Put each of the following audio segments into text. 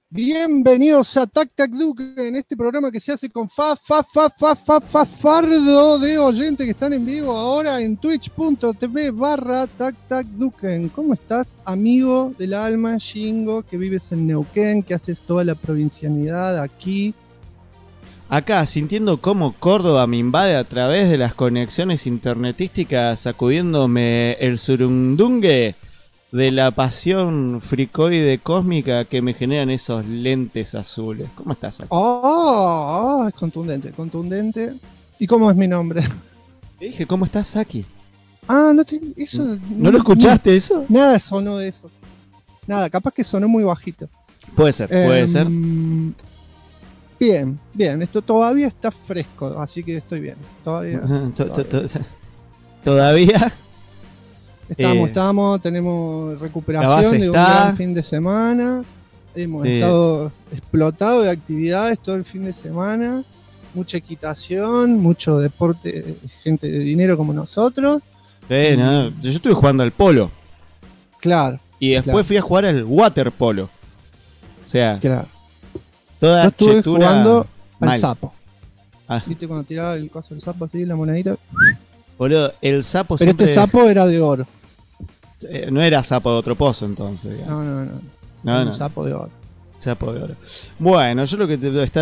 Bienvenidos a Tac Tac Duque, en este programa que se hace con fardo de oyentes que están en vivo ahora en twitch.tv/Tac Tac Duque. ¿Cómo estás, amigo del alma, Shingo, que vives en Neuquén, que haces toda la provincianidad aquí? Acá, sintiendo cómo Córdoba me invade a través de las conexiones internetísticas, sacudiéndome el surundungue de la pasión fricoide cósmica que me generan esos lentes azules. ¿Cómo estás aquí? Es contundente. ¿Y cómo es mi nombre? Te dije, ¿cómo estás, Saki? Eso... ¿No lo escuchaste eso? Nada sonó de eso. Nada, capaz que sonó muy bajito. Puede ser. Bien, esto todavía está fresco, así que estoy bien. ¿Todavía? Tenemos recuperación de un gran fin de semana. Hemos estado explotados de actividades todo el fin de semana. Mucha equitación, mucho deporte, gente de dinero como nosotros. No, yo estuve jugando al polo. Claro. Y después fui a jugar al waterpolo. O sea, claro. Toda yo estuve chetura jugando mal. al sapo. Ah. ¿Viste cuando tiraba el coso del sapo así, la monedita? Boludo, el sapo Pero siempre... este sapo era de oro. No era sapo de otro pozo, entonces. Digamos. No. Un sapo de oro. Sapo de oro. Bueno, yo lo que te está...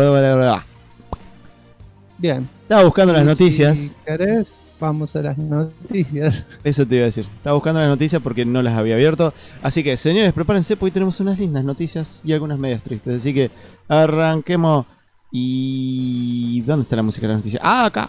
Bien. Estaba buscando las noticias. Si querés, vamos a las noticias. Eso te iba a decir. Estaba buscando las noticias porque no las había abierto. Así que, señores, prepárense porque tenemos unas lindas noticias y algunas medias tristes. Así que arranquemos. ¿Y dónde está la música de las noticias? ¡Ah, acá!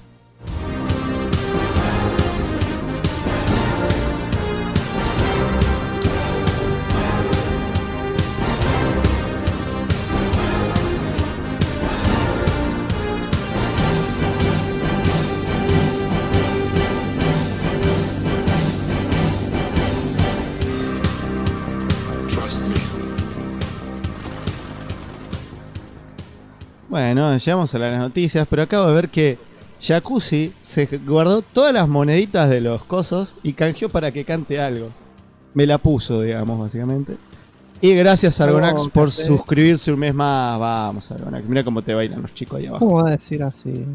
Bueno, llegamos a las noticias, pero acabo de ver que Jacuzzi se guardó todas las moneditas de los cosos y canjeó para que cante algo. Me la puso, digamos, básicamente. Y gracias a Argonax por suscribirse un mes más. Vamos, Argonax, mira cómo te bailan los chicos ahí abajo. ¿Cómo va a decir así?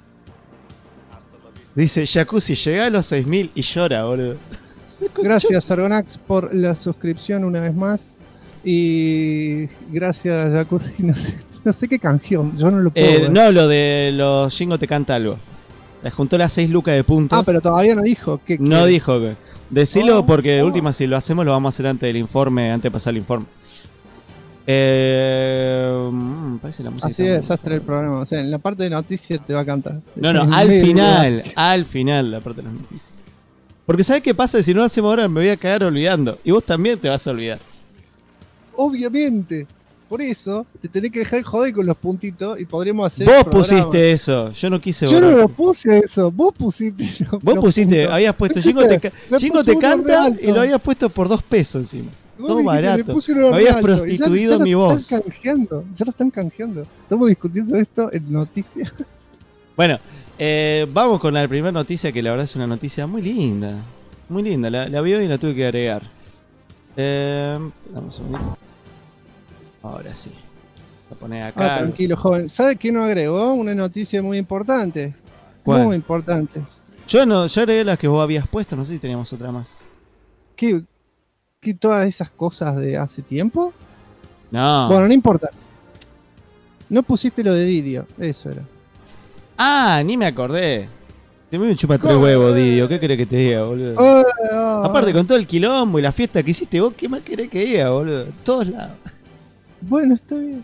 Dice, Jacuzzi, llega a los 6000 y llora, boludo. Gracias, Argonax, por la suscripción una vez más. Y gracias, Jacuzzi, no sé qué canjeó, yo no lo puedo ver. No, lo de los Shingo te canta algo. Le juntó las 6 lucas de puntos. Ah, pero todavía no dijo. No dijo. Decilo porque de última si lo hacemos lo vamos a hacer antes del informe, antes de pasar el informe. Parece la música. Así de desastre el programa. O sea, en la parte de noticias te va a cantar. No, al final la parte de las noticias. Porque ¿sabes qué pasa? Si no lo hacemos ahora me voy a cagar olvidando. Y vos también te vas a olvidar. Obviamente. Por eso, te tenés que dejar de joder con los puntitos y podríamos hacer. Vos pusiste eso, yo no quise borrar. Yo no lo puse eso, vos pusiste. Vos pusiste, habías puesto Shingo te canta y lo habías puesto por 2 pesos encima. Todo barato. Me habías prostituido mi voz. Ya lo están canjeando. Estamos discutiendo esto en noticias. Bueno, vamos con la primera noticia, que la verdad es una noticia muy linda. Muy linda, la vi hoy y la tuve que agregar. Dame un segundito. Ahora sí. Voy a poner acá. Tranquilo, joven. ¿Sabe qué no agregó? Una noticia muy importante. ¿Cuál? Muy importante. Yo agregué las que vos habías puesto, no sé si teníamos otra más. ¿Qué todas esas cosas de hace tiempo? No. Bueno, no importa. No pusiste lo de Didio, eso era. Ah, ni me acordé. Te me chupa 3 huevos, Didio. ¿Qué querés que te diga, boludo? Aparte, con todo el quilombo y la fiesta que hiciste vos, ¿qué más querés que diga, boludo? Todos lados. Bueno, está bien.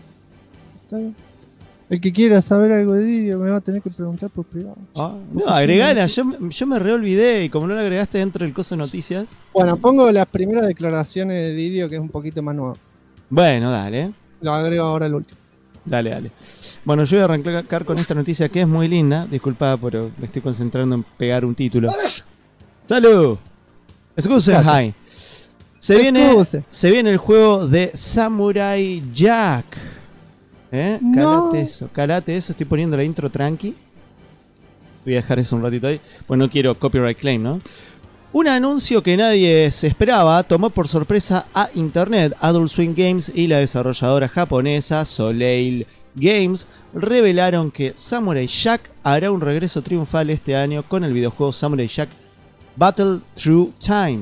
El que quiera saber algo de Didio me va a tener que preguntar por privado. No, agregala. Yo me reolvidé y como no la agregaste dentro del coso de noticias. Bueno, pongo las primeras declaraciones de Didio, que es un poquito más nuevo. Bueno, dale. Lo agrego ahora al último. Dale. Bueno, yo voy a arrancar con esta noticia que es muy linda. Disculpa, pero me estoy concentrando en pegar un título. ¡Salud! Excuse. Se viene el juego de Samurai Jack. No. Calate eso. Estoy poniendo la intro tranqui. Voy a dejar eso un ratito ahí. Pues no quiero copyright claim, ¿no? Un anuncio que nadie se esperaba tomó por sorpresa a Internet. Adult Swim Games y la desarrolladora japonesa Soleil Games revelaron que Samurai Jack hará un regreso triunfal este año con el videojuego Samurai Jack Battle Through Time.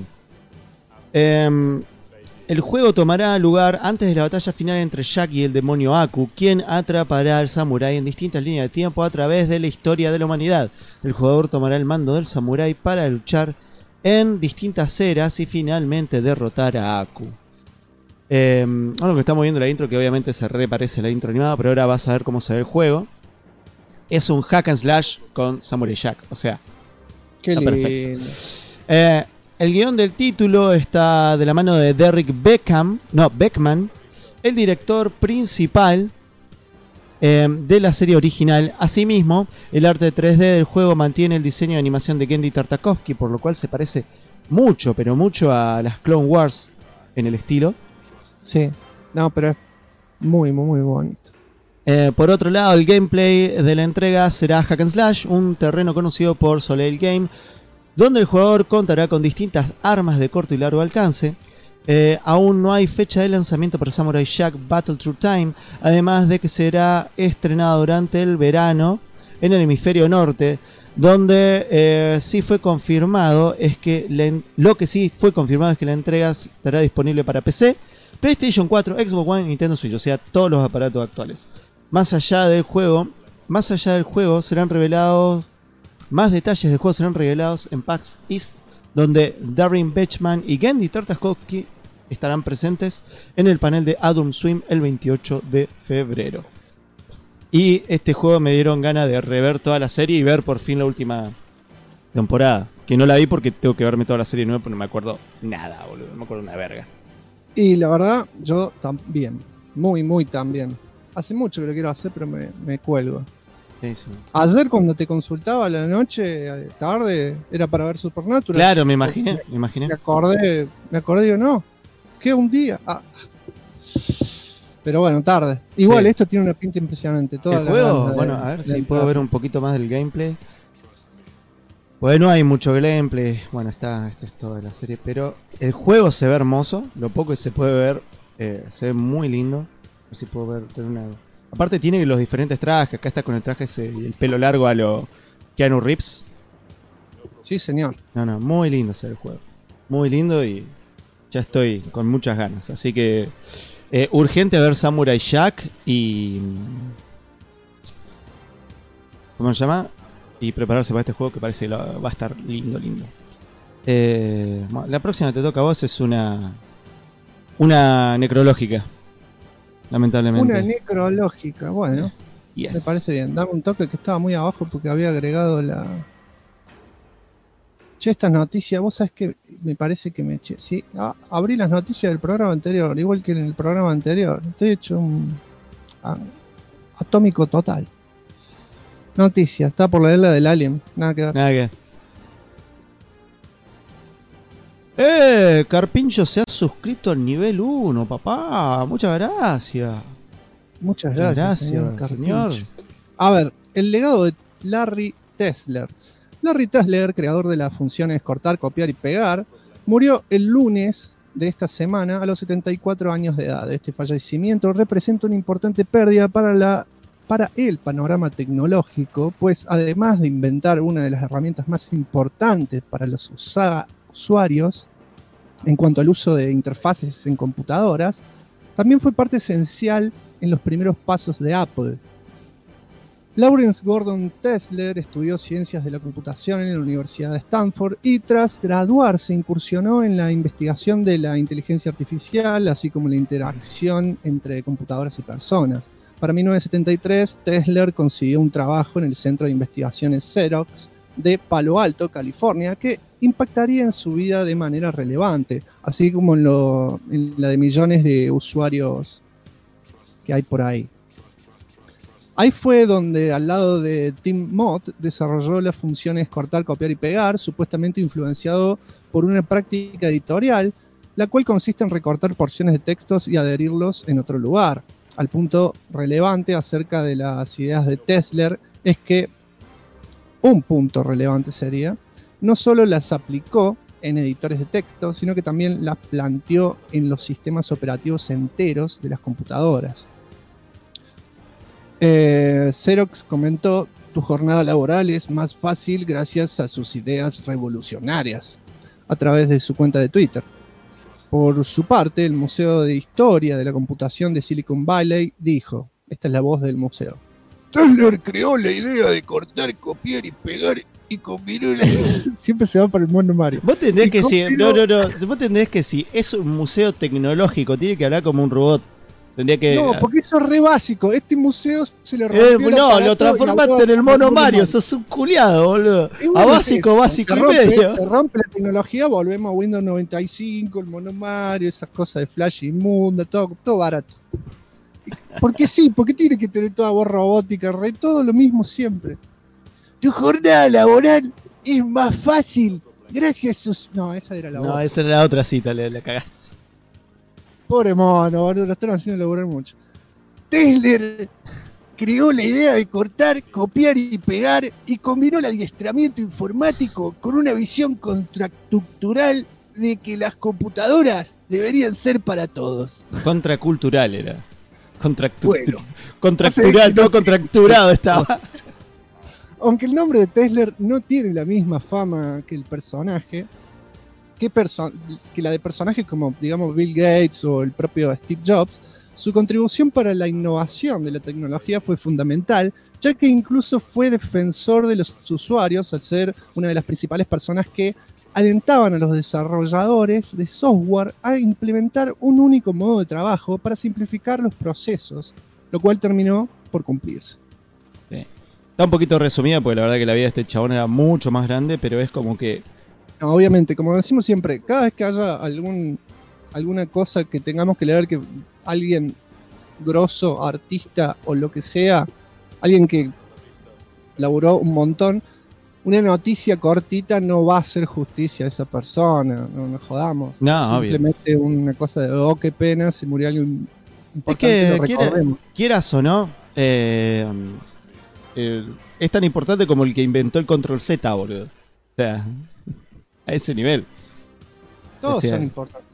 El juego tomará lugar antes de la batalla final entre Jack y el demonio Aku, quien atrapará al samurái en distintas líneas de tiempo a través de la historia de la humanidad. El jugador tomará el mando del samurái para luchar en distintas eras y finalmente derrotar a Aku. Algo que estamos viendo la intro, que obviamente se reparece a la intro animada, pero ahora vas a ver cómo se ve el juego. Es un hack and slash con Samurai Jack, o sea, qué está lindo. Perfecto. El guión del título está de la mano de Derek Beckman, el director principal de la serie original. Asimismo, el arte 3D del juego mantiene el diseño de animación de Genndy Tartakovsky, por lo cual se parece mucho, pero mucho a las Clone Wars en el estilo. Sí, no, pero es muy, muy bonito. Por otro lado, el gameplay de la entrega será Hack and Slash, un terreno conocido por Soleil Game, donde el jugador contará con distintas armas de corto y largo alcance. Aún no hay fecha de lanzamiento para Samurai Jack Battle Through Time, además de que será estrenado durante el verano en el hemisferio norte, donde sí fue confirmado es que la entrega estará disponible para PC, PlayStation 4, Xbox One y Nintendo Switch, o sea, todos los aparatos actuales. Más allá del juego serán revelados más detalles del juego serán revelados en PAX East, donde Darren Beckman y Genndy Tartakovsky estarán presentes en el panel de Adult Swim el 28 de febrero. Y este juego me dieron ganas de rever toda la serie y ver por fin la última temporada. Que no la vi porque tengo que verme toda la serie nueva, pero no me acuerdo nada, boludo. No me acuerdo una verga. Y la verdad, yo también. Muy, muy también. Hace mucho que lo quiero hacer, pero me cuelgo. Sí, sí. Ayer cuando te consultaba a la noche, tarde, era para ver Supernatural. Claro, me imaginé. Me acordé y digo, no, ¿qué un día? Pero bueno, tarde. Igual, sí. Esto tiene una pinta impresionante. Toda el juego, bueno, a ver si puedo ver un poquito más del gameplay. Pues no hay mucho gameplay. Bueno, esto es toda la serie, pero el juego se ve hermoso. Lo poco que se puede ver, se ve muy lindo. A ver si puedo tener una... Aparte tiene los diferentes trajes. Acá está con el traje ese y el pelo largo a lo Keanu Reeves. Sí, señor. No, muy lindo ese el juego. Muy lindo y ya estoy con muchas ganas. Así que urgente ver Samurai Jack y... ¿cómo se llama? Y prepararse para este juego que parece que va a estar lindo. La próxima te toca a vos es una necrológica. Lamentablemente. Una necrológica, bueno. Yes. Me parece bien. Dame un toque que estaba muy abajo porque había agregado la... Che, estas noticias, vos sabés que me parece que me eché. Sí, abrí las noticias del programa anterior, igual que en el programa anterior. Estoy hecho un atómico total. Noticia, está por leer la del Alien. Nada que ver. Carpincho se ha suscrito al nivel 1, papá. Muchas gracias. Muchas gracias, señor. A ver, el legado de Larry Tesler. Larry Tesler, creador de las funciones cortar, copiar y pegar, murió el lunes de esta semana a los 74 años de edad. Este fallecimiento representa una importante pérdida para el panorama tecnológico, pues además de inventar una de las herramientas más importantes para los usuarios en cuanto al uso de interfaces en computadoras, también fue parte esencial en los primeros pasos de Apple. Lawrence Gordon Tesler estudió ciencias de la computación en la Universidad de Stanford y tras graduarse incursionó en la investigación de la inteligencia artificial, así como la interacción entre computadoras y personas. Para 1973, Tesler consiguió un trabajo en el Centro de Investigaciones Xerox de Palo Alto, California, que impactaría en su vida de manera relevante, así como en la de millones de usuarios que hay por ahí. Ahí fue donde, al lado de Tim Mott, desarrolló las funciones cortar, copiar y pegar, supuestamente influenciado por una práctica editorial, la cual consiste en recortar porciones de textos y adherirlos en otro lugar. Al punto relevante acerca de las ideas de Tesler es que un punto relevante sería, no solo las aplicó en editores de texto, sino que también las planteó en los sistemas operativos enteros de las computadoras. Xerox comentó: tu jornada laboral es más fácil gracias a sus ideas revolucionarias, a través de su cuenta de Twitter. Por su parte, el Museo de Historia de la Computación de Silicon Valley dijo, esta es la voz del museo: Tesler creó la idea de cortar, copiar y pegar y combinó la... Siempre se va para el mono Mario. Vos entendés que vos entendés que si es un museo tecnológico, tiene que hablar como un robot. Tendría que... No, porque eso es re básico. Este museo se le rompió no, lo transformaste en el mono Mario. Sos un culiado, boludo. Bueno, a básico y medio. Se rompe la tecnología, volvemos a Windows 95, el mono Mario, esas cosas de Flash inmunda, todo barato. Porque sí, porque tiene que tener toda voz robótica, todo lo mismo siempre. Tu jornada laboral es más fácil gracias a sus... No, esa era la voz. No, esa era la otra cita, le cagaste. Pobre mono, boludo, lo están haciendo laburar mucho. Tesler creó la idea de cortar, copiar y pegar y combinó el adiestramiento informático con una visión contracultural de que las computadoras deberían ser para todos. Contracultural era. Bueno, contractural, no contracturado estaba. Aunque el nombre de Tesler no tiene la misma fama que el personaje, que la de personajes como, digamos, Bill Gates o el propio Steve Jobs, su contribución para la innovación de la tecnología fue fundamental, ya que incluso fue defensor de los usuarios al ser una de las principales personas que alentaban a los desarrolladores de software a implementar un único modo de trabajo para simplificar los procesos, lo cual terminó por cumplirse. Sí. Está un poquito resumida porque la verdad que la vida de este chabón era mucho más grande, pero es como que... No, obviamente, como decimos siempre, cada vez que haya alguna cosa que tengamos que leer, que alguien grosso, artista o lo que sea, alguien que laburó un montón, una noticia cortita no va a hacer justicia a esa persona, no nos jodamos. No, simplemente obvio. Una cosa de, oh, qué pena, se murió alguien importante, es que, quieras o no, es tan importante como el que inventó el Control Z, boludo. O sea, a ese nivel. Todos son importantes.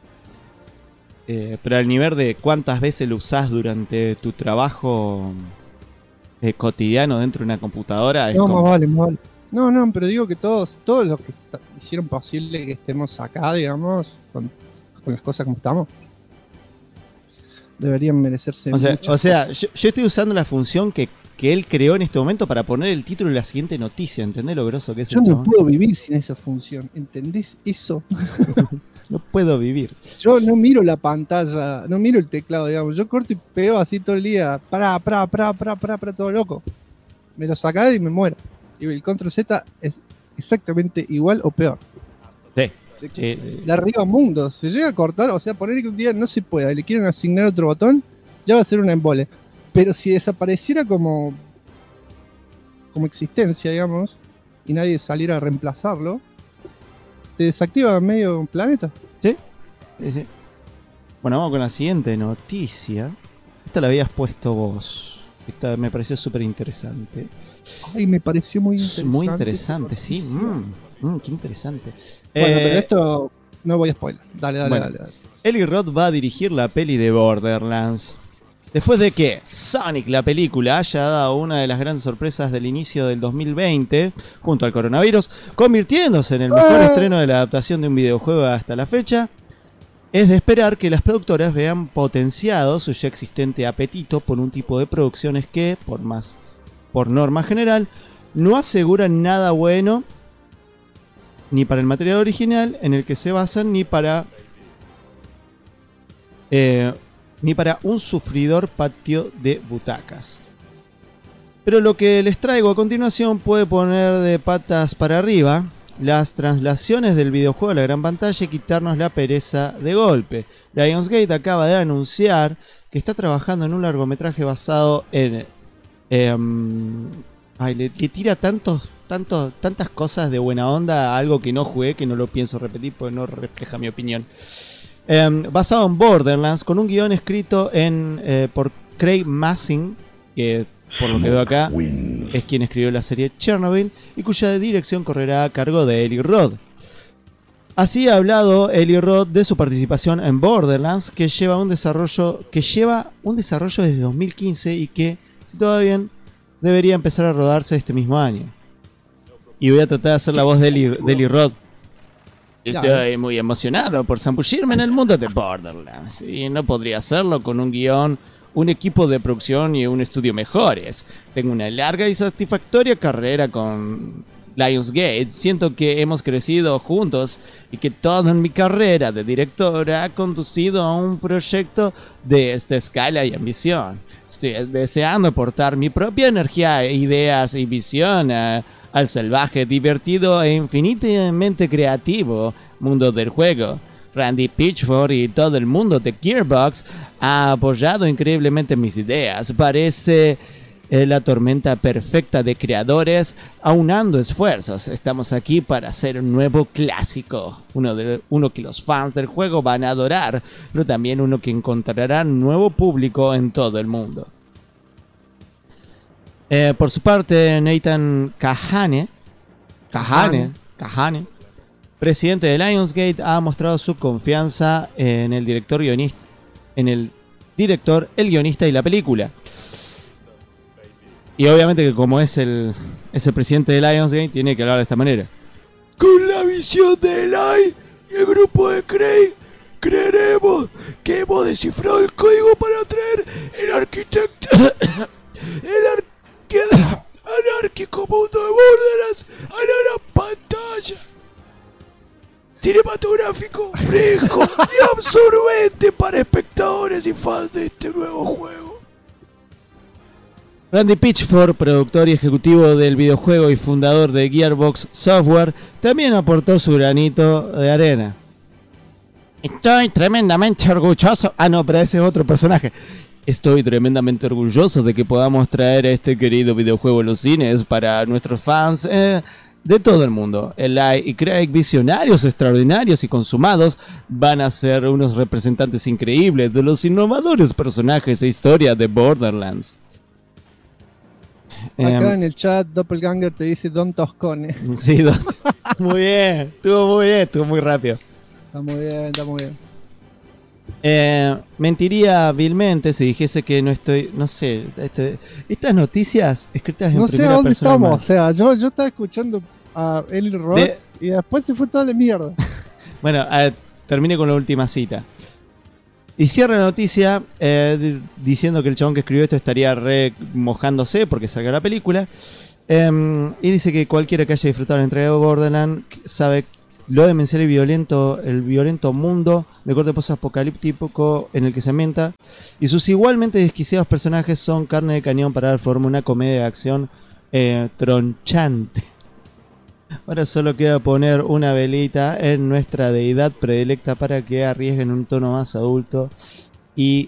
Pero al nivel de cuántas veces lo usás durante tu trabajo cotidiano dentro de una computadora. Es no, como... más vale. No, pero digo que todos los que hicieron posible que estemos acá, digamos, con las cosas como estamos, deberían merecerse mucho. O sea, yo estoy usando la función que él creó en este momento para poner el título de la siguiente noticia. ¿Entendés lo grosso que es? Yo no puedo vivir sin esa función. ¿Entendés eso? No puedo vivir. Yo no miro la pantalla, no miro el teclado, digamos. Yo corto y pego así todo el día. Para, todo loco. Me lo sacás y me muero. Y el Control Z es exactamente igual o peor. Sí. La arriba mundo. Se llega a cortar, o sea, poner que un día no se pueda y le quieren asignar otro botón, ya va a ser una embole. Pero si desapareciera como existencia, digamos, y nadie saliera a reemplazarlo, te desactiva medio planeta. Sí. Bueno, vamos con la siguiente noticia. Esta la habías puesto vos. Esta me pareció súper interesante. Ay, me pareció muy interesante. Muy interesante, sí. Qué interesante. Bueno, pero esto no voy a spoiler. Dale. Eli Roth va a dirigir la peli de Borderlands. Después de que Sonic, la película, haya dado una de las grandes sorpresas del inicio del 2020, junto al coronavirus, convirtiéndose en el mejor estreno de la adaptación de un videojuego hasta la fecha, es de esperar que las productoras vean potenciado su ya existente apetito por un tipo de producciones que, por norma general, no aseguran nada bueno ni para el material original en el que se basan, ni para un sufridor patio de butacas. Pero lo que les traigo a continuación puede poner de patas para arriba las translaciones del videojuego a la gran pantalla y quitarnos la pereza de golpe. Lionsgate acaba de anunciar que está trabajando en un largometraje basado en... le tira tantas cosas de buena onda a algo que no jugué, que no lo pienso repetir porque no refleja mi opinión. Basado en Borderlands, con un guión escrito por Craig Mazin, que por lo que veo acá es quien escribió la serie Chernobyl, y cuya dirección correrá a cargo de Eli Roth. Así ha hablado Eli Roth de su participación en Borderlands, que lleva un desarrollo desde 2015 y que, si todo va bien, debería empezar a rodarse este mismo año. Y voy a tratar de hacer la voz de Eli Roth. Estoy muy emocionado por zambullirme en el mundo de Borderlands, y no podría hacerlo con un guión, un equipo de producción y un estudio mejores. Tengo una larga y satisfactoria carrera con Lionsgate. Siento que hemos crecido juntos y que toda mi carrera de director ha conducido a un proyecto de esta escala y ambición. Estoy deseando aportar mi propia energía, ideas y visión al salvaje, divertido e infinitamente creativo mundo del juego. Randy Pitchford y todo el mundo de Gearbox ha apoyado increíblemente mis ideas. Parece la tormenta perfecta de creadores aunando esfuerzos. Estamos aquí para hacer un nuevo clásico, uno que los fans del juego van a adorar, pero también uno que encontrará nuevo público en todo el mundo. Por su parte, Nathan Kahane, presidente de Lionsgate, ha mostrado su confianza en el director, el guionista y la película. Y obviamente que como es el presidente de Lionsgate, tiene que hablar de esta manera. Con la visión de Eli y el grupo de Craig, creeremos que hemos descifrado el código para traer el anárquico mundo de Borderlands a la gran pantalla. Cinematográfico, fresco y absorbente para espectadores y fans de este nuevo juego. Randy Pitchford, productor y ejecutivo del videojuego y fundador de Gearbox Software, también aportó su granito de arena. Estoy tremendamente orgulloso. Ah, no, pero ese es otro personaje. Estoy tremendamente orgulloso de que podamos traer este querido videojuego a los cines para nuestros fans de todo el mundo. Eli y Craig, visionarios extraordinarios y consumados, van a ser unos representantes increíbles de los innovadores personajes e historia de Borderlands. Acá en el chat Doppelganger te dice Don Toscone. Sí, muy bien, estuvo muy rápido. Está muy bien. Mentiría vilmente si dijese que no estoy, no sé, estas noticias escritas en no sé primera a dónde persona. estamos, o sea, yo estaba escuchando a Eli Roth y después se fue toda de mierda. Bueno, termine con la última cita. Y cierra la noticia diciendo que el chabón que escribió esto estaría mojándose porque salga la película. Y dice que cualquiera que haya disfrutado la entrega de Borderlands sabe lo demencial y el violento mundo de corte post-apocalíptico en el que se ambienta, y sus igualmente desquiciados personajes son carne de cañón para dar forma a una comedia de acción tronchante. Ahora solo queda poner una velita en nuestra deidad predilecta para que arriesguen un tono más adulto y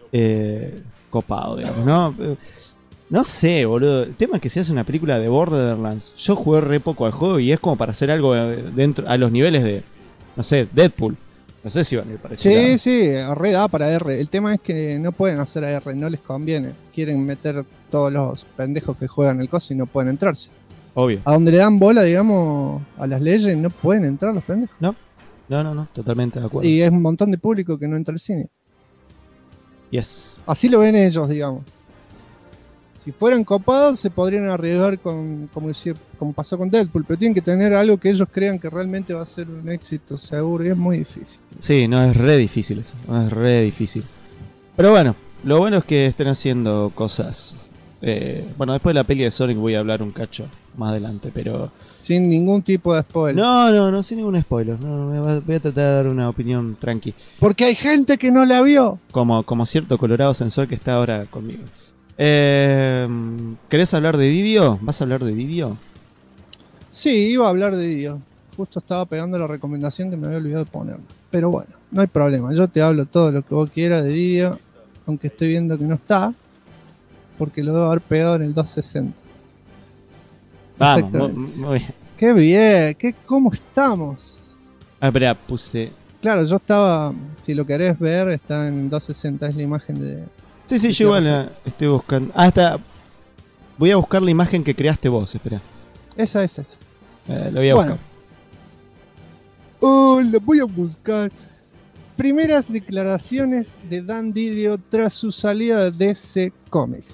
copado, digamos, ¿no? No sé, boludo. El tema es que se hace una película de Borderlands. Yo jugué re poco al juego y es como para hacer algo dentro a los niveles de, no sé, Deadpool. No sé si van a ir para ese lado. Sí, re da para R. El tema es que no pueden hacer R, no les conviene. Quieren meter todos los pendejos que juegan el coso y no pueden entrarse. Obvio. A donde le dan bola, digamos, a las leyes, no pueden entrar los pendejos. No, totalmente de acuerdo. Y es un montón de público que no entra al cine. Yes. Así lo ven ellos, digamos. Si fueran copados, se podrían arriesgar como pasó con Deadpool, pero tienen que tener algo que ellos crean que realmente va a ser un éxito seguro, y es muy difícil. Sí, no, es re difícil eso, es re difícil. Pero bueno, lo bueno es que estén haciendo cosas. Bueno, después de la peli de Sonic voy a hablar un cacho más adelante, pero... Sin ningún tipo de spoiler. No, sin ningún spoiler. Voy a tratar de dar una opinión tranqui. Porque hay gente que no la vio. Como cierto colorado sensor que está ahora conmigo. ¿Querés hablar de Didio? ¿Vas a hablar de Didio? Sí, iba a hablar de Didio. Justo estaba pegando la recomendación que me había olvidado de poner. Pero bueno, no hay problema. Yo te hablo todo lo que vos quieras de Didio, aunque estoy viendo que no está, porque lo debo haber pegado en el 260. Vamos, muy bien. Qué bien, ¿cómo estamos? Ah, espera, puse... Claro, yo estaba, si lo querés ver, está en 260, es la imagen de... Sí, yo igual estoy buscando... Ah, está... Voy a buscar la imagen que creaste vos, espera. Esa. Lo voy a buscar. Oh, lo voy a buscar. Primeras declaraciones de Dan Didio tras su salida de DC Comics.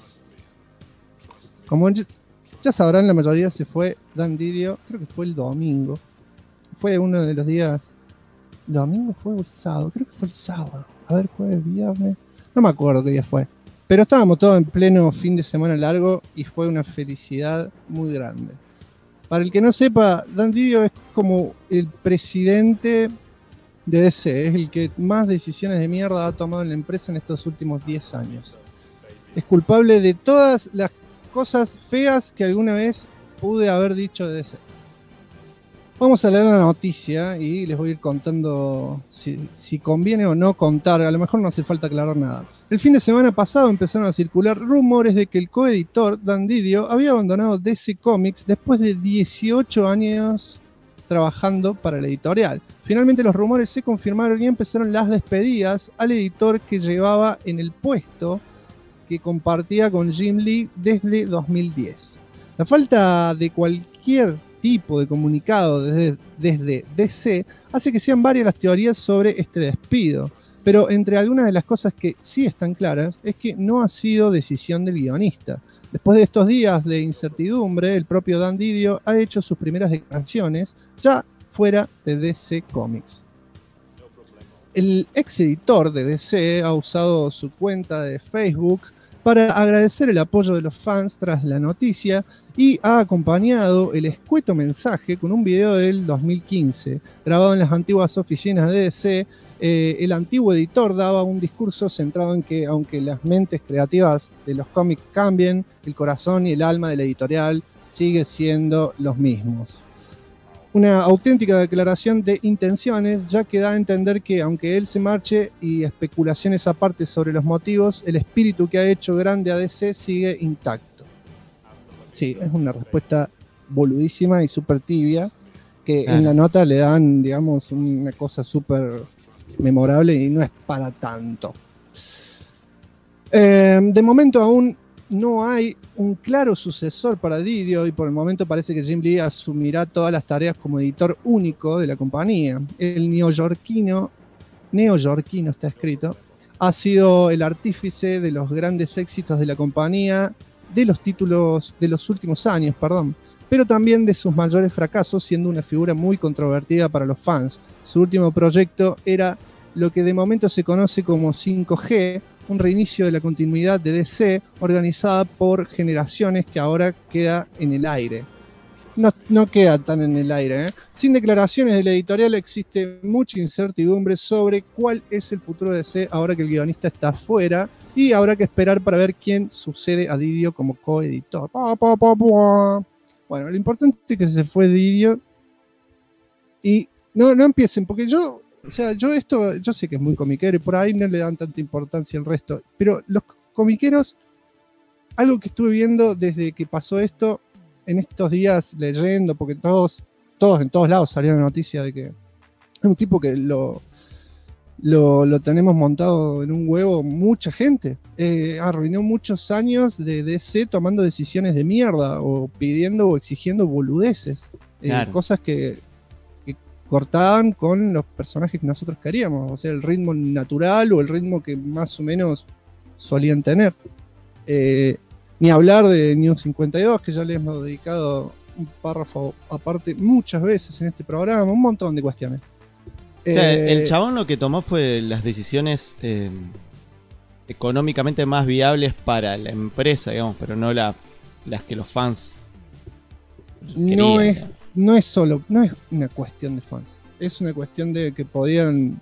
Como ya sabrán, la mayoría se fue Dan Didio, creo que fue el domingo. Fue uno de los días. ¿Domingo fue o el sábado? Creo que fue el sábado. A ver, jueves, viernes. No me acuerdo qué día fue. Pero estábamos todos en pleno fin de semana largo y fue una felicidad muy grande. Para el que no sepa, Dan Didio es como el presidente de DC, es el que más decisiones de mierda ha tomado en la empresa en estos últimos 10 años. Es culpable de todas las cosas feas que alguna vez pude haber dicho de DC. Vamos a leer la noticia y les voy a ir contando si conviene o no contar. A lo mejor no hace falta aclarar nada. El fin de semana pasado empezaron a circular rumores de que el coeditor Dan Didio había abandonado DC Comics después de 18 años trabajando para la editorial. Finalmente los rumores se confirmaron y empezaron las despedidas al editor que llevaba en el puesto que compartía con Jim Lee desde 2010. La falta de cualquier tipo de comunicado desde DC hace que sean varias las teorías sobre este despido, pero entre algunas de las cosas que sí están claras es que no ha sido decisión del guionista. Después de estos días de incertidumbre, el propio Dan Didio ha hecho sus primeras declaraciones ya fuera de DC Comics. El ex editor de DC ha usado su cuenta de Facebook para agradecer el apoyo de los fans tras la noticia y ha acompañado el escueto mensaje con un video del 2015, grabado en las antiguas oficinas de DC. El antiguo editor daba un discurso centrado en que, aunque las mentes creativas de los cómics cambien, el corazón y el alma de la editorial sigue siendo los mismos. Una auténtica declaración de intenciones, ya que da a entender que, aunque él se marche y especulaciones aparte sobre los motivos, el espíritu que ha hecho grande a DC sigue intacto. Sí, es una respuesta boludísima y súper tibia, que en la nota le dan, digamos, una cosa súper memorable y no es para tanto. De momento aún no hay un claro sucesor para Didio y por el momento parece que Jim Lee asumirá todas las tareas como editor único de la compañía. El neoyorquino está escrito, ha sido el artífice de los grandes éxitos de la compañía, de los títulos de los últimos años, pero también de sus mayores fracasos, siendo una figura muy controvertida para los fans. Su último proyecto era lo que de momento se conoce como 5G, un reinicio de la continuidad de DC organizada por generaciones que ahora queda en el aire. No queda tan en el aire, ¿eh? Sin declaraciones de la editorial existe mucha incertidumbre sobre cuál es el futuro de DC ahora que el guionista está afuera y habrá que esperar para ver quién sucede a Didio como coeditor. Bueno, lo importante es que se fue Didio y no empiecen, porque yo sé que es muy comiquero y por ahí no le dan tanta importancia al resto, pero los comiqueros, algo que estuve viendo desde que pasó esto, en estos días leyendo, porque todos en todos lados salió la noticia de que es un tipo que lo tenemos montado en un huevo mucha gente, arruinó muchos años de DC tomando decisiones de mierda o pidiendo o exigiendo boludeces, claro. Cosas que cortaban con los personajes que nosotros queríamos, o sea, el ritmo natural o el ritmo que más o menos solían tener. Ni hablar de New 52, que ya le hemos dedicado un párrafo aparte muchas veces en este programa, un montón de cuestiones. O sea, el chabón lo que tomó fue las decisiones económicamente más viables para la empresa, digamos, pero no las que los fans querían. No es una cuestión de fans, es una cuestión de que podían.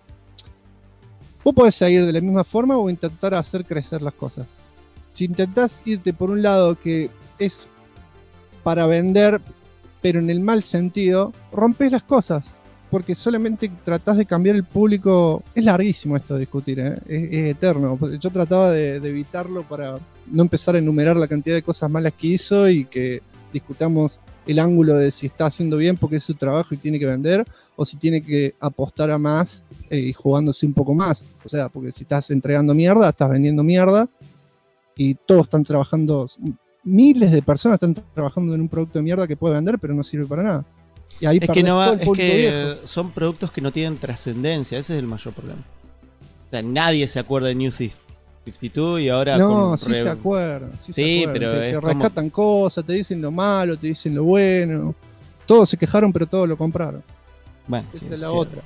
Vos podés seguir de la misma forma o intentar hacer crecer las cosas. Si intentás irte por un lado que es para vender, pero en el mal sentido, rompés las cosas, porque solamente tratás de cambiar el público. Es larguísimo esto de discutir, es eterno. Yo trataba de evitarlo para no empezar a enumerar la cantidad de cosas malas que hizo y que discutamos el ángulo de si está haciendo bien porque es su trabajo y tiene que vender, o si tiene que apostar a más y jugándose un poco más. O sea, porque si estás entregando mierda, estás vendiendo mierda, y todos están trabajando, miles de personas están trabajando en un producto de mierda que puede vender, pero no sirve para nada. Y ahí es que, viejo. Son productos que no tienen trascendencia, ese es el mayor problema. O sea, nadie se acuerda de New 52 y ahora... No, sí se acuerdan. Sí, pero te rescatan cosas, te dicen lo malo, te dicen lo bueno. Todos se quejaron, pero todos lo compraron. Bueno, esa es la otra.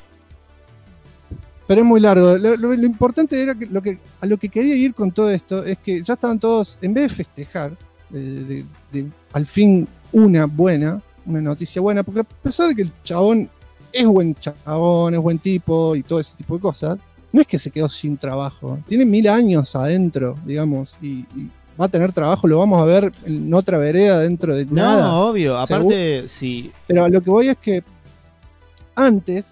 Pero es muy largo. Lo importante era que a lo que quería ir con todo esto es que ya estaban todos, en vez de festejar, al fin una noticia buena, porque a pesar de que el chabón es buen chabón, es buen tipo y todo ese tipo de cosas, no es que se quedó sin trabajo. Tiene 1000 años adentro, digamos, y va a tener trabajo, lo vamos a ver en otra vereda dentro de nada. No, obvio, aparte sí. Pero a lo que voy es que antes,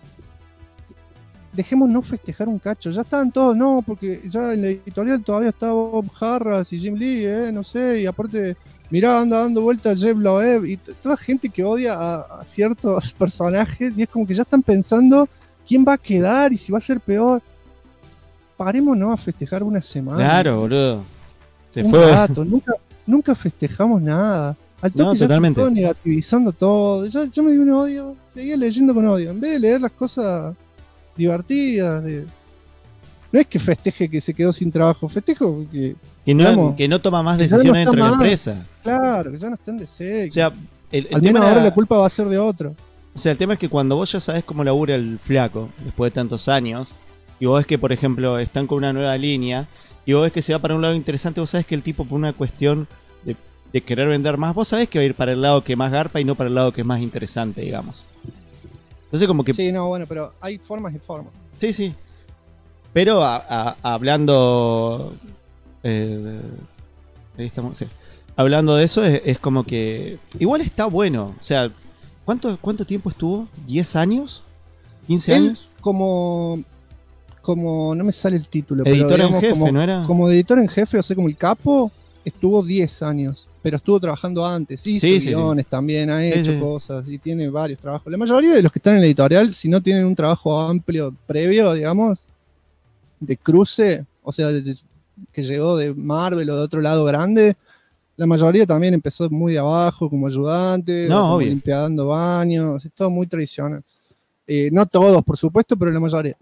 dejemos no festejar un cacho, ya estaban todos, no, porque ya en la editorial todavía está Bob Harras y Jim Lee, no sé, y aparte, mirá, anda dando vueltas Jeff Loeb, y toda gente que odia a ciertos personajes, y es como que ya están pensando quién va a quedar y si va a ser peor. Parémonos a festejar una semana. Claro, boludo. Se fue. Rato. Nunca festejamos nada. Al toque ya totalmente. Todo negativizando todo. Yo me di un odio. Seguía leyendo con odio. En vez de leer las cosas divertidas. No es que festeje que se quedó sin trabajo. Festejo que no toma más decisiones dentro de la empresa. Claro, que ya no están de seco. O sea, al menos ahora la culpa va a ser de otro. O sea, el tema es que cuando vos ya sabés cómo labura el flaco, después de tantos años, y vos ves que, por ejemplo, están con una nueva línea, y vos ves que se va para un lado interesante, vos sabés que el tipo, por una cuestión de querer vender más, vos sabés que va a ir para el lado que más garpa y no para el lado que es más interesante, digamos. Entonces como que... Sí, no, bueno, pero hay formas y formas. Sí, sí. Pero hablando... ahí estamos, sí. Hablando de eso, es como que... Igual está bueno. O sea, ¿cuánto tiempo estuvo? ¿10 años? ¿15 años? Como no me sale el título, editor pero digamos, en jefe, ¿no era? Como editor en jefe, o sea, como el capo, estuvo 10 años, pero estuvo trabajando antes, hizo guiones también, ha hecho cosas y tiene varios trabajos. La mayoría de los que están en la editorial, si no tienen un trabajo amplio previo, digamos, de cruce, o sea, que llegó de Marvel o de otro lado grande, la mayoría también empezó muy de abajo, como ayudante, limpiando baños, es todo muy tradicional. No todos, por supuesto, pero la mayoría.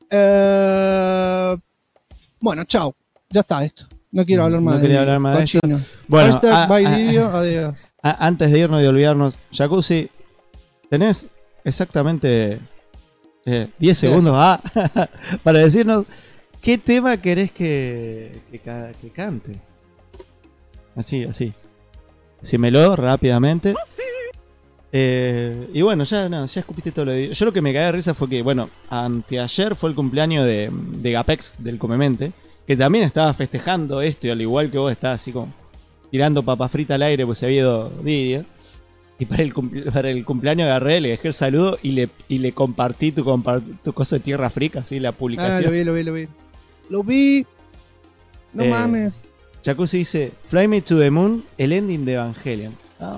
Bueno, chao. Ya está esto. No quiero hablar más. No quería hablar más de esto. Bueno, adiós. Antes de irnos y olvidarnos, Jacuzzi, tenés exactamente 10 segundos para decirnos qué tema querés que cante. Así. Decímelo rápidamente. Y bueno, ya escupiste todo lo de... Yo lo que me caí de risa fue que, bueno, anteayer fue el cumpleaños de Gapex, del Comemente, que también estaba festejando esto, y al igual que vos estaba así como tirando papa frita al aire, pues se había ido Didier. Y para el cumpleaños agarré, le dejé el saludo y le compartí tu cosa de Tierra Frica, así, la publicación. Lo vi. No mames. Jacuzzi dice, Fly Me to the Moon, el ending de Evangelion.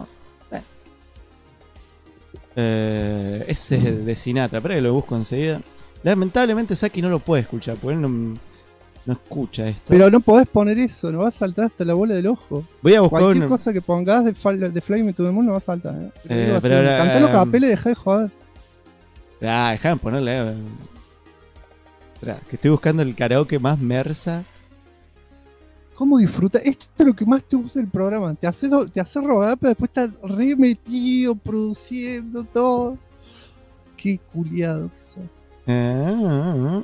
Ese es de Sinatra, pero que lo busco enseguida. Lamentablemente Saki no lo puede escuchar, porque él no escucha esto. Pero no podés poner eso, no va a saltar hasta la bola del ojo. Voy a buscar cualquier cosa que pongas de Fly Me to the Moon no va a saltar. Cantalo capela y dejá de joder. Dejá de ponerle. Que estoy buscando el karaoke más mersa. ¿Cómo disfrutas? Esto es lo que más te gusta del programa. Te hace rogar, pero después estás remetido, produciendo todo. Qué culiado que sos.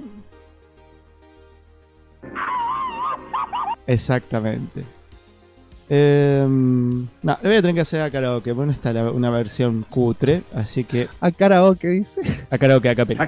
Exactamente. No, le voy a tener que hacer a karaoke. Bueno, está una versión cutre, así que... A karaoke, dice. A karaoke, a capela.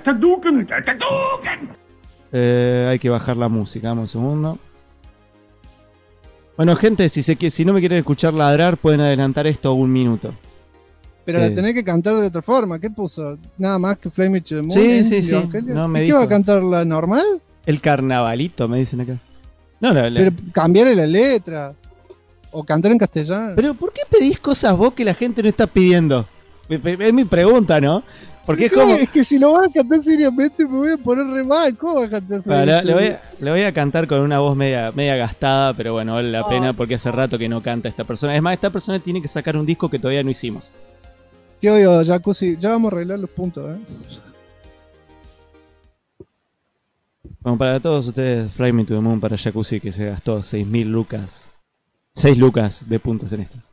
Hay que bajar la música, dame un segundo. Bueno, gente, si no me quieren escuchar ladrar, pueden adelantar esto 1 minuto. Pero la tenés que cantar de otra forma. ¿Qué puso? ¿Nada más que Fly Me to the Moon? Sí. No, ¿qué va a cantar la normal? El carnavalito, me dicen acá. No, pero cambiarle la letra. O cantar en castellano. Pero ¿por qué pedís cosas vos que la gente no está pidiendo? Es mi pregunta, ¿no? Porque es que si lo vas a cantar seriamente me voy a poner re mal. ¿Cómo vas a cantar? Le voy a cantar con una voz media gastada, pero bueno, vale la pena porque hace rato que no canta esta persona. Es más, esta persona tiene que sacar un disco que todavía no hicimos. Te oigo, Jacuzzi. Ya vamos a arreglar los puntos, Bueno, para todos ustedes, Fly Me to the Moon para Jacuzzi, que se gastó 6.000 lucas. 6 lucas de puntos en esto.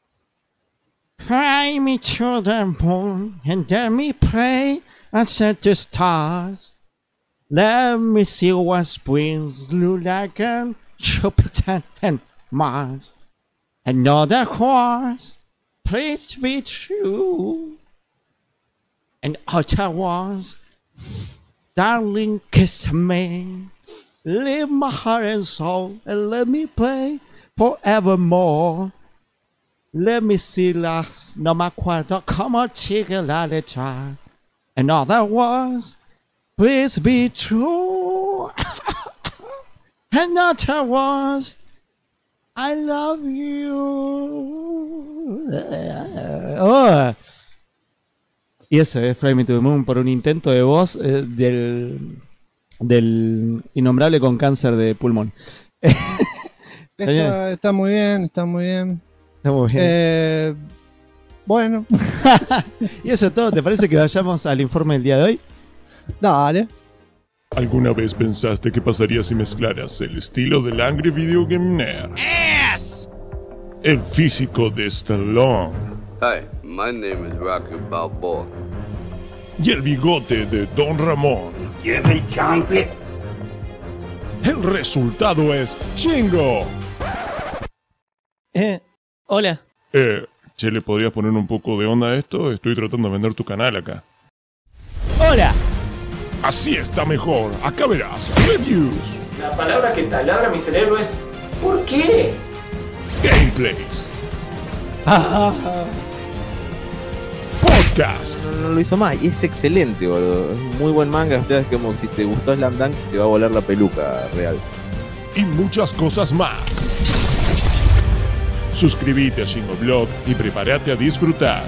Fly me to the moon and let me pray and set the stars. Let me see what springs look like on Jupiter and Mars. Another horse, please be true. And other ones, darling, kiss me. Leave my heart and soul and let me play forevermore. Let me see last, no me acuerdo como chica la letra. And other ones, please be true. And other ones, I love you. Oh. Y eso es Fly Me to the Moon por un intento de voz del innombrable con cáncer de pulmón. Está muy bien, está muy bien. Está muy bien. Bueno. Y eso es todo. ¿Te parece que vayamos al informe del día de hoy? Dale. ¿Alguna vez pensaste qué pasaría si mezclaras el estilo del Angry Video Game Nerd? Yes! El físico de Stallone. Hi, my name is Rocky Balboa. Y el bigote de Don Ramón. Give chocolate. El resultado es Shingo. Hola. Che, ¿le podrías poner un poco de onda a esto? Estoy tratando de vender tu canal acá. Hola. Así está mejor. Acá verás. Reviews. La palabra que taladra mi cerebro es ¿por qué? Gameplays. Podcast. No lo hizo más y es excelente, boludo. Es muy buen manga. O sea, es como si te gustó Slam Dunk, te va a volar la peluca real. Y muchas cosas más. Suscríbete a Shingo Blog y prepárate a disfrutar.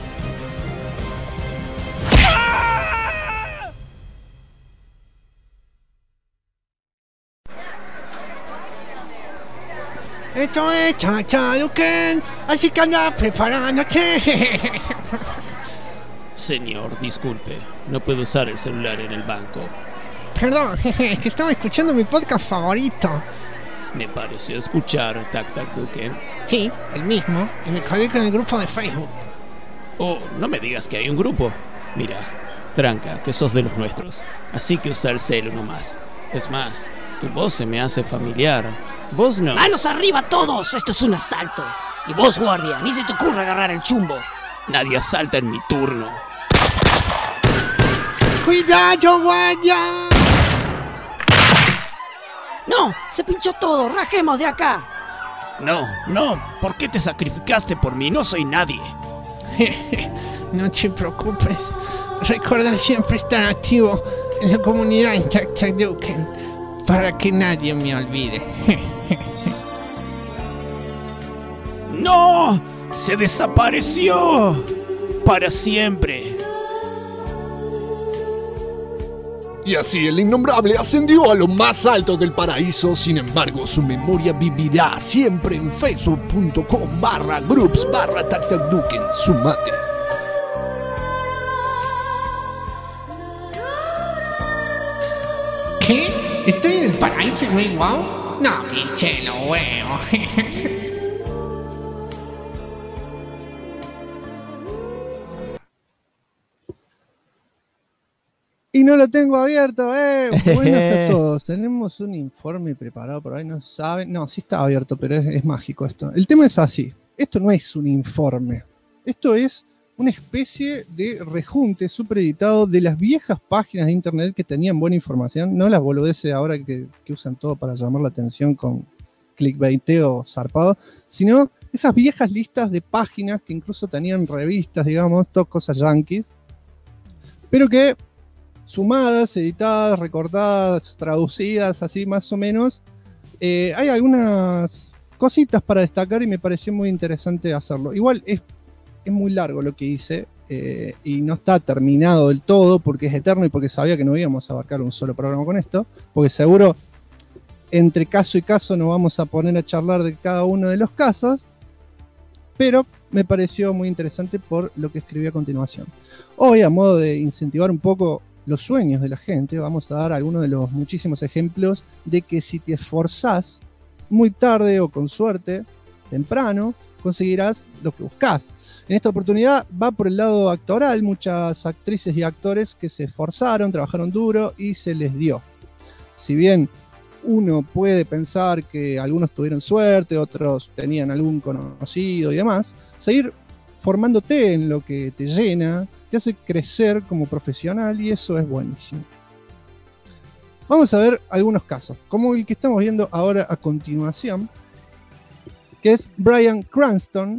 Esto es Chachaduken, así que anda preparándote. Señor, disculpe, no puedo usar el celular en el banco. Perdón, es que estaba escuchando mi podcast favorito. Me pareció escuchar Tac Tac Duken. Sí, el mismo, y me colgué con el grupo de Facebook. Oh, no me digas que hay un grupo. Mira, tranca, que sos de los nuestros, así que usa el celu nomás. Es más, tu voz se me hace familiar. Vos no. ¡Manos arriba todos! Esto es un asalto. Y vos, guardia, ni se te ocurra agarrar el chumbo. Nadie asalta en mi turno. ¡Cuidado, guardia! ¡No! ¡Se pinchó todo! ¡Rajemos de acá! No, ¿por qué te sacrificaste por mí? No soy nadie. No te preocupes. Recuerda siempre estar activo en la comunidad en Chachaduken para que nadie me olvide. ¡No! ¡Se desapareció! ¡Para siempre! Y así el innombrable ascendió a lo más alto del paraíso. Sin embargo, su memoria vivirá siempre en facebook.com/groups/TacTacDuken. Sumate. ¿Qué? ¿Estoy en el paraíso, güey? ¿Wow? No, pinche lo huevo. Y no lo tengo abierto, Buenas a todos. Tenemos un informe preparado por ahí, no saben. No, sí está abierto, pero es mágico esto. El tema es así. Esto no es un informe. Esto es una especie de rejunte supereditado de las viejas páginas de internet que tenían buena información, no las boludeces ahora que usan todo para llamar la atención con clickbaiteo zarpado, sino esas viejas listas de páginas que incluso tenían revistas, digamos, todas cosas yankees, pero que sumadas, editadas, recortadas, traducidas, así más o menos, hay algunas cositas para destacar y me pareció muy interesante hacerlo. Igual es muy largo lo que hice y no está terminado del todo porque es eterno y porque sabía que no íbamos a abarcar un solo programa con esto, porque seguro entre caso y caso nos vamos a poner a charlar de cada uno de los casos, pero me pareció muy interesante por lo que escribí a continuación. Hoy, a modo de incentivar un poco los sueños de la gente, vamos a dar algunos de los muchísimos ejemplos de que si te esforzás muy tarde o con suerte, temprano, conseguirás lo que buscás. En esta oportunidad va por el lado actoral, muchas actrices y actores que se esforzaron, trabajaron duro y se les dio. Si bien uno puede pensar que algunos tuvieron suerte, otros tenían algún conocido y demás, seguir formándote en lo que te llena, te hace crecer como profesional y eso es buenísimo. Vamos a ver algunos casos, como el que estamos viendo ahora a continuación, que es Bryan Cranston,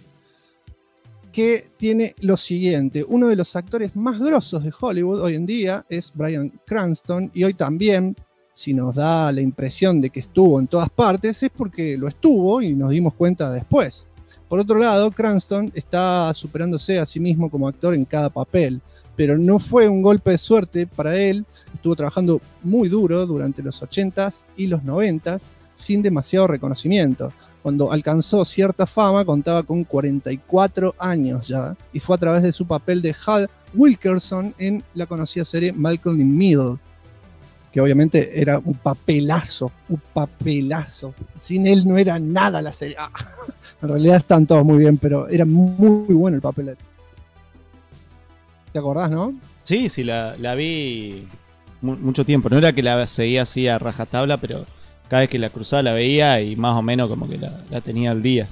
que tiene lo siguiente. Uno de los actores más grosos de Hollywood hoy en día es Bryan Cranston, y hoy también, si nos da la impresión de que estuvo en todas partes, es porque lo estuvo y nos dimos cuenta después. Por otro lado, Cranston está superándose a sí mismo como actor en cada papel, pero no fue un golpe de suerte para él. Estuvo trabajando muy duro durante los 80s y los 90s sin demasiado reconocimiento. Cuando alcanzó cierta fama contaba con 44 años ya, y fue a través de su papel de Hal Wilkerson en la conocida serie Malcolm in Middle, que obviamente era un papelazo. Sin él no era nada la serie. En realidad están todos muy bien, pero era muy bueno el papel. ¿Te acordás, no? Sí, la vi mucho tiempo. No era que la seguía así a rajatabla, pero cada vez que la cruzaba la veía y más o menos como que la tenía al día.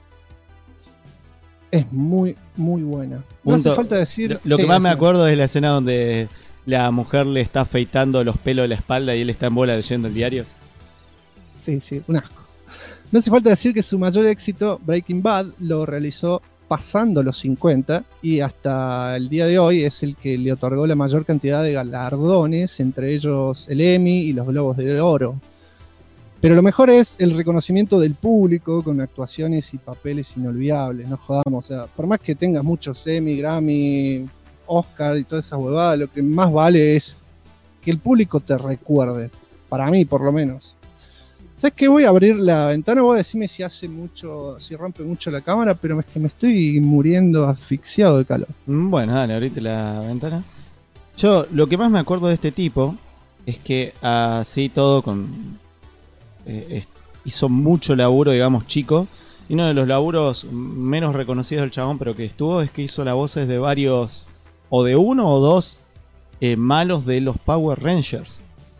Es muy buena. No hace falta decir... Lo que más me acuerdo es la escena donde la mujer le está afeitando los pelos de la espalda y él está en bola leyendo el diario. Sí, un asco. No hace falta decir que su mayor éxito, Breaking Bad, lo realizó pasando los 50 y hasta el día de hoy es el que le otorgó la mayor cantidad de galardones, entre ellos el Emmy y los Globos de Oro. Pero lo mejor es el reconocimiento del público con actuaciones y papeles inolvidables, no jodamos. O sea, por más que tengas muchos Emmy, Grammy, Oscar y toda esa huevada, lo que más vale es que el público te recuerde. Para mí, por lo menos. ¿Sabes qué? Voy a abrir la ventana. Voy a decirme si hace mucho, si rompe mucho la cámara, pero es que me estoy muriendo asfixiado de calor. Bueno, dale, abrite la ventana. Yo, lo que más me acuerdo de este tipo es que así todo con... hizo mucho laburo, digamos, chico. Y uno de los laburos menos reconocidos del chabón, pero que estuvo, es que hizo las voces de varios, o de uno o dos malos de los Power Rangers.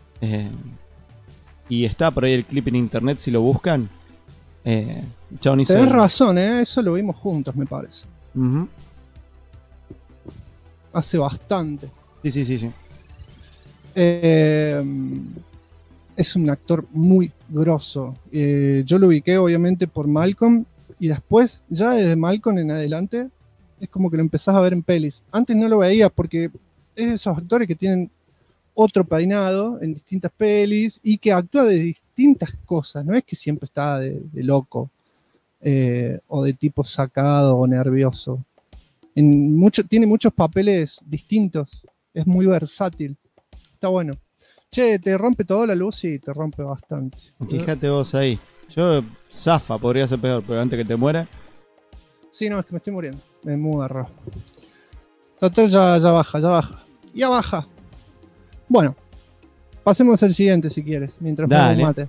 Y está por ahí el clip en internet si lo buscan. Chabón hizo... Tenés razón, eso lo vimos juntos, me parece. Hace bastante. Sí. Es un actor muy grosso. Yo lo ubiqué obviamente por Malcolm, y después, ya desde Malcolm en adelante, es como que lo empezás a ver en pelis. Antes no lo veías porque es de esos actores que tienen otro peinado en distintas pelis y que actúa de distintas cosas. No es que siempre está de loco o de tipo sacado o nervioso. Tiene muchos papeles distintos. Es muy versátil. Está bueno. Che, ¿te rompe toda la luz? Sí, te rompe bastante. Fíjate vos ahí. Yo, zafa, podría ser peor, pero antes que te muera. Sí, no, es que me estoy muriendo. Me muero. Total, ya baja. Ya baja. Bueno, pasemos al siguiente si quieres, mientras me mate.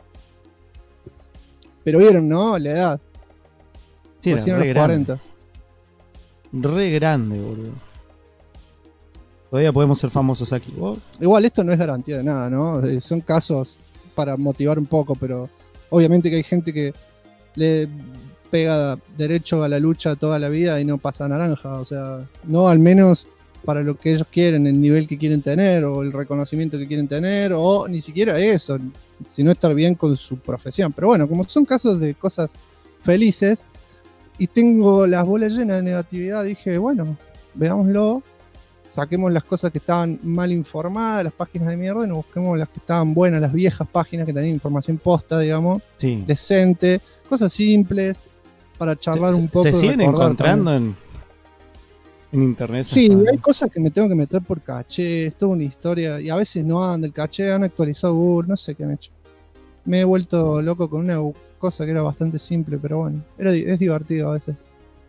Pero vieron, ¿no? La edad. Sí, era re los 40. Re grande, boludo. Todavía podemos ser famosos aquí. ¿Vos? Igual esto no es garantía de nada, ¿no? Son casos para motivar un poco, pero obviamente que hay gente que le pega derecho a la lucha toda la vida y no pasa naranja. O sea, no al menos para lo que ellos quieren, el nivel que quieren tener o el reconocimiento que quieren tener, o ni siquiera eso, sino estar bien con su profesión. Pero bueno, como son casos de cosas felices y tengo las bolas llenas de negatividad, dije, bueno, veámoslo, saquemos las cosas que estaban mal informadas, las páginas de mierda, y nos busquemos las que estaban buenas, las viejas páginas que tenían información posta, digamos, sí, decente, cosas simples, para charlar un poco. ¿Se siguen encontrando en internet? Sí, hay cosas que me tengo que meter por caché, es toda una historia, y a veces no anda el caché, han actualizado Google, no sé qué han hecho. Me he vuelto loco con una cosa que era bastante simple, pero bueno, es divertido a veces.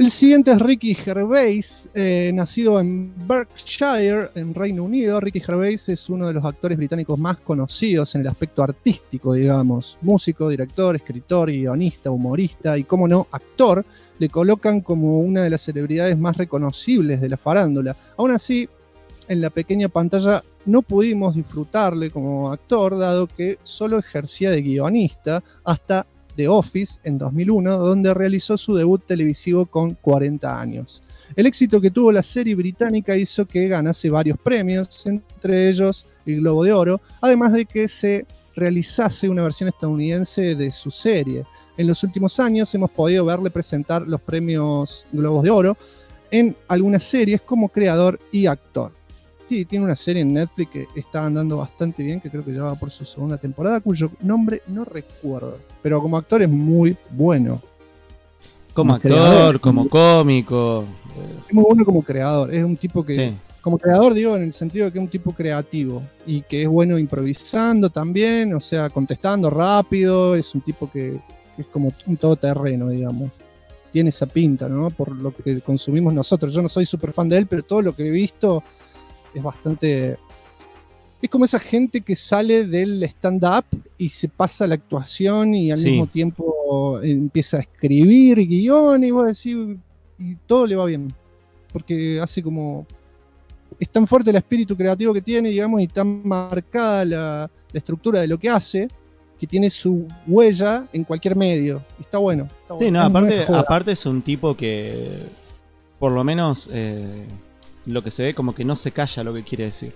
El siguiente es Ricky Gervais, nacido en Berkshire, en Reino Unido. Ricky Gervais es uno de los actores británicos más conocidos en el aspecto artístico, digamos. Músico, director, escritor, guionista, humorista y, como no, actor. Le colocan como una de las celebridades más reconocibles de la farándula. Aún así, en la pequeña pantalla no pudimos disfrutarle como actor, dado que solo ejercía de guionista hasta The Office en 2001, donde realizó su debut televisivo con 40 años. El éxito que tuvo la serie británica hizo que ganase varios premios, entre ellos el Globo de Oro, además de que se realizase una versión estadounidense de su serie. En los últimos años hemos podido verle presentar los premios Globos de Oro en algunas series como creador y actor. Sí, tiene una serie en Netflix que está andando bastante bien, que creo que ya va por su segunda temporada, cuyo nombre no recuerdo. Pero como actor es muy bueno. Como actor, creador, como cómico. Es muy bueno como creador. Es un tipo que... Sí. Como creador digo en el sentido de que es un tipo creativo. Y que es bueno improvisando también, o sea, contestando rápido. Es un tipo que es como un todoterreno, digamos. Tiene esa pinta, ¿no? Por lo que consumimos nosotros. Yo no soy súper fan de él, pero todo lo que he visto... es bastante... Es como esa gente que sale del stand-up y se pasa a la actuación y al mismo tiempo empieza a escribir guión y vos decís... y todo le va bien. Porque hace como... es tan fuerte el espíritu creativo que tiene, digamos, y tan marcada la estructura de lo que hace, que tiene su huella en cualquier medio. Y está bueno. Está sí, bueno. No, aparte es un tipo que... por lo menos... lo que se ve como que no se calla lo que quiere decir.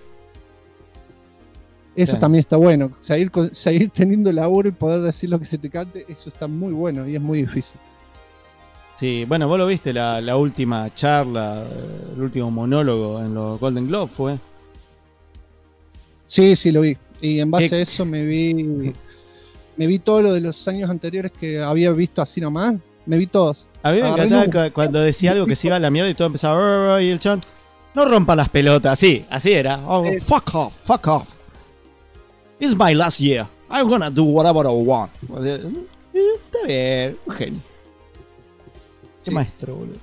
Eso también está bueno. Seguir teniendo laburo y poder decir lo que se te cante, eso está muy bueno y es muy difícil. Sí, bueno, vos lo viste, la última charla, el último monólogo en los Golden Globe fue. Sí, lo vi. Y en base a eso me vi todo lo de los años anteriores que había visto así nomás. Me vi todos. A mí me encantaba cuando decía algo que se iba a la mierda y todo empezaba y el chabón... no rompa las pelotas, así era. Oh, fuck off. It's my last year. I'm gonna do whatever I want. Está bien, un genio. Qué maestro, boludo.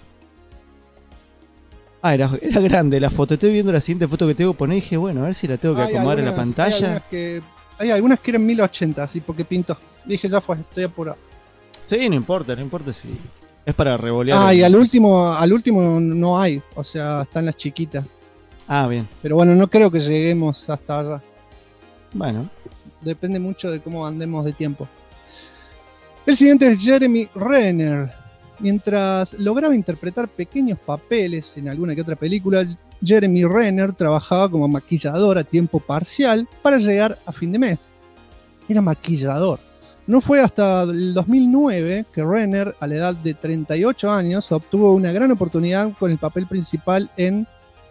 Era grande la foto. Estoy viendo la siguiente foto que tengo que poner y dije, bueno, a ver si la tengo que acomodar en la pantalla. Hay algunas que eran 1080, así porque pinto. Dije, ya fue, estoy apurado. Sí, no importa si... es para revolear. Y al último no hay, o sea, están las chiquitas. Bien. Pero bueno, no creo que lleguemos hasta allá. Bueno. Depende mucho de cómo andemos de tiempo. El siguiente es Jeremy Renner. Mientras lograba interpretar pequeños papeles en alguna que otra película, Jeremy Renner trabajaba como maquillador a tiempo parcial para llegar a fin de mes. Era maquillador. No fue hasta el 2009 que Renner, a la edad de 38 años, obtuvo una gran oportunidad con el papel principal en...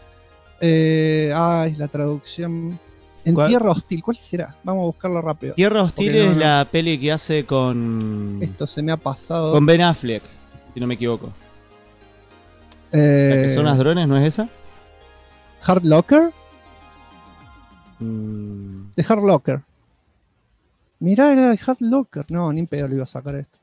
la traducción... En Tierra Hostil. ¿Cuál será? Vamos a buscarlo rápido. Tierra Hostil es la peli que hace con... Esto se me ha pasado. Con Ben Affleck, si no me equivoco. ¿La que son las drones, no es esa? ¿Hard Locker? De Hard Locker. Mirá, era de Hard Locker. No, ni en pedo le iba a sacar esto.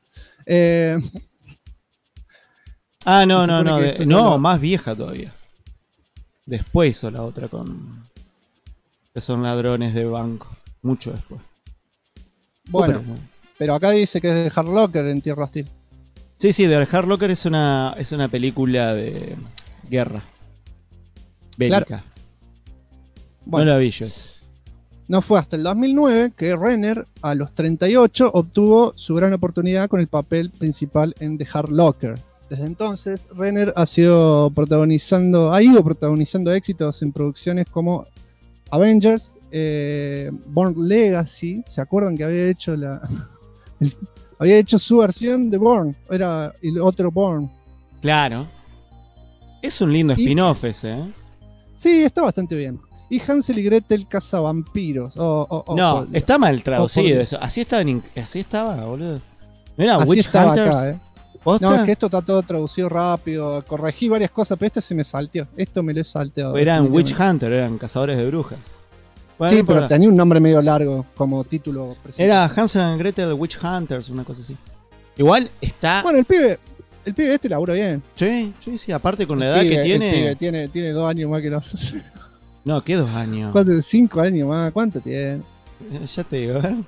No, más vieja todavía. Después hizo la otra con... que son ladrones de banco. Mucho después. Bueno, pero acá dice que es de Hard Locker en Tierra Hostil. Sí, The Hard Locker es una película de guerra. Bélica. Claro. Bueno, no la vi yo ese. No fue hasta el 2009 que Renner, a los 38, obtuvo su gran oportunidad con el papel principal en The Hard Locker. Desde entonces, Renner ha ido protagonizando éxitos en producciones como Avengers, Bourne Legacy. ¿Se acuerdan que había hecho había hecho su versión de Bourne? Era el otro Bourne. Claro. Es un lindo spin-off ese, ¿eh? Sí, está bastante bien. Y Hansel y Gretel cazavampiros. No, está mal traducido eso. Así estaba, boludo. ¿No era así Witch Hunters? Acá, no, es que esto está todo traducido rápido. Corregí varias cosas, pero se me salteó. Esto me lo he salteado. Eran Witch Hunters, eran cazadores de brujas. Bueno, sí, pero tenía un nombre medio largo como título. Era Hansel and Gretel Witch Hunters, una cosa así. Igual está... Bueno, el pibe El pibe este labura bien. Sí, aparte con la edad que tiene. El pibe tiene 2 años más que nosotros. No, ¿qué 2 años? 5 años más, ¿cuánto tiene? Ya te digo, ¿eh?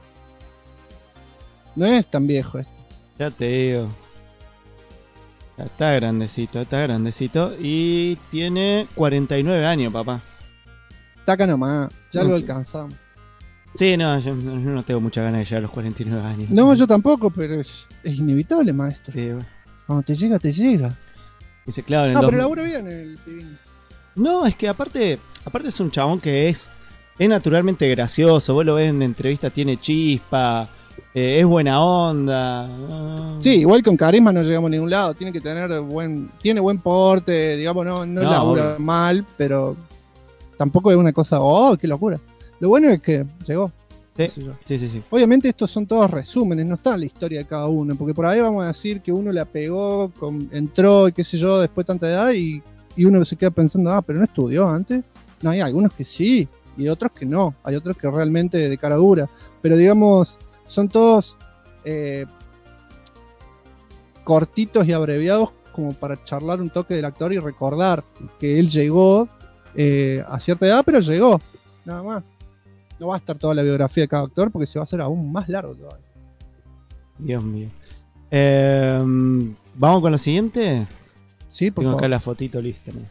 No es tan viejo este. Ya te digo. Ya está grandecito. Y tiene 49 años, papá. Está acá nomás, ya No, lo sí. alcanzamos. Sí, no, yo no tengo mucha ganas de llegar a los 49 años. No, yo tampoco, pero es inevitable, maestro. Sí, bueno. Cuando te llega, te llega. Dice, claro, en el Ah, dos- pero labura bien el pibín. No, es que aparte es un chabón que es naturalmente gracioso. Vos lo ves en entrevista, tiene chispa, es buena onda. Sí, igual con carisma no llegamos a ningún lado. Tiene que tener tiene buen porte, digamos, no labura obvio. mal, pero tampoco es una cosa, oh, qué locura. Lo bueno es que llegó. Sí, qué sé yo. sí. Obviamente estos son todos resúmenes, no está la historia de cada uno, porque por ahí vamos a decir que uno la pegó, entró y qué sé yo, después de tanta edad y uno se queda pensando, pero no estudió antes. No, hay algunos que sí y otros que no, hay otros que realmente de cara dura, pero digamos, son todos cortitos y abreviados como para charlar un toque del actor y recordar que él llegó a cierta edad, pero llegó, nada más. No va a estar toda la biografía de cada actor porque se va a hacer aún más largo todavía. Dios mío. ¿Vamos con lo siguiente? Sí, por Tengo favor. acá la fotito lista. ¿No?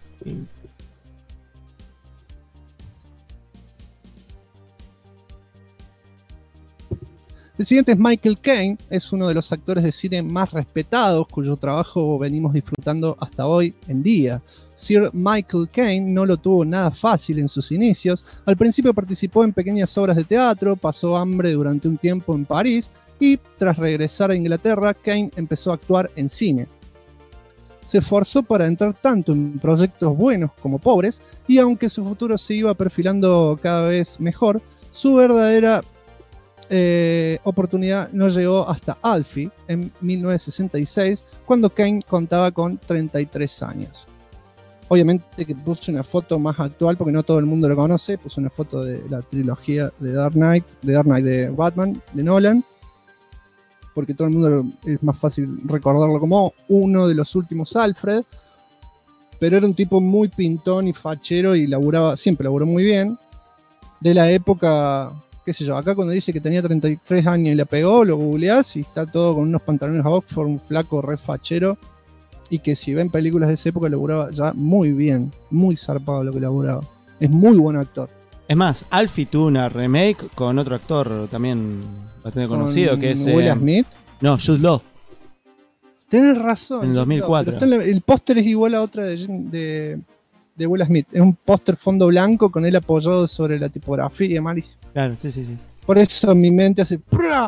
El siguiente es Michael Caine, es uno de los actores de cine más respetados cuyo trabajo venimos disfrutando hasta hoy en día. Sir Michael Caine no lo tuvo nada fácil en sus inicios. Al principio participó en pequeñas obras de teatro, pasó hambre durante un tiempo en París y tras regresar a Inglaterra, Caine empezó a actuar en cine. Se esforzó para entrar tanto en proyectos buenos como pobres y aunque su futuro se iba perfilando cada vez mejor, su verdadera oportunidad no llegó hasta Alfie en 1966, cuando Caine contaba con 33 años. Obviamente que puse una foto más actual porque no todo el mundo lo conoce, puse una foto de la trilogía de Dark Knight de Batman, de Nolan, porque todo el mundo es más fácil recordarlo como uno de los últimos Alfred, pero era un tipo muy pintón y fachero y siempre laburó muy bien, de la época, qué sé yo, acá cuando dice que tenía 33 años y la pegó, lo googleás y está todo con unos pantalones a Oxford, un flaco re fachero, y que si ven películas de esa época laburaba ya muy bien, muy zarpado lo que laburaba. Es muy buen actor. Es más, Alfie tuvo una remake con otro actor también bastante conocido, que es... Will Smith. No, Jude Law. Tenés razón. En el 2004. Pero el póster es igual a otra de Will Smith. Es un póster fondo blanco con él apoyado sobre la tipografía, malísimo. Claro, sí. Por eso mi mente hace... ¡prua!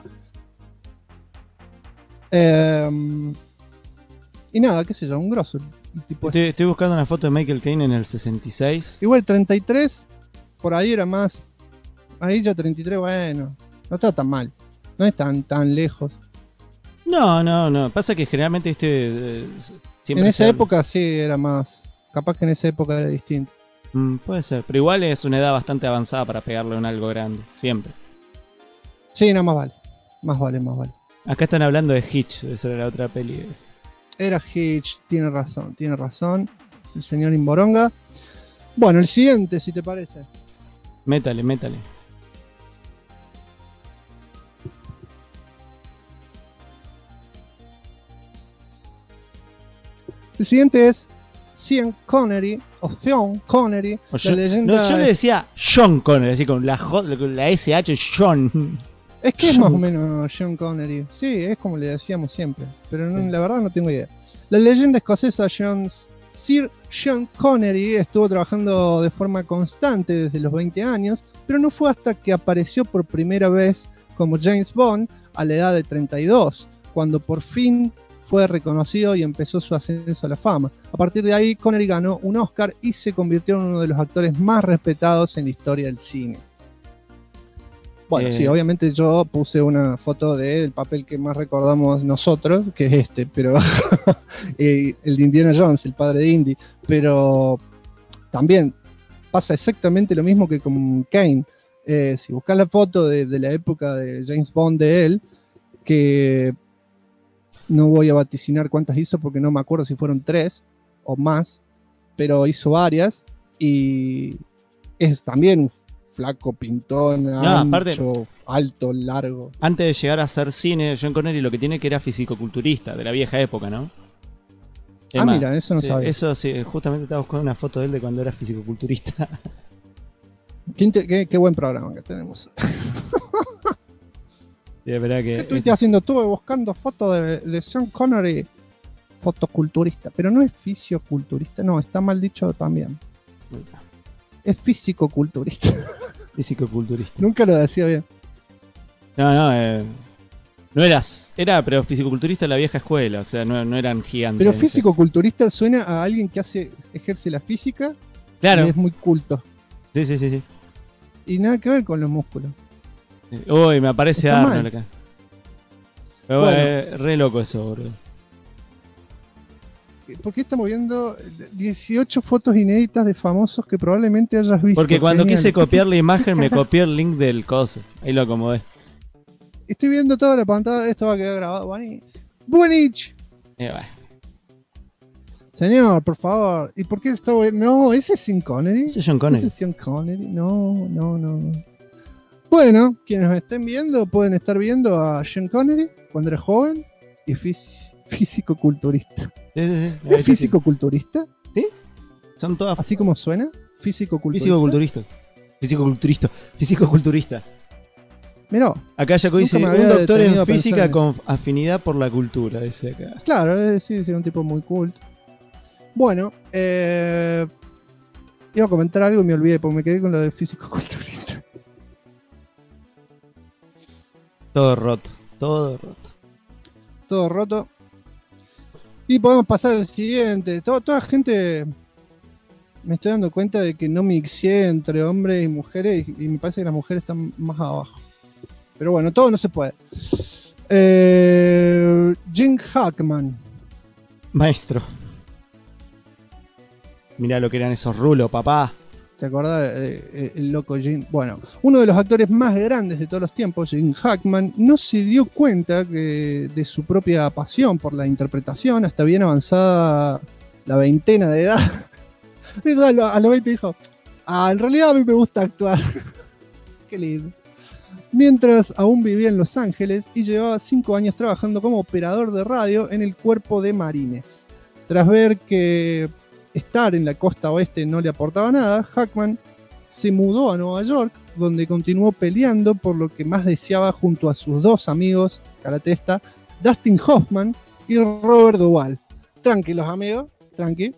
Y nada, qué sé yo, un grosso. El tipo Estoy buscando una foto de Michael Caine en el 66. igual 33, por ahí era más. Ahí ya 33, bueno, no está tan mal. No es tan lejos. No. Pasa que generalmente siempre En esa se- época sí era más. Capaz que en esa época era distinto. Puede ser, pero igual es una edad bastante avanzada para pegarle un algo grande, siempre. Sí, no, más vale. Más vale. Acá están hablando de Hitch, esa era la otra peli. Era Hitch, tiene razón. El señor Imboronga. Bueno, el siguiente, si te parece. Métale. El siguiente es Sean Connery, o Sean Connery, O la yo, leyenda. no, yo le decía John Connery, así con la SH, John. Es que es más o menos Sean Connery. Sí, es como le decíamos siempre. Pero la verdad no tengo idea. La leyenda escocesa Sir Sean Connery estuvo trabajando de forma constante desde los 20 años, pero no fue hasta que apareció por primera vez como James Bond a la edad de 32, cuando por fin fue reconocido y empezó su ascenso a la fama. A partir de ahí, Connery ganó un Oscar y se convirtió en uno de los actores más respetados en la historia del cine. Bueno, sí, obviamente yo puse una foto del papel que más recordamos nosotros, que es este, pero el de Indiana Jones, el padre de Indy, pero también pasa exactamente lo mismo que con Caine. Si buscas la foto de la época de James Bond de él, que No voy a vaticinar cuántas hizo porque no me acuerdo si fueron 3 o más, pero hizo varias y es también un flaco, pintón, ancho, aparte, alto, largo. Antes de llegar a hacer cine, Sean Connery lo que tiene que era fisicoculturista, de la vieja época, ¿no? Mira, eso no sabía. Eso sí, justamente estaba buscando una foto de él de cuando era fisicoculturista. Qué buen programa que tenemos. Sí, es verdad que... ¿Qué estuviste haciendo? Estuve buscando fotos de Sean Connery, fotoculturista, pero no es fisioculturista, no, está mal dicho también. Es físico-culturista. Físico-culturista. Nunca lo decía bien. No era, pero fisicoculturista de la vieja escuela, o sea, no eran gigantes. Pero físico-culturista suena a alguien que ejerce la física, claro. Y es muy culto. Sí. Y nada que ver con los músculos. Uy, me aparece Está Arnold mal. acá. Pero bueno, re loco eso, bro. ¿Por qué estamos viendo 18 fotos inéditas de famosos que probablemente hayas visto? Porque cuando Genial. quise copiar la imagen me copié el link del coso. Ahí lo acomodé. Estoy viendo toda la pantalla, esto va a quedar grabado. Buenich. Bueno. Señor, por favor. ¿Y por qué está No, ese es Sean Connery. Ese es Sean Connery. Ese es Sean Connery. No. Bueno, quienes nos estén viendo pueden estar viendo a Sean Connery cuando era joven y físico-culturista. Sí. ¿Es físico-culturista? ¿Sí? Son todas... ¿Así como suena? Físico-culturista. Físico-culturista. Mirá. Acá Jaco dice, un doctor en física con afinidad por la cultura, dice acá. Claro, sí, un tipo muy culto. Bueno, iba a comentar algo y me olvidé porque me quedé con lo de físico-culturista. Todo roto. Y podemos pasar al siguiente. Toda gente... Me estoy dando cuenta de que no mixé entre hombres y mujeres y me parece que las mujeres están más abajo. Pero bueno, todo no se puede. Gene Hackman. Maestro. Mirá lo que eran esos rulos, papá. ¿Te acordás el loco Gene? Bueno, uno de los actores más grandes de todos los tiempos, Gene Hackman, no se dio cuenta de su propia pasión por la interpretación hasta bien avanzada la veintena de edad. A los 20 dijo, en realidad a mí me gusta actuar. Qué lindo. Mientras aún vivía en Los Ángeles y llevaba 5 años trabajando como operador de radio en el cuerpo de marines. Tras ver que estar en la costa oeste no le aportaba nada, Hackman se mudó a Nueva York, donde continuó peleando por lo que más deseaba junto a sus 2 amigos karatetas, Dustin Hoffman y Robert Duvall. Tranquilos amigos, tranqui.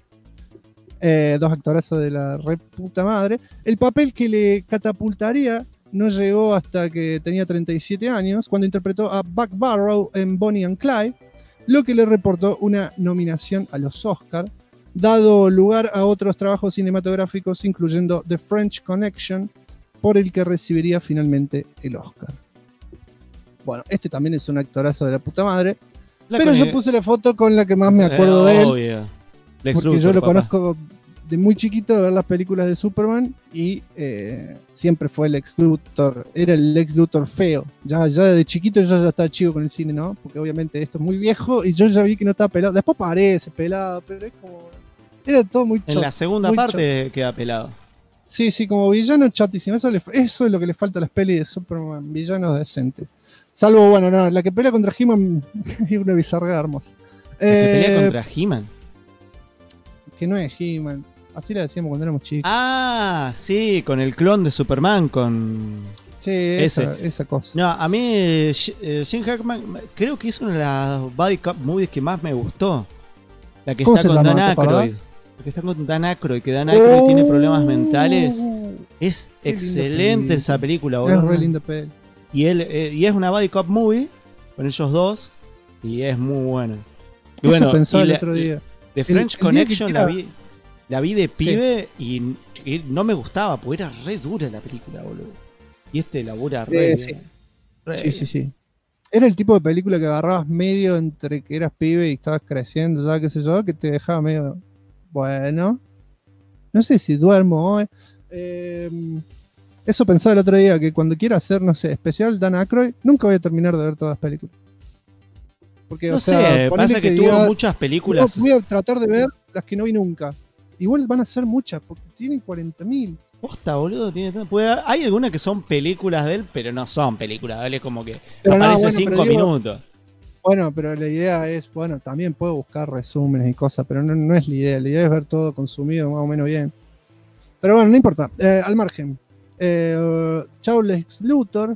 2 actorazos de la re puta madre. El papel que le catapultaría no llegó hasta que tenía 37 años, cuando interpretó a Buck Barrow en Bonnie and Clyde, lo que le reportó una nominación a los Oscar, dado lugar a otros trabajos cinematográficos, incluyendo The French Connection, por el que recibiría finalmente el Oscar. Bueno, este también es un actorazo de la puta madre, pero yo puse la foto con la que más me acuerdo de él, porque yo lo conozco de muy chiquito de ver las películas de Superman y siempre fue el Lex Luthor, era el Lex Luthor feo. Ya de chiquito yo ya estaba chivo con el cine, ¿no? Porque obviamente esto es muy viejo y yo ya vi que no estaba pelado. Después parece pelado, pero es como... Era todo muy chato. En la segunda parte queda pelado. Sí, como villano chatísimo. Eso es lo que le falta a las pelis de Superman, villanos decentes. Salvo, bueno, no, la que pelea contra He-Man es una bizarra hermosa. ¿La que pelea contra He-Man? Que no es He-Man. Así la decíamos cuando éramos chicos. Ah, sí, con el clon de Superman, con... Sí, esa cosa. No, a mí Gene Hackman creo que es una de las Buddy Cop movies que más me gustó. La que está con Dan Aykroyd. La que está con Dan Aykroyd, que Dan Aykroyd tiene problemas mentales. Es excelente esa película, boludo. Es re linda peli. Y es una Buddy Cop movie con ellos dos y es muy buena. Y eso pensó el otro día. The French Connection la vi de pibe y no me gustaba, porque era re dura la película, boludo. Y labura re bien. Sí. Era el tipo de película que agarrabas medio entre que eras pibe y estabas creciendo, ya qué sé yo, que te dejaba medio... Bueno, no sé si duermo hoy. Eso pensaba el otro día, que cuando quiera hacer, no sé, especial Dan Aykroyd, nunca voy a terminar de ver todas las películas. Porque, no sé, pasa que tuvo muchas películas. Voy a tratar de ver las que no vi nunca. Igual van a ser muchas, porque tienen 40.000. Posta, boludo, hay algunas que son películas de él, pero no son películas de él, es como que aparece 5 minutos. Bueno, pero la idea es, también puedo buscar resúmenes y cosas, pero no es la idea es ver todo consumido más o menos bien. Pero bueno, no importa, al margen. Chao Lex Luthor.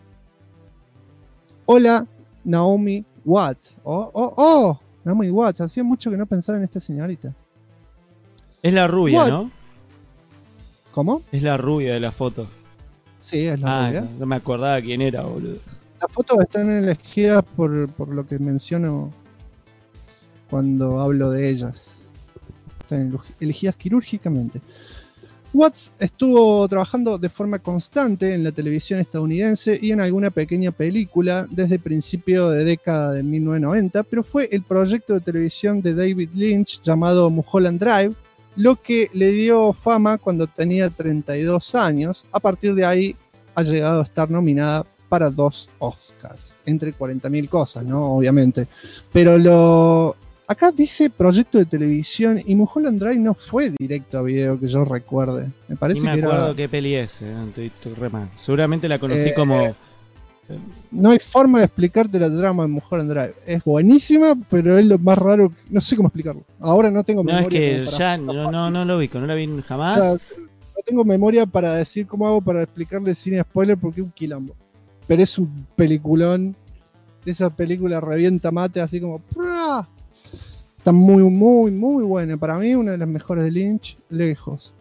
Hola Naomi Watts. Naomi Watts, hacía mucho que no pensaba en esta señorita. Es la rubia, ¿no? ¿Cómo? Es la rubia de la foto. Sí, es la rubia. No me acordaba quién era, boludo. Las fotos están elegidas por lo que menciono cuando hablo de ellas. Están elegidas quirúrgicamente. Watts estuvo trabajando de forma constante en la televisión estadounidense y en alguna pequeña película desde principio de década de 1990, pero fue el proyecto de televisión de David Lynch llamado Mulholland Drive lo que le dio fama cuando tenía 32 años. A partir de ahí ha llegado a estar nominada para 2 Oscars, entre 40.000 cosas, ¿no? Obviamente. Pero acá dice proyecto de televisión y Mulholland Drive no fue directo a video que yo recuerde. Me parece que era... Ni me acuerdo qué peli es, estoy re mal. Seguramente la conocí como... No hay forma de explicarte la trama de Mulholland Drive. Es buenísima, pero es lo más raro. No sé cómo explicarlo. Ahora no tengo memoria. No, es que ya no lo vi, no la vi jamás. O sea, no tengo memoria para decir cómo hago para explicarle sin spoiler porque es un quilombo. Pero es un peliculón. Esa película revienta mate así como... ¡prá! Está muy, muy, muy buena. Para mí una de las mejores de Lynch, lejos.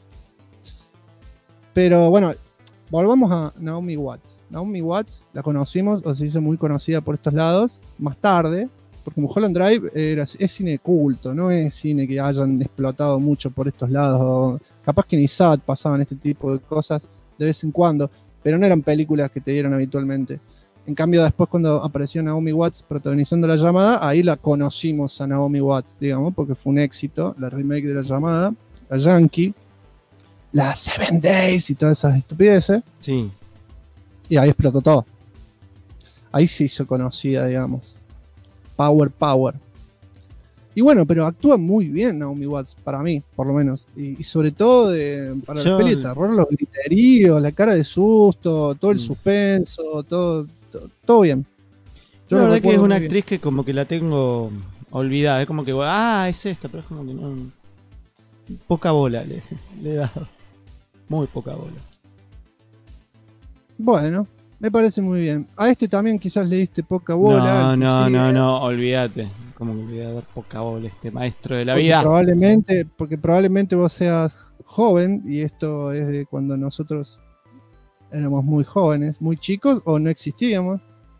Pero bueno, volvamos a Naomi Watts. Naomi Watts la conocimos, o se hizo muy conocida por estos lados, más tarde, porque Mulholland Drive es cine culto, no es cine que hayan explotado mucho por estos lados. Capaz que en ISAT pasaban este tipo de cosas de vez en cuando, pero no eran películas que te dieran habitualmente. En cambio, después cuando apareció Naomi Watts protagonizando La Llamada, ahí la conocimos a Naomi Watts, digamos, porque fue un éxito, la remake de La Llamada, la Yankee, la 7 Days y todas esas estupideces. Sí. Y ahí explotó todo. Ahí se hizo conocida, digamos. Power. Y bueno, pero actúa muy bien Naomi Watts, para mí, por lo menos. Y sobre todo para la peli de terror, los griteríos, la cara de susto, todo el suspenso, todo bien. Yo la verdad que es una actriz que como que la tengo olvidada. Es como que, es esta, pero es como que no... Poca bola le he dado. Muy poca bola. Bueno, me parece muy bien. A este también quizás le diste poca bola. No, olvídate. Como que le voy a dar poca bola a este maestro de la vida. Porque probablemente vos seas joven y esto es de cuando nosotros éramos muy jóvenes, muy chicos o no existíamos.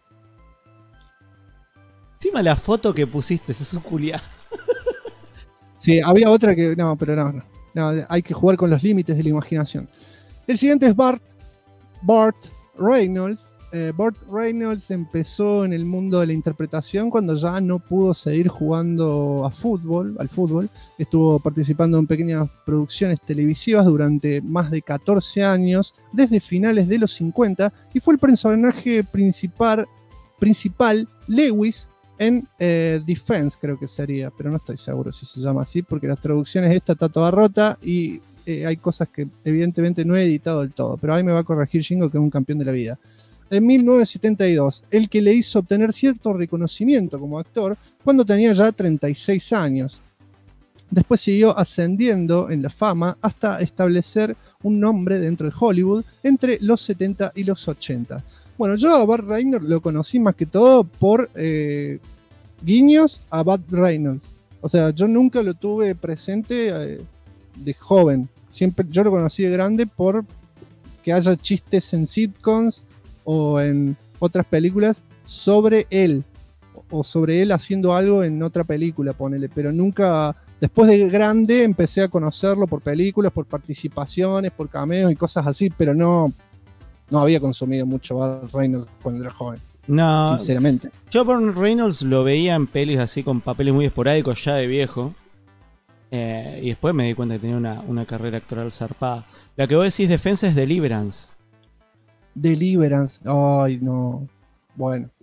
Encima la foto que pusiste, es un culiado. Sí, había otra que... No, hay que jugar con los límites de la imaginación. El siguiente es Burt Reynolds. Burt Reynolds empezó en el mundo de la interpretación cuando ya no pudo seguir jugando al fútbol. Estuvo participando en pequeñas producciones televisivas durante más de 14 años, desde finales de los 50, y fue el personaje principal Lewis en Defense, creo que sería, pero no estoy seguro si se llama así, porque las traducciones esta está toda rota y hay cosas que evidentemente no he editado del todo, pero ahí me va a corregir Jingo, que es un campeón de la vida. En 1972, el que le hizo obtener cierto reconocimiento como actor cuando tenía ya 36 años. Después siguió ascendiendo en la fama hasta establecer un nombre dentro de Hollywood entre los 70 y los 80. Bueno, yo a Burt Reynolds lo conocí más que todo por guiños a Burt Reynolds. O sea, yo nunca lo tuve presente de joven. Siempre yo lo conocí de grande por que haya chistes en sitcoms o en otras películas sobre él. O sobre él haciendo algo en otra película, ponele. Pero nunca... Después de grande empecé a conocerlo por películas, por participaciones, por cameos y cosas así, pero no había consumido mucho Burt Reynolds cuando era joven. No, sinceramente. Yo Burt Reynolds lo veía en pelis así con papeles muy esporádicos ya de viejo. Y después me di cuenta que tenía una carrera actoral zarpada. La que vos decís Defensa es Deliverance. Deliverance. Ay, no. Bueno.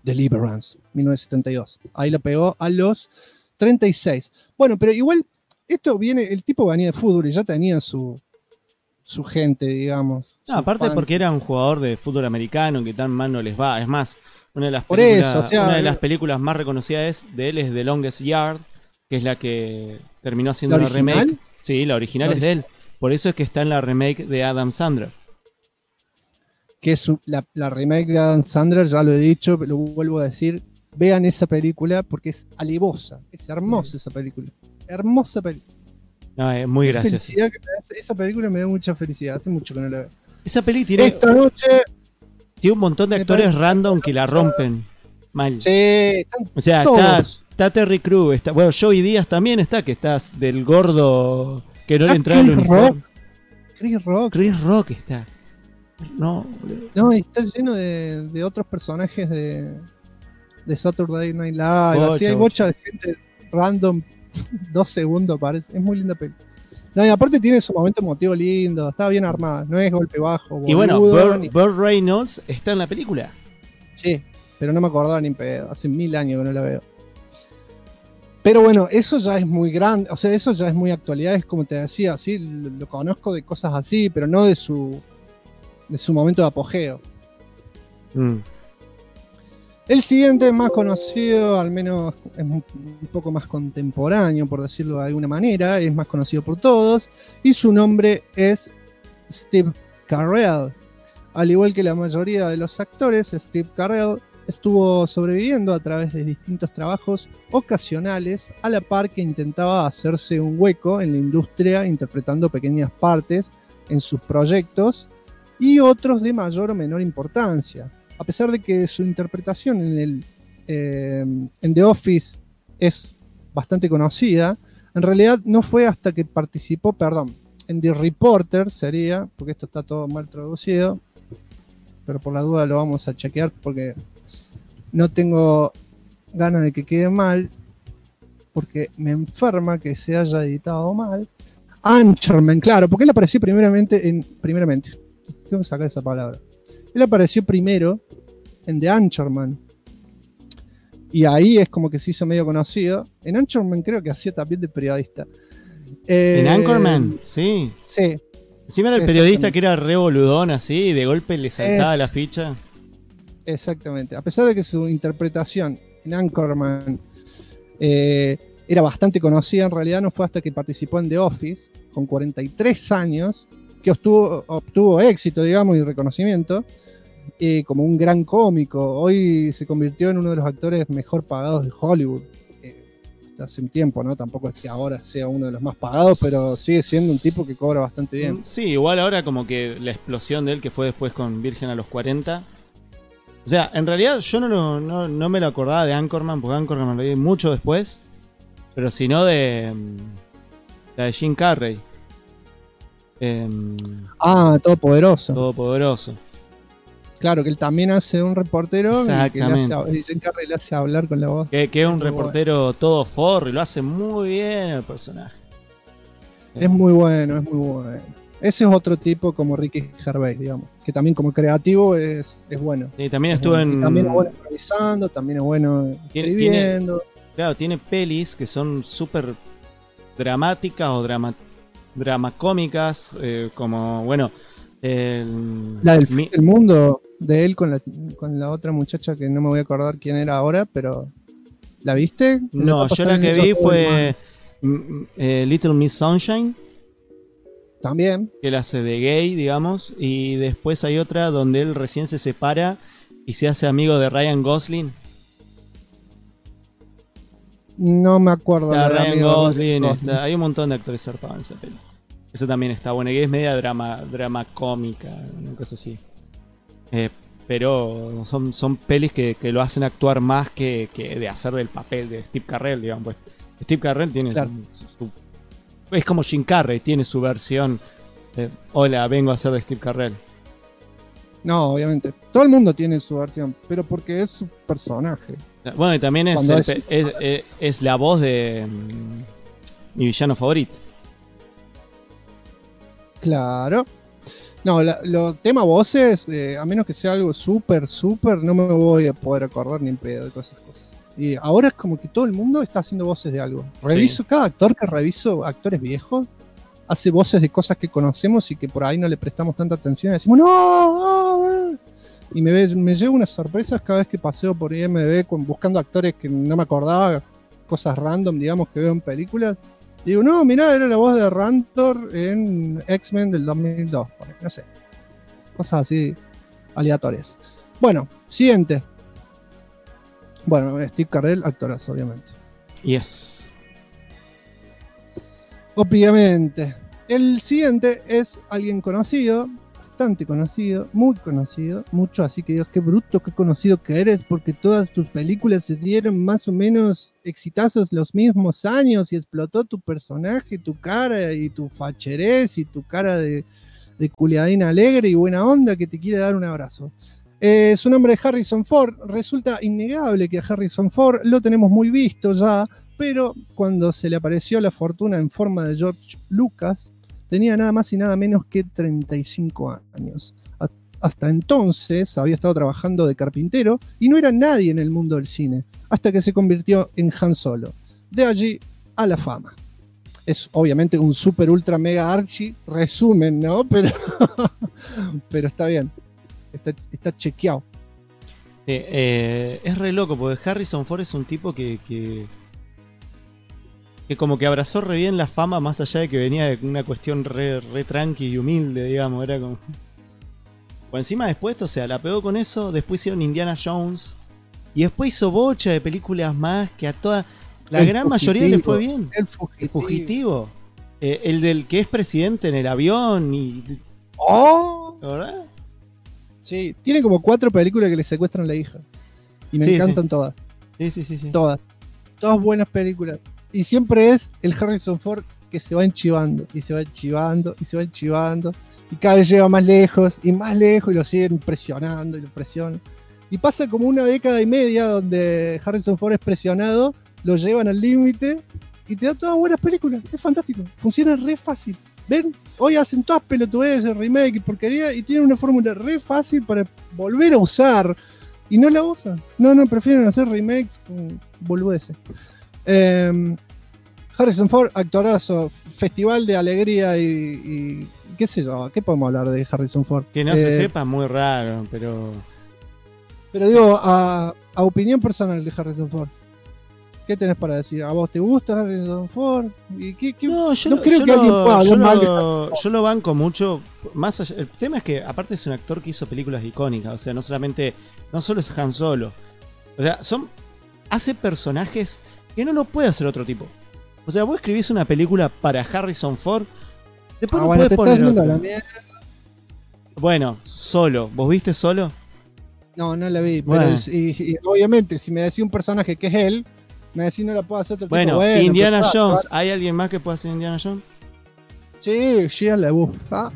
Deliverance, 1972. Ahí la pegó a los 36. Bueno, pero igual, el tipo venía de fútbol y ya tenía su gente, digamos. No, aparte fans. Porque era un jugador de fútbol americano que tan mal no les va. Es más, una de las películas más reconocidas de él es The Longest Yard, que es la que terminó haciendo la remake. Sí, la original es de él. Por eso es que está en la remake de Adam Sandler. Que es la remake de Adam Sandler, ya lo he dicho, lo vuelvo a decir. Vean esa película porque es alevosa. Es hermosa esa película. Hermosa película. No, es muy graciosa. Esa película me da mucha felicidad. Hace mucho que no la veo. Esa peli tiene... Esta noche... Tiene un montón de actores random que la rompen mal. Sí, están o sea, está Terry Crews, está, bueno, Joey Díaz también está, que estás del gordo que no le entraba el uniforme. Chris Rock está. No, está lleno de otros personajes de Saturday Night Live. Así hay bocha de gente random, 2 segundos parece. Es muy linda peli. No, y aparte tiene su momento emotivo lindo, está bien armada, no es golpe bajo. Boludo, y bueno, Burt Reynolds está en la película. Sí, pero no me acordaba ni en pedo, hace 1000 años que no la veo. Pero bueno, eso ya es muy grande, o sea, eso ya es muy actualidad, es como te decía, sí, lo conozco de cosas así, pero no de su momento de apogeo. El siguiente más conocido, al menos es un poco más contemporáneo, por decirlo de alguna manera, es más conocido por todos, y su nombre es Steve Carell. Al igual que la mayoría de los actores, Steve Carell estuvo sobreviviendo a través de distintos trabajos ocasionales, a la par que intentaba hacerse un hueco en la industria interpretando pequeñas partes en sus proyectos y otros de mayor o menor importancia. A pesar de que su interpretación en The Office es bastante conocida, en realidad no fue hasta que participó, en The Reporter sería, porque esto está todo mal traducido, pero por la duda lo vamos a chequear porque no tengo ganas de que quede mal, porque me enferma que se haya editado mal. Anchorman, claro, porque él apareció primeramente, tengo que sacar esa palabra. Él apareció primero en The Anchorman. Y ahí es como que se hizo medio conocido. En Anchorman creo que hacía también de periodista. ¿En Anchorman? Sí. Sí. Encima era el periodista que era re boludón así y de golpe le saltaba la ficha. Exactamente. A pesar de que su interpretación en Anchorman era bastante conocida, en realidad no fue hasta que participó en The Office, con 43 años, que obtuvo éxito, digamos, y reconocimiento como un gran cómico. Hoy se convirtió en uno de los actores mejor pagados de Hollywood. Hace un tiempo, ¿no? Tampoco es que ahora sea uno de los más pagados, pero sigue siendo un tipo que cobra bastante bien. Sí, igual ahora como que la explosión de él, que fue después con Virgen a los 40. O sea, en realidad yo no me lo acordaba de Anchorman, porque Anchorman lo vi mucho después, pero sino de la de Jim Carrey. Todopoderoso. Todopoderoso. Claro, que él también hace un reportero Exactamente. Y Jim Carrey le hace hablar con la voz. Que es un reportero todo forro y lo hace muy bien el personaje. Es muy bueno, es muy bueno. Ese es otro tipo como Ricky Gervais, digamos, que también como creativo es bueno. Y también estuvo en... También es bueno improvisando, también es bueno escribiendo. Tiene pelis que son súper dramáticas o dramacómicas, como, bueno... La del el mundo de él con la otra muchacha que no me voy a acordar quién era ahora, pero ¿la viste? No, yo la que vi fue Little Miss Sunshine. También. Que él hace de gay, digamos. Y después hay otra donde él recién se separa y se hace amigo de Ryan Gosling. No me acuerdo. Ryan Gosling. Hay un montón de actores zarpados en esa peli. Esa también está buena, que es media drama cómica, una cosa así. Pero son pelis que lo hacen actuar más que de hacer del papel de Steve Carell, digamos. Pues Steve Carell tiene es como Jim Carrey, tiene su versión. Hola, vengo a hacer de Steve Carell. No, obviamente. Todo el mundo tiene su versión, pero porque es su personaje. Bueno, y también es la voz de mi villano favorito. Claro. No, lo tema voces, a menos que sea algo súper, no me voy a poder acordar ni en pedo de todas esas cosas. Y ahora es como que todo el mundo está haciendo voces de algo. Reviso, cada actor que reviso, actores viejos, hace voces de cosas que conocemos y que por ahí no le prestamos tanta atención y decimos, ¡no! Y me llevo unas sorpresas cada vez que paseo por IMDb buscando actores que no me acordaba, cosas random, digamos, que veo en películas. Y digo, no, mirá, era la voz de Rantor en X-Men del 2002. No sé. Cosas así aleatorias. Bueno, siguiente. Bueno, Steve Carell, actorazo, obviamente. Yes. Obviamente. El siguiente es alguien conocido, bastante conocido, muy conocido, mucho, así que Dios, qué bruto, qué conocido que eres, porque todas tus películas se dieron más o menos exitazos los mismos años y explotó tu personaje, tu cara y tu facherez y tu cara de culiadina alegre y buena onda que te quiere dar un abrazo. Su nombre es Harrison Ford. Resulta innegable que a Harrison Ford lo tenemos muy visto ya, pero cuando se le apareció la fortuna en forma de George Lucas, tenía nada más y nada menos que 35 años. Hasta entonces había estado trabajando de carpintero y no era nadie en el mundo del cine, hasta que se convirtió en Han Solo. De allí a la fama. Es obviamente un super ultra mega archi resumen, ¿no? Pero está bien. Está chequeado. Es re loco, porque Harrison Ford es un tipo que como que abrazó re bien la fama, más allá de que venía de una cuestión re tranqui y humilde, digamos. Era como... Por encima después, o sea, la pegó con eso. Después hicieron Indiana Jones. Y después hizo bocha de películas más que a toda... La gran mayoría le fue bien. El Fugitivo. El del que es presidente en el avión y... ¿Verdad? Sí, tiene como 4 películas que le secuestran a la hija. Y me encantan todas. Sí. Todas buenas películas. Y siempre es el Harrison Ford que se va enchivando. Y se va enchivando. Y se va enchivando. Y cada vez llega más lejos. Y más lejos. Y lo siguen presionando. Y lo presionan. Y pasa como una década y media donde Harrison Ford es presionado. Lo llevan al límite. Y te da todas buenas películas. Es fantástico. Funciona re fácil. ¿Ven? Hoy hacen todas pelotudeces, remake y porquería, y tienen una fórmula re fácil para volver a usar. Y no la usan. No, prefieren hacer remakes con boludeces. Harrison Ford, actorazo, festival de alegría y qué sé yo, ¿qué podemos hablar de Harrison Ford? Que no se sepa, muy raro, pero... Pero digo, a opinión personal de Harrison Ford. ¿Qué tenés para decir? ¿A vos te gusta Harrison Ford? No, no creo que alguien pueda hablar mal de Harrison Ford. Yo lo banco mucho. Más allá, el tema es que aparte es un actor que hizo películas icónicas. O sea, no solo es Han Solo. O sea, hace personajes que no lo puede hacer otro tipo. O sea, vos escribís una película para Harrison Ford, después no podés poner otro. Bueno, Solo. ¿Vos viste Solo? No la vi. Bueno. Pero y obviamente, si me decís un personaje que es él, me decís no la puedo hacer otro tipo. Bueno, Indiana Jones. ¿Hay alguien más que pueda hacer Indiana Jones? Sí, Shia LaBeouf.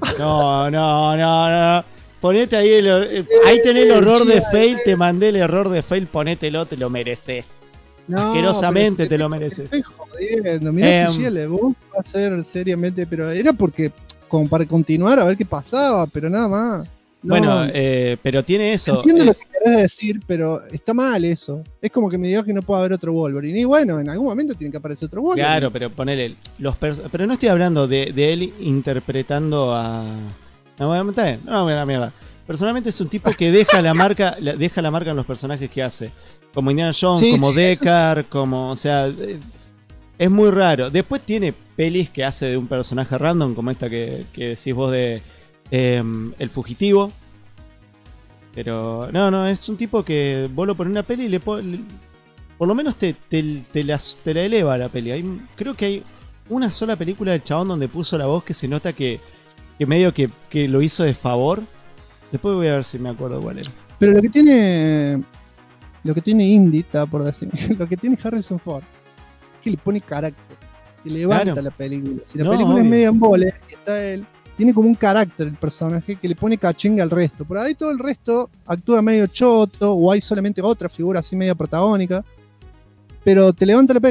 No. Ponete ahí ahí tenés el horror de fail. Te mandé el error de fail. Ponételo, te lo mereces. Asquerosamente te lo mereces. Estoy jodiendo. Mirá si Shia LaBeouf va a ser seriamente, pero era porque como para continuar a ver qué pasaba, pero nada más. No, bueno, pero tiene eso. Entiendo lo que querés decir, pero está mal eso. Es como que me digas que no puede haber otro Wolverine. Y bueno, en algún momento tiene que aparecer otro Wolverine. Claro, pero ponele. Pero no estoy hablando de él interpretando a. No, está bien. No, la mierda. Personalmente es un tipo que deja la marca en los personajes que hace. Como Indiana Jones, como Deckard, como. O sea. Es muy raro. Después tiene pelis que hace de un personaje random, como esta que decís vos de. El Fugitivo. Pero no, es un tipo que vos lo pones en una peli y por lo menos te la eleva la peli. Creo que hay una sola película del chabón donde puso la voz que se nota que medio que lo hizo de favor. Después voy a ver si me acuerdo cuál era. Pero lo que tiene Indy, por decir, lo que tiene Harrison Ford es que le pone carácter, que levanta la película. Si la película es media embole y está él, tiene como un carácter el personaje que le pone cachenga al resto. Por ahí todo el resto actúa medio choto o hay solamente otra figura así media protagónica. Pero te levanta la peli.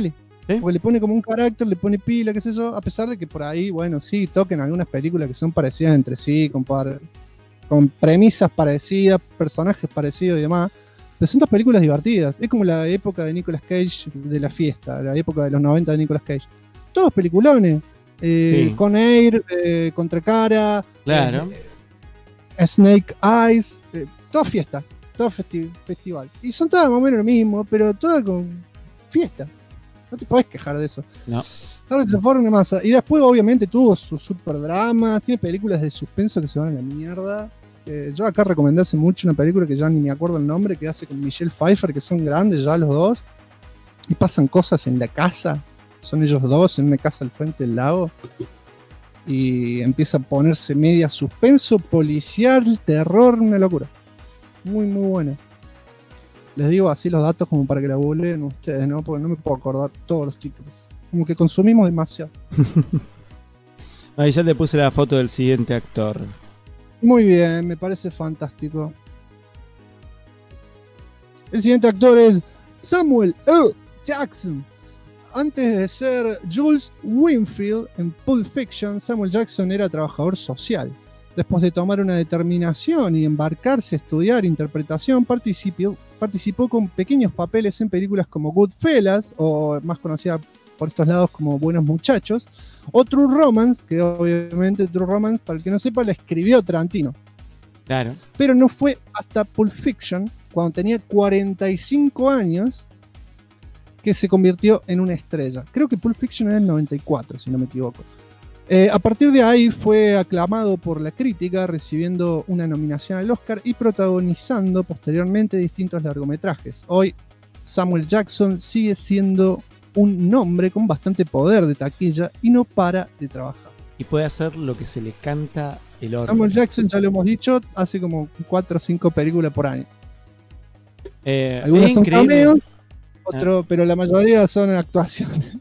¿Sí? Porque le pone como un carácter, le pone pila, qué sé yo, a pesar de que por ahí, bueno, sí, toquen algunas películas que son parecidas entre sí, con premisas parecidas, personajes parecidos y demás. Pero son dos películas divertidas. Es como la época de Nicolas Cage de La Fiesta, la época de los 90 de Nicolas Cage. Todos peliculones. Sí. Con Air, Contracara, Claro. Snake Eyes, todo fiesta, todo festival. Y son todas más o menos lo mismo, pero todas con fiesta. No te podés quejar de eso. No. Ahora se forma una masa. Y después, obviamente, tuvo sus super dramas, tiene películas de suspenso que se van a la mierda. Yo acá recomendé hace mucho una película que ya ni me acuerdo el nombre, que hace con Michelle Pfeiffer, que son grandes ya los dos, y pasan cosas en la casa. Son ellos dos en una casa al frente del lago. Y empieza a ponerse media suspenso, policial, terror, una locura. Muy, muy buena. Les digo así los datos como para que la googleen ustedes, ¿no? Porque no me puedo acordar todos los títulos. Como que consumimos demasiado. Ahí ya te puse la foto del siguiente actor. Muy bien, me parece fantástico. El siguiente actor es Samuel L. Jackson. Antes de ser Jules Winfield en Pulp Fiction, Samuel Jackson era trabajador social. Después de tomar una determinación y embarcarse a estudiar interpretación, participó con pequeños papeles en películas como Goodfellas, o más conocida por estos lados como Buenos Muchachos, o True Romance, que obviamente True Romance, para el que no sepa, la escribió Tarantino. Claro. Pero no fue hasta Pulp Fiction, cuando tenía 45 años, que se convirtió en una estrella. Creo que Pulp Fiction era en el 94, si no me equivoco. A partir de ahí fue aclamado por la crítica, recibiendo una nominación al Oscar y protagonizando posteriormente distintos largometrajes. Hoy Samuel Jackson sigue siendo un nombre con bastante poder de taquilla y no para de trabajar. Y puede hacer lo que se le canta el oro. Samuel Jackson, ya lo hemos dicho, hace como 4 o 5 películas por año. Algunas son cameos, pero la mayoría son actuaciones.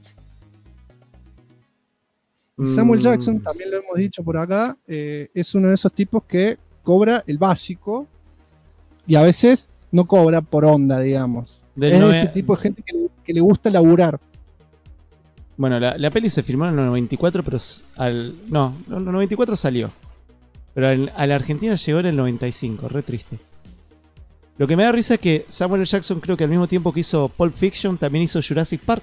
Samuel Jackson, también lo hemos dicho por acá, es uno de esos tipos que cobra el básico y a veces no cobra por onda, digamos. Es ese tipo de gente que le gusta laburar. Bueno, la peli se filmó en el 94, pero el 94 salió. Pero a la Argentina llegó en el 95, re triste. Lo que me da risa es que Samuel Jackson, creo que al mismo tiempo que hizo Pulp Fiction, también hizo Jurassic Park.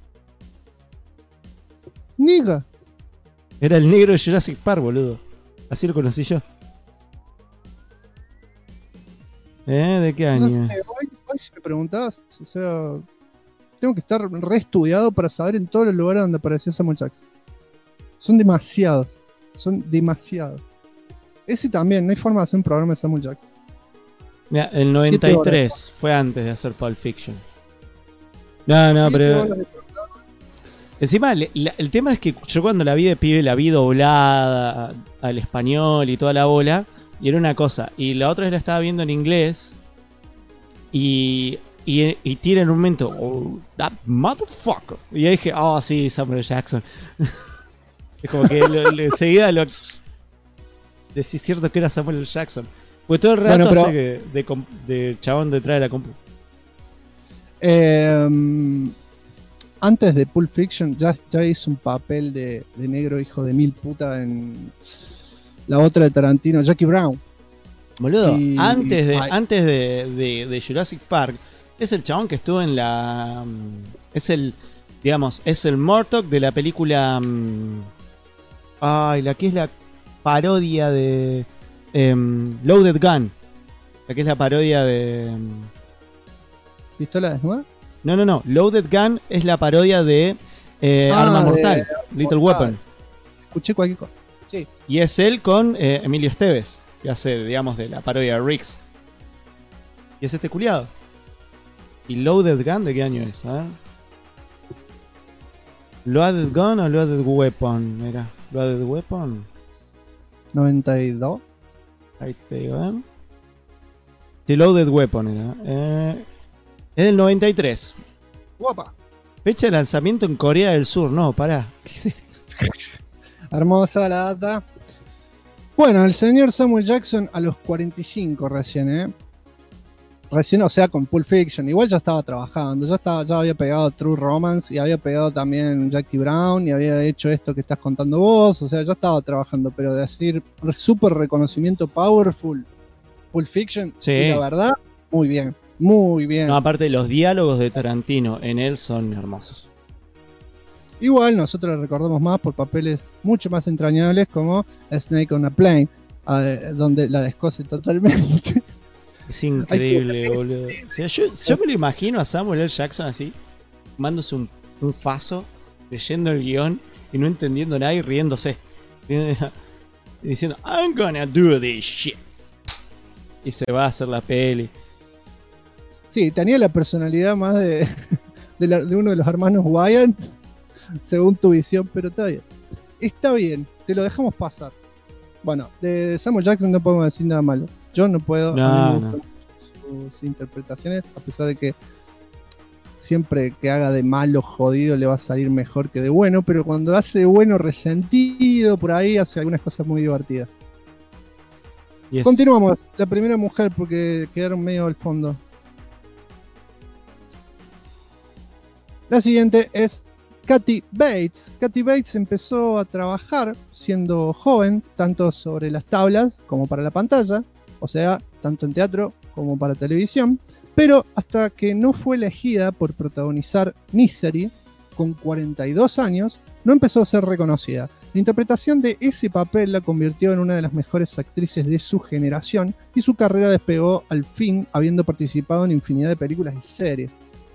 Niga. Era el negro de Jurassic Park, boludo. Así lo conocí yo. ¿De qué año? No sé, hoy si me preguntabas, o sea, tengo que estar reestudiado para saber en todos los lugares donde apareció Samuel Jackson. Son demasiados. Ese también, no hay forma de hacer un programa de Samuel Jackson. Mira, el 93 fue antes de hacer Pulp Fiction. No, pero... Encima, el tema es que yo cuando la vi de pibe, la vi doblada al español y toda la bola, y era una cosa. Y la otra vez la estaba viendo en inglés, y tira en un momento, oh, that motherfucker. Y ahí dije, oh, sí, Samuel Jackson. Es como que enseguida lo... Decís cierto que era Samuel Jackson. Pues todo el rato hace de chabón detrás de la compu. Antes de Pulp Fiction ya hizo un papel de negro hijo de mil puta en la otra de Tarantino, Jackie Brown. Boludo, antes de Jurassic Park, es el chabón que estuvo en la... Es el Murdoch de la película... la que es la parodia de... Loaded Gun. La que es la parodia de... ¿Pistola desnuda? No. Loaded Gun es la parodia de Arma Mortal, Little Weapon. Escuché cualquier cosa. Sí. Y es él con Emilio Esteves, que hace, digamos, de la parodia de Riggs. Y es este culiado. ¿Y Loaded Gun de qué año es? A ver. ¿Loaded Gun o Loaded Weapon? Mira, Loaded Weapon. 92. Ahí te digo, The Loaded Weapon era. Es del 93. Guapa. Fecha de lanzamiento en Corea del Sur. No, pará. ¿Qué es esto? Hermosa la data. Bueno, el señor Samuel Jackson a los 45 recién, recién, o sea, con Pulp Fiction, igual ya estaba trabajando, ya había pegado True Romance y había pegado también Jackie Brown y había hecho esto que estás contando vos, o sea, ya estaba trabajando, pero decir súper reconocimiento powerful, Pulp Fiction, Sí. y la verdad, muy bien, muy bien. No, aparte los diálogos de Tarantino en él son hermosos. Igual nosotros lo recordamos más por papeles mucho más entrañables como A Snake on a Plane, donde la descoce totalmente. Es increíble, boludo. O sea, yo me lo imagino a Samuel L. Jackson así, tomándose un faso, leyendo el guión y no entendiendo nada y riéndose. Y diciendo, I'm gonna do this shit. Y se va a hacer la peli. Sí, tenía la personalidad más de uno de los hermanos Wyatt, según tu visión, pero está bien. Está bien, te lo dejamos pasar. Bueno, de Samuel Jackson no podemos decir nada malo. Yo no puedo. A mí me gustan sus interpretaciones, a pesar de que siempre que haga de malo jodido le va a salir mejor que de bueno, pero cuando hace de bueno resentido, por ahí hace algunas cosas muy divertidas. Yes. Continuamos. La primera mujer, porque quedaron medio al fondo. La siguiente es Kathy Bates. Kathy Bates empezó a trabajar siendo joven, tanto sobre las tablas como para la pantalla, o sea, tanto en teatro como para televisión, pero hasta que no fue elegida por protagonizar Misery, con 42 años, no empezó a ser reconocida. La interpretación de ese papel la convirtió en una de las mejores actrices de su generación y su carrera despegó al fin, habiendo participado en infinidad de películas y series.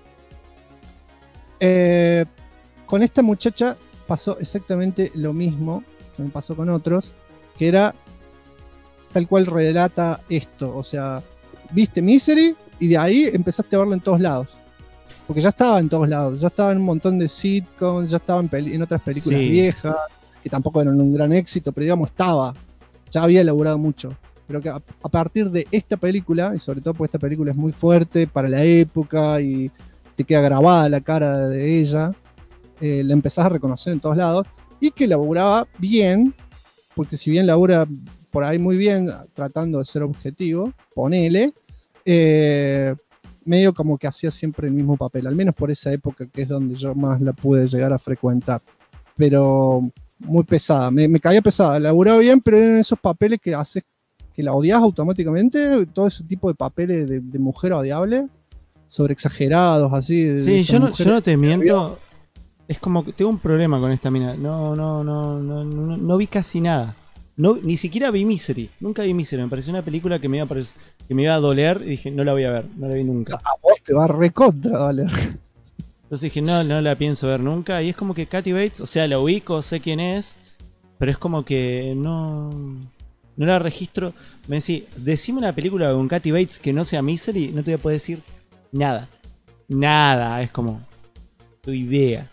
Con esta muchacha pasó exactamente lo mismo que me pasó con otros, que era tal cual relata esto, o sea, viste Misery y de ahí empezaste a verlo en todos lados, porque ya estaba en todos lados, ya estaba en un montón de sitcoms, ya estaba en otras películas viejas, que tampoco eran un gran éxito, pero digamos ya había elaborado mucho, pero que a partir de esta película, y sobre todo porque esta película es muy fuerte para la época y te queda grabada la cara de ella, la empezás a reconocer en todos lados, y que laburaba bien, porque si bien labura por ahí muy bien, tratando de ser objetivo, ponele, medio como que hacía siempre el mismo papel, al menos por esa época que es donde yo más la pude llegar a frecuentar, pero muy pesada, me caía pesada, laburaba bien, pero eran esos papeles que haces que la odias automáticamente, todo ese tipo de papeles de mujer odiable, sobre exagerados, así. Sí, yo no te miento. Es como que tengo un problema con esta mina. No vi casi nada. Ni siquiera vi Misery. Nunca vi Misery. Me pareció una película que me iba a doler y dije, no la voy a ver. No la vi nunca. A vos te va recontra, vale. Entonces dije, no la pienso ver nunca. Y es como que Kathy Bates, o sea, la ubico, sé quién es, pero es como que no la registro. Me decís, decime una película con Kathy Bates que no sea Misery, no te voy a poder decir nada, es como tu idea.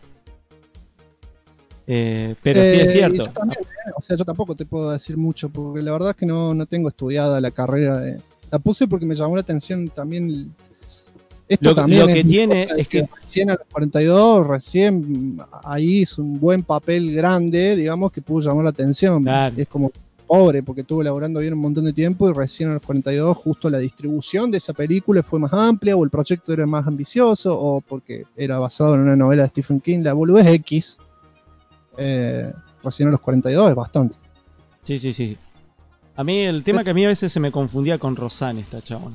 Pero sí es cierto. Yo también, o sea, yo tampoco te puedo decir mucho, porque la verdad es que no tengo estudiada la carrera la puse porque me llamó la atención también. Esto también lo que tiene es que recién a los 42, recién ahí es un buen papel grande, digamos, que pudo llamar la atención. Claro. Es como pobre, porque estuvo laburando bien un montón de tiempo y recién a los 42 justo la distribución de esa película fue más amplia, o el proyecto era más ambicioso, o porque era basado en una novela de Stephen King, la boludez X. Recién a los 42 es bastante. Sí. A mí el tema que a mí a veces se me confundía con Rosanne, esta chabona.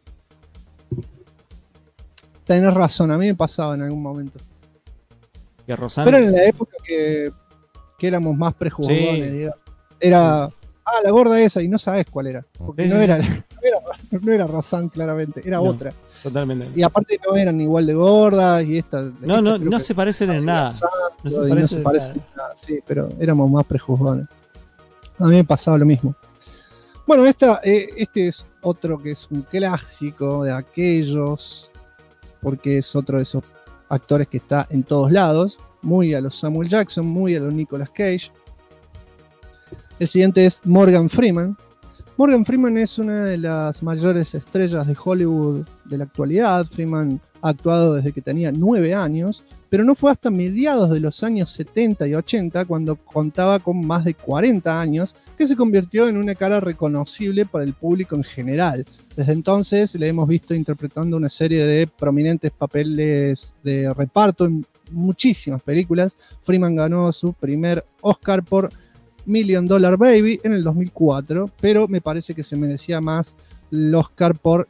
Tenés razón, a mí me pasaba en algún momento. Que Rosanne... Pero en la época que éramos más prejuzgones, digamos. Era... la gorda esa, y no sabes cuál era. Porque no era Rosanne, claramente, era otra. Totalmente. Y aparte no eran igual de gordas, y esta... No se parecen en nada. No se parecen en nada, sí, pero éramos más prejuzgones. A mí me pasaba lo mismo. Bueno, este es otro que es un clásico de aquellos, porque es otro de esos actores que está en todos lados, muy a los Samuel Jackson, muy a los Nicolas Cage. El siguiente es Morgan Freeman. Morgan Freeman es una de las mayores estrellas de Hollywood de la actualidad. Freeman ha actuado desde que tenía 9 años, pero no fue hasta mediados de los años 70 y 80, cuando contaba con más de 40 años, que se convirtió en una cara reconocible para el público en general. Desde entonces le hemos visto interpretando una serie de prominentes papeles de reparto en muchísimas películas. Freeman ganó su primer Oscar por $1 Million Baby en el 2004, pero me parece que se merecía más el Oscar por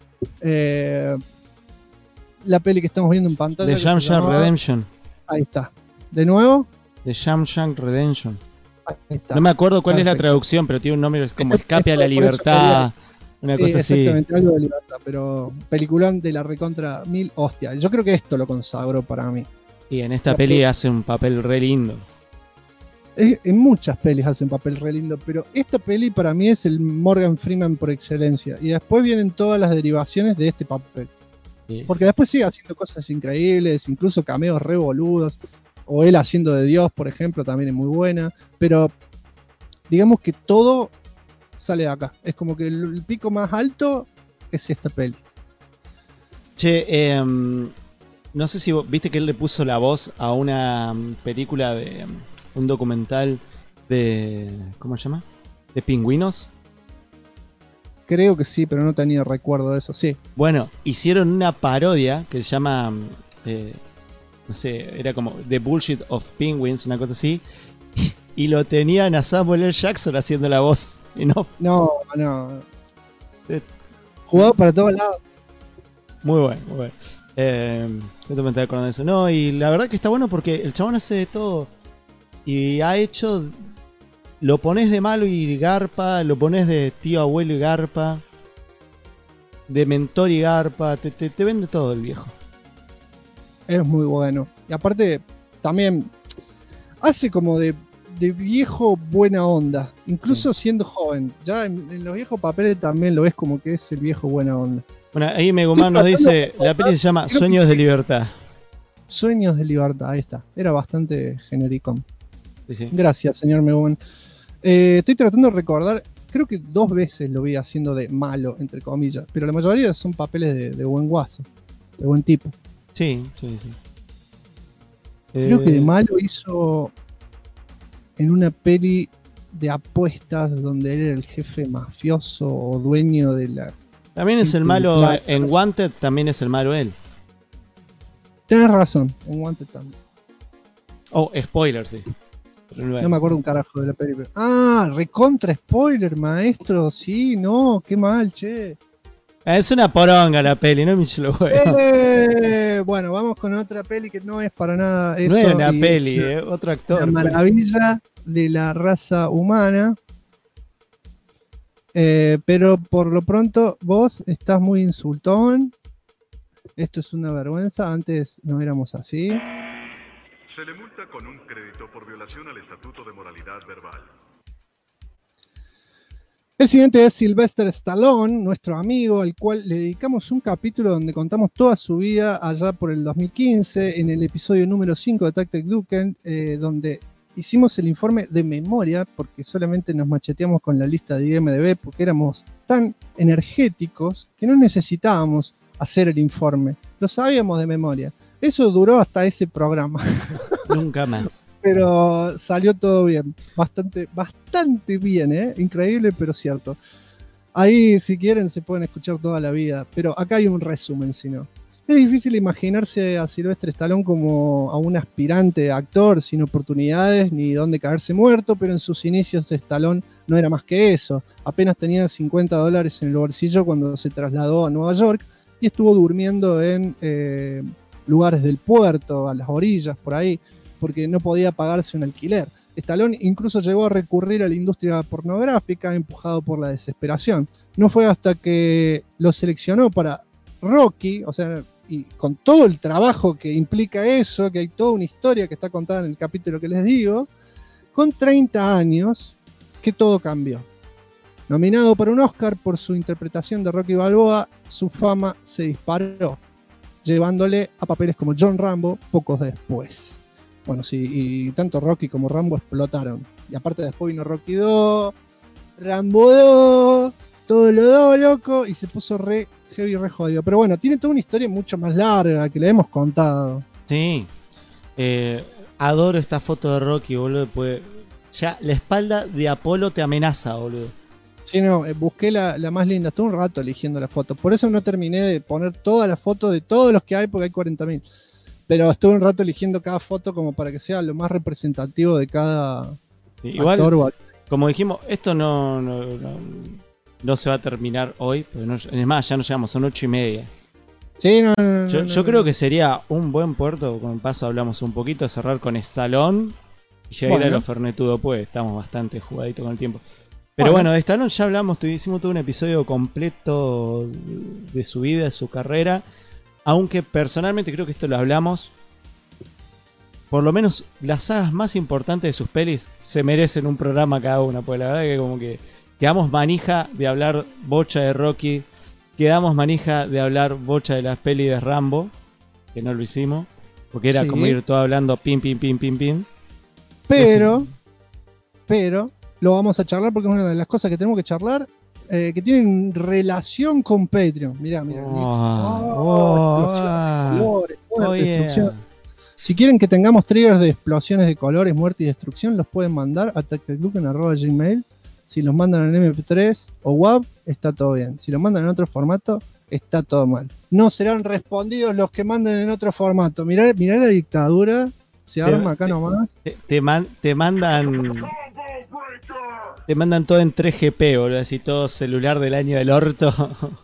la peli que estamos viendo en pantalla. The Shawshank Redemption. Ahí está. ¿De nuevo? The Shawshank Redemption. Ahí está. No me acuerdo cuál es la Perfecto. traducción, pero tiene un nombre como Escape a la Libertad. Una cosa así. Exactamente, algo de libertad, pero peliculón de la recontra mil hostia. Yo creo que esto lo consagró para mí. Y en esta peli hace un papel re lindo. En muchas pelis hacen papel re lindo, pero esta peli para mí es el Morgan Freeman por excelencia. Y después vienen todas las derivaciones de este papel. Sí. Porque después sigue haciendo cosas increíbles, incluso cameos re boludos. O él haciendo de Dios, por ejemplo, también es muy buena. Pero digamos que todo sale de acá. Es como que el pico más alto es esta peli. Che, no sé si vos viste que él le puso la voz a una película de un documental de... ¿Cómo se llama? De pingüinos. Creo que sí, pero no tenía recuerdo de eso, sí. Bueno, hicieron una parodia que se llama, no sé, era como The Bullshit of Penguins, una cosa así, y lo tenían a Samuel L. Jackson haciendo la voz. Y no. No. Jugado para todos lados. Muy bueno, muy bueno. Yo me estaba acordando de eso. No, y la verdad que está bueno porque el chabón hace de todo. Y ha hecho... Lo pones de malo y garpa, lo pones de tío abuelo y garpa, de mentor y garpa, te vende todo el viejo. Es muy bueno. Y aparte, también hace como de viejo buena onda, incluso siendo joven. Ya en los viejos papeles también lo ves como que es el viejo buena onda. Bueno, ahí Meguman nos dice, la peli se llama Sueños de Libertad. Sueños de Libertad, ahí está. Era bastante genérico. Sí. Gracias, señor Meguman. Estoy tratando de recordar, creo que 2 veces lo vi haciendo de malo, entre comillas, pero la mayoría son papeles de buen guaso, de buen tipo. Sí. Creo que de malo hizo en una peli de apuestas donde él era el jefe mafioso o dueño de la... También es el malo en Wanted, también es el malo él. Tienes razón, en Wanted también. Oh, spoiler, sí. No me acuerdo un carajo de la peli. Recontra spoiler, maestro. Sí, no, qué mal, che. Es una poronga la peli, no me hinche los huevos. Bueno, vamos con otra peli que no es para nada eso. No es una peli, otro actor. La maravilla de la raza humana. Pero por lo pronto vos estás muy insultón. Esto es una vergüenza. Antes no éramos así. Se le multa con un crédito por violación al Estatuto de Moralidad Verbal. El siguiente es Sylvester Stallone, nuestro amigo, al cual le dedicamos un capítulo donde contamos toda su vida allá por el 2015, en el episodio número 5 de Tactic Duken, donde hicimos el informe de memoria, porque solamente nos macheteamos con la lista de IMDb, porque éramos tan energéticos que no necesitábamos hacer el informe, lo sabíamos de memoria. Eso duró hasta ese programa. Nunca más. Pero salió todo bien. Bastante bien, increíble, pero cierto. Ahí, si quieren, se pueden escuchar toda la vida. Pero acá hay un resumen, si no. Es difícil imaginarse a Sylvester Stallone como a un aspirante actor sin oportunidades ni dónde caerse muerto, pero en sus inicios Stallone no era más que eso. Apenas tenía $50 en el bolsillo cuando se trasladó a Nueva York y estuvo durmiendo en... lugares del puerto, a las orillas, por ahí, porque no podía pagarse un alquiler. Stallone incluso llegó a recurrir a la industria pornográfica, empujado por la desesperación. No fue hasta que lo seleccionó para Rocky, o sea, y con todo el trabajo que implica eso, que hay toda una historia que está contada en el capítulo que les digo, con 30 años, que todo cambió. Nominado para un Oscar por su interpretación de Rocky Balboa, su fama se disparó, llevándole a papeles como John Rambo pocos después. Bueno, sí, y tanto Rocky como Rambo explotaron. Y aparte después vino Rocky 2, Rambo 2, todo lo daba loco y se puso re heavy, re jodido. Pero bueno, tiene toda una historia mucho más larga que le hemos contado. Sí. Adoro esta foto de Rocky, boludo. Pues ya la espalda de Apolo te amenaza, boludo. Sí, no, busqué la más linda. Estuve un rato eligiendo la foto. Por eso no terminé de poner todas las fotos de todos los que hay, porque hay 40.000. Pero estuve un rato eligiendo cada foto como para que sea lo más representativo de cada igual, actor. Como dijimos, esto no se va a terminar hoy. Es más, ya no llegamos, son 8:30. Sí, Yo creo que sería un buen puerto, con paso hablamos un poquito, cerrar con Stallone y llegar a los Fernetudo, pues estamos bastante jugaditos con el tiempo. Pero bueno, de Stallone ya hablamos, hicimos todo un episodio completo de su vida, de su carrera. Aunque personalmente creo que esto lo hablamos. Por lo menos las sagas más importantes de sus pelis se merecen un programa cada una. Pues la verdad que como que quedamos manija de hablar bocha de Rocky. Quedamos manija de hablar bocha de las pelis de Rambo. Que no lo hicimos. Porque era como ir todo hablando pim. Pero lo vamos a charlar porque es una de las cosas que tenemos que charlar. Que tienen relación con Patreon. Mirá. Destrucción. Si quieren que tengamos triggers de explosiones de colores, muerte y destrucción, los pueden mandar a tactecluken@gmail. Si los mandan en MP3 o WAV, está todo bien. Si los mandan en otro formato, está todo mal. No serán respondidos los que manden en otro formato. Mirá la dictadura. Se arma acá nomás. Te mandan todo en 3GP, boludo, así todo celular del año del orto.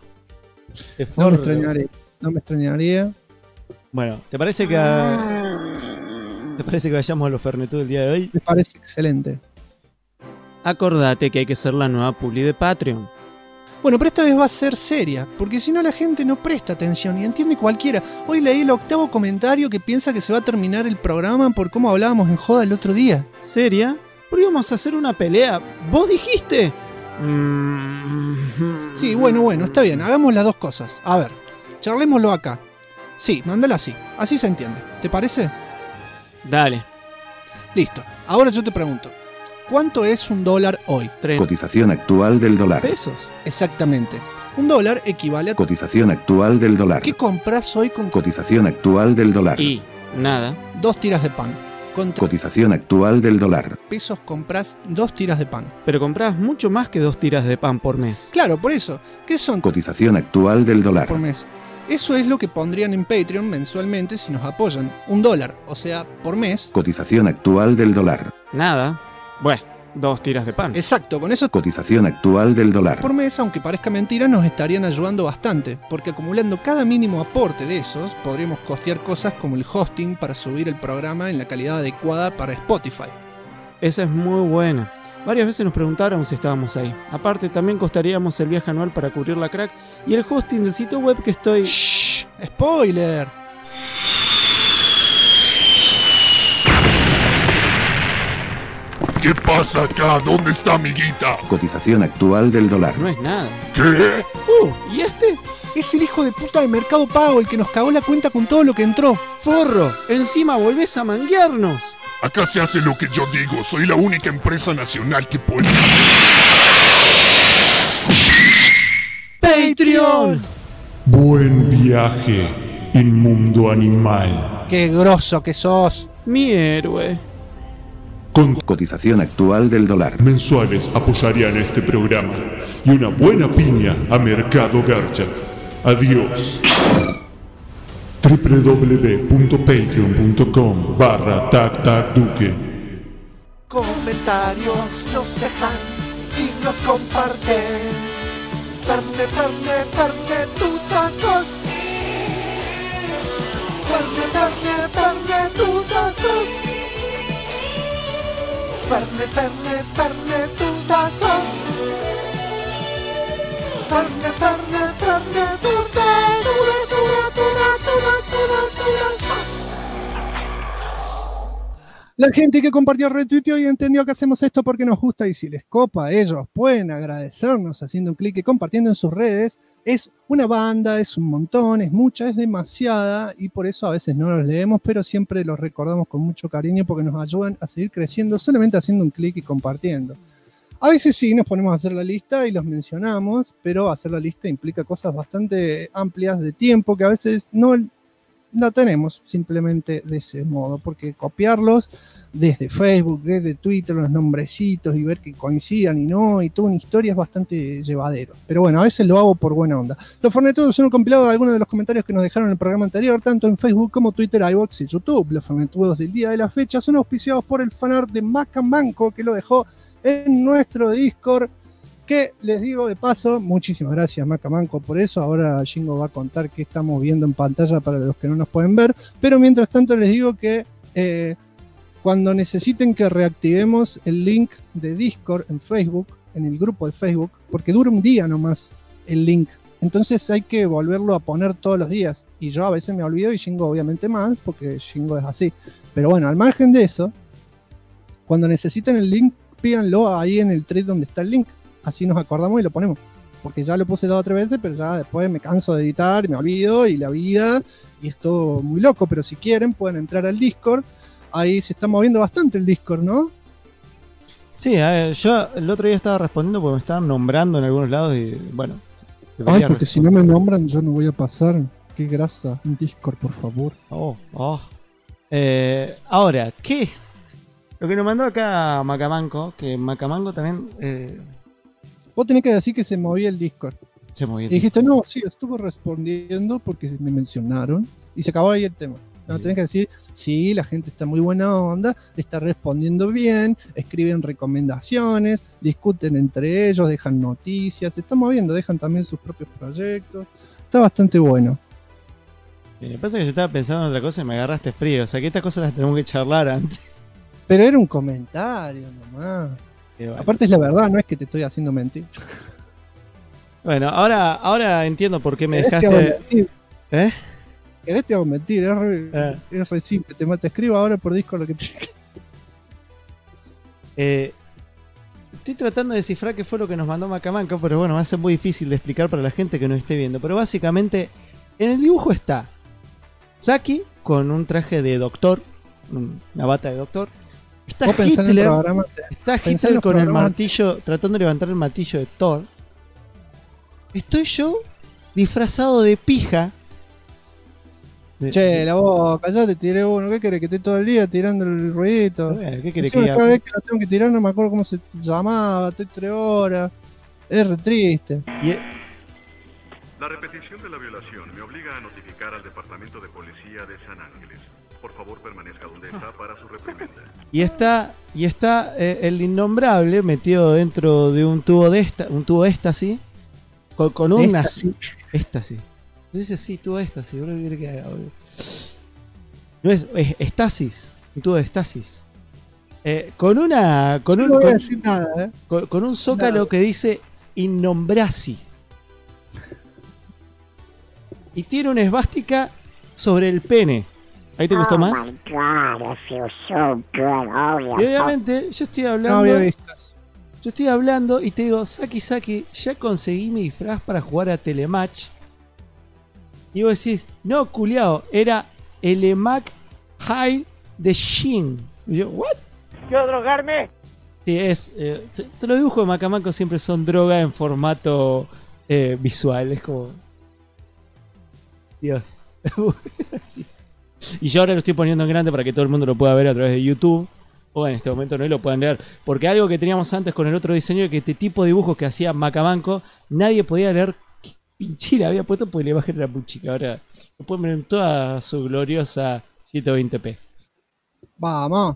No me extrañaría. Bueno, ¿te parece que vayamos a los Fernetudo el día de hoy? Me parece excelente. Acordate que hay que ser la nueva publi de Patreon. Bueno, pero esta vez va a ser seria, porque si no la gente no presta atención y entiende cualquiera. Hoy leí el 8º comentario que piensa que se va a terminar el programa por cómo hablábamos en joda el otro día. ¿Seria? ¿Por qué íbamos a hacer una pelea? ¿Vos dijiste? Sí, bueno, está bien, hagamos las dos cosas. A ver, charlémoslo acá. Sí, mándala así se entiende. ¿Te parece? Dale. Listo, ahora yo te pregunto. ¿Cuánto es $1 hoy? Cotización actual del dólar. ¿Pesos? Exactamente. $1 equivale a... Cotización actual del dólar. ¿Qué compras hoy con... Cotización actual del dólar? Y nada. 2 tiras de pan. Cotización actual del dólar. Pesos compras 2 tiras de pan. Pero compras mucho más que 2 tiras de pan por mes. Claro, por eso. ¿Qué son? Cotización actual del dólar. Por mes. Eso es lo que pondrían en Patreon mensualmente si nos apoyan. $1, o sea, por mes. Cotización actual del dólar. Nada. Bueno, 2 tiras de pan. Exacto, con eso... Cotización actual del dólar. Por mes, aunque parezca mentira, nos estarían ayudando bastante, porque acumulando cada mínimo aporte de esos, podríamos costear cosas como el hosting para subir el programa en la calidad adecuada para Spotify. Esa es muy buena. Varias veces nos preguntaron si estábamos ahí. Aparte, también costaríamos el viaje anual para cubrir la crack y el hosting del sitio web que estoy... ¡Shh! ¡Spoiler! ¿Qué pasa acá? ¿Dónde está, amiguita? Cotización actual del dólar. No es nada. ¿Qué? ¿Y este? Es el hijo de puta de Mercado Pago, el que nos cagó la cuenta con todo lo que entró. ¡Forro! ¡Encima volvés a manguearnos! Acá se hace lo que yo digo. Soy la única empresa nacional que puede... ¡Patreon! Buen viaje, inmundo animal. ¡Qué grosso que sos! Mi héroe. Con cotización actual del dólar. Mensuales apoyarían este programa y una buena piña a Mercado Garcha. Adiós. www.patreon.com/tactacduque. Comentarios nos dejan y nos comparten. Ferne, tutazos. Ferne, tutazos. Ferne, tutazos. Ferne, La gente que compartió, retuiteó y entendió que hacemos esto porque nos gusta, y si les copa, ellos pueden agradecernos haciendo un clic y compartiendo en sus redes. Es una banda, es un montón, es mucha, es demasiada, y por eso a veces no los leemos, pero siempre los recordamos con mucho cariño porque nos ayudan a seguir creciendo solamente haciendo un clic y compartiendo. A veces sí nos ponemos a hacer la lista y los mencionamos, pero hacer la lista implica cosas bastante amplias de tiempo que a veces no la tenemos simplemente de ese modo, porque copiarlos desde Facebook, desde Twitter, los nombrecitos y ver que coincidan y no, y toda una historia es bastante llevadero. Pero bueno, a veces lo hago por buena onda. Los Fornetudos son un compilado de algunos de los comentarios que nos dejaron en el programa anterior, tanto en Facebook como Twitter, iVoox y YouTube. Los Fornetudos del día de la fecha son auspiciados por el fanart de Macamanco, que lo dejó en nuestro Discord, que les digo de paso, muchísimas gracias Macamanco por eso. Ahora Jingo va a contar qué estamos viendo en pantalla para los que no nos pueden ver, pero mientras tanto les digo que cuando necesiten que reactivemos el link de Discord en Facebook, en el grupo de Facebook, porque dura un día nomás el link, entonces hay que volverlo a poner todos los días, y yo a veces me olvido y Jingo obviamente más, porque Jingo es así. Pero bueno, al margen de eso, cuando necesiten el link, pídanlo ahí en el thread donde está el link. Así nos acordamos y lo ponemos. Porque ya lo puse 2 o 3 veces, pero ya después me canso de editar y me olvido y la vida. Y es todo muy loco. Pero si quieren, pueden entrar al Discord. Ahí se está moviendo bastante el Discord, ¿no? Sí, yo el otro día estaba respondiendo porque me estaban nombrando en algunos lados y bueno. Ay, porque si no me nombran, yo no voy a pasar. Qué grasa. Un Discord, por favor. Ahora, ¿qué? Lo que nos mandó acá Macamanco, que Macamanco también... Vos tenés que decir que se movía el Discord. Se movía el y dijiste, no, sí, estuve respondiendo porque me mencionaron. Y se acabó ahí el tema. No, tenés que decir, sí, la gente está muy buena onda, está respondiendo bien, escriben recomendaciones, discuten entre ellos, dejan noticias, se están moviendo, dejan también sus propios proyectos. Está bastante bueno. Me pasa que yo estaba pensando en otra cosa y me agarraste frío. O sea, que estas cosas las tenemos que charlar antes. Pero era un comentario nomás. Bueno. Aparte es la verdad, no es que te estoy haciendo mentir. Bueno, ahora entiendo por qué me dejaste... ¿Eh? ¿Querés te hago mentir? Es re simple. Te escribo ahora por Discord lo que te... Estoy tratando de descifrar qué fue lo que nos mandó Macamanco, pero bueno, va a ser muy difícil de explicar para la gente que no esté viendo. Pero básicamente, en el dibujo está Saki con un traje de doctor, una bata de doctor. Está Hitler con el martillo, tratando de levantar el martillo de Thor. Estoy yo disfrazado de pija. La boca, ya te tiré uno. ¿Qué querés? Que esté todo el día tirando el ruidito. ¿Qué querés que cada vez que lo tengo que tirar no me acuerdo cómo se llamaba. Estoy 3 horas. Es re triste. La repetición de la violación me obliga a notificar al Departamento de Policía de San Ángeles. Por favor, permanezca donde está para su reprimenda. Y está el innombrable metido dentro de un tubo éxtasis con una éxtasis. Dice así, tubo éxtasis. No es estasis, un tubo de estasis. Con un zócalo que dice innombrasi. Y tiene una esvástica sobre el pene. ¿Ahí te gustó más? Y obviamente yo estoy hablando. No había vistas. Yo estoy hablando y te digo, Saki, ya conseguí mi disfraz para jugar a Telematch. Y vos decís, no, culiao, era el EMAC High de Shin. Y yo, ¿what? ¿Quiero drogarme? Sí, los dibujos de Macamanco siempre son droga en formato visual. Es como... Dios. Así es. Y yo ahora lo estoy poniendo en grande para que todo el mundo lo pueda ver a través de YouTube. O en este momento no lo puedan leer. Porque algo que teníamos antes con el otro diseño es que este tipo de dibujos que hacía Macamanco, nadie podía leer qué pinchera había puesto porque la imagen era muy chica. Ahora lo pueden ver en toda su gloriosa 720p. Vamos.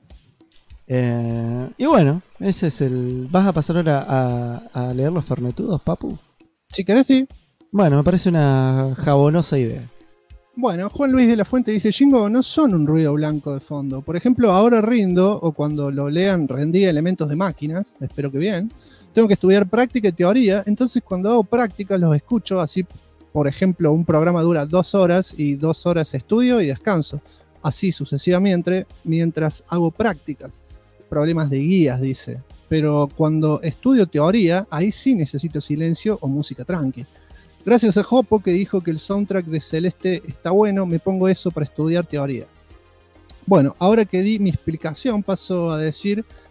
Y bueno, ese es el... ¿Vas a pasar ahora a leer los fernetudos, papu? Si querés, sí. Bueno, me parece una jabonosa idea. Bueno, Juan Luis de la Fuente dice, Jingo, no son un ruido blanco de fondo. Por ejemplo, ahora rindo, o cuando lo lean rendí elementos de máquinas, espero que bien. Tengo que estudiar práctica y teoría, entonces cuando hago prácticas los escucho, así, por ejemplo, un programa dura 2 horas y 2 horas estudio y descanso. Así sucesivamente, mientras hago prácticas. Problemas de guías, dice. Pero cuando estudio teoría, ahí sí necesito silencio o música tranqui. Gracias a Jopo que dijo que el soundtrack de Celeste está bueno, me pongo eso para estudiar teoría. Bueno, ahora que di mi explicación paso a decir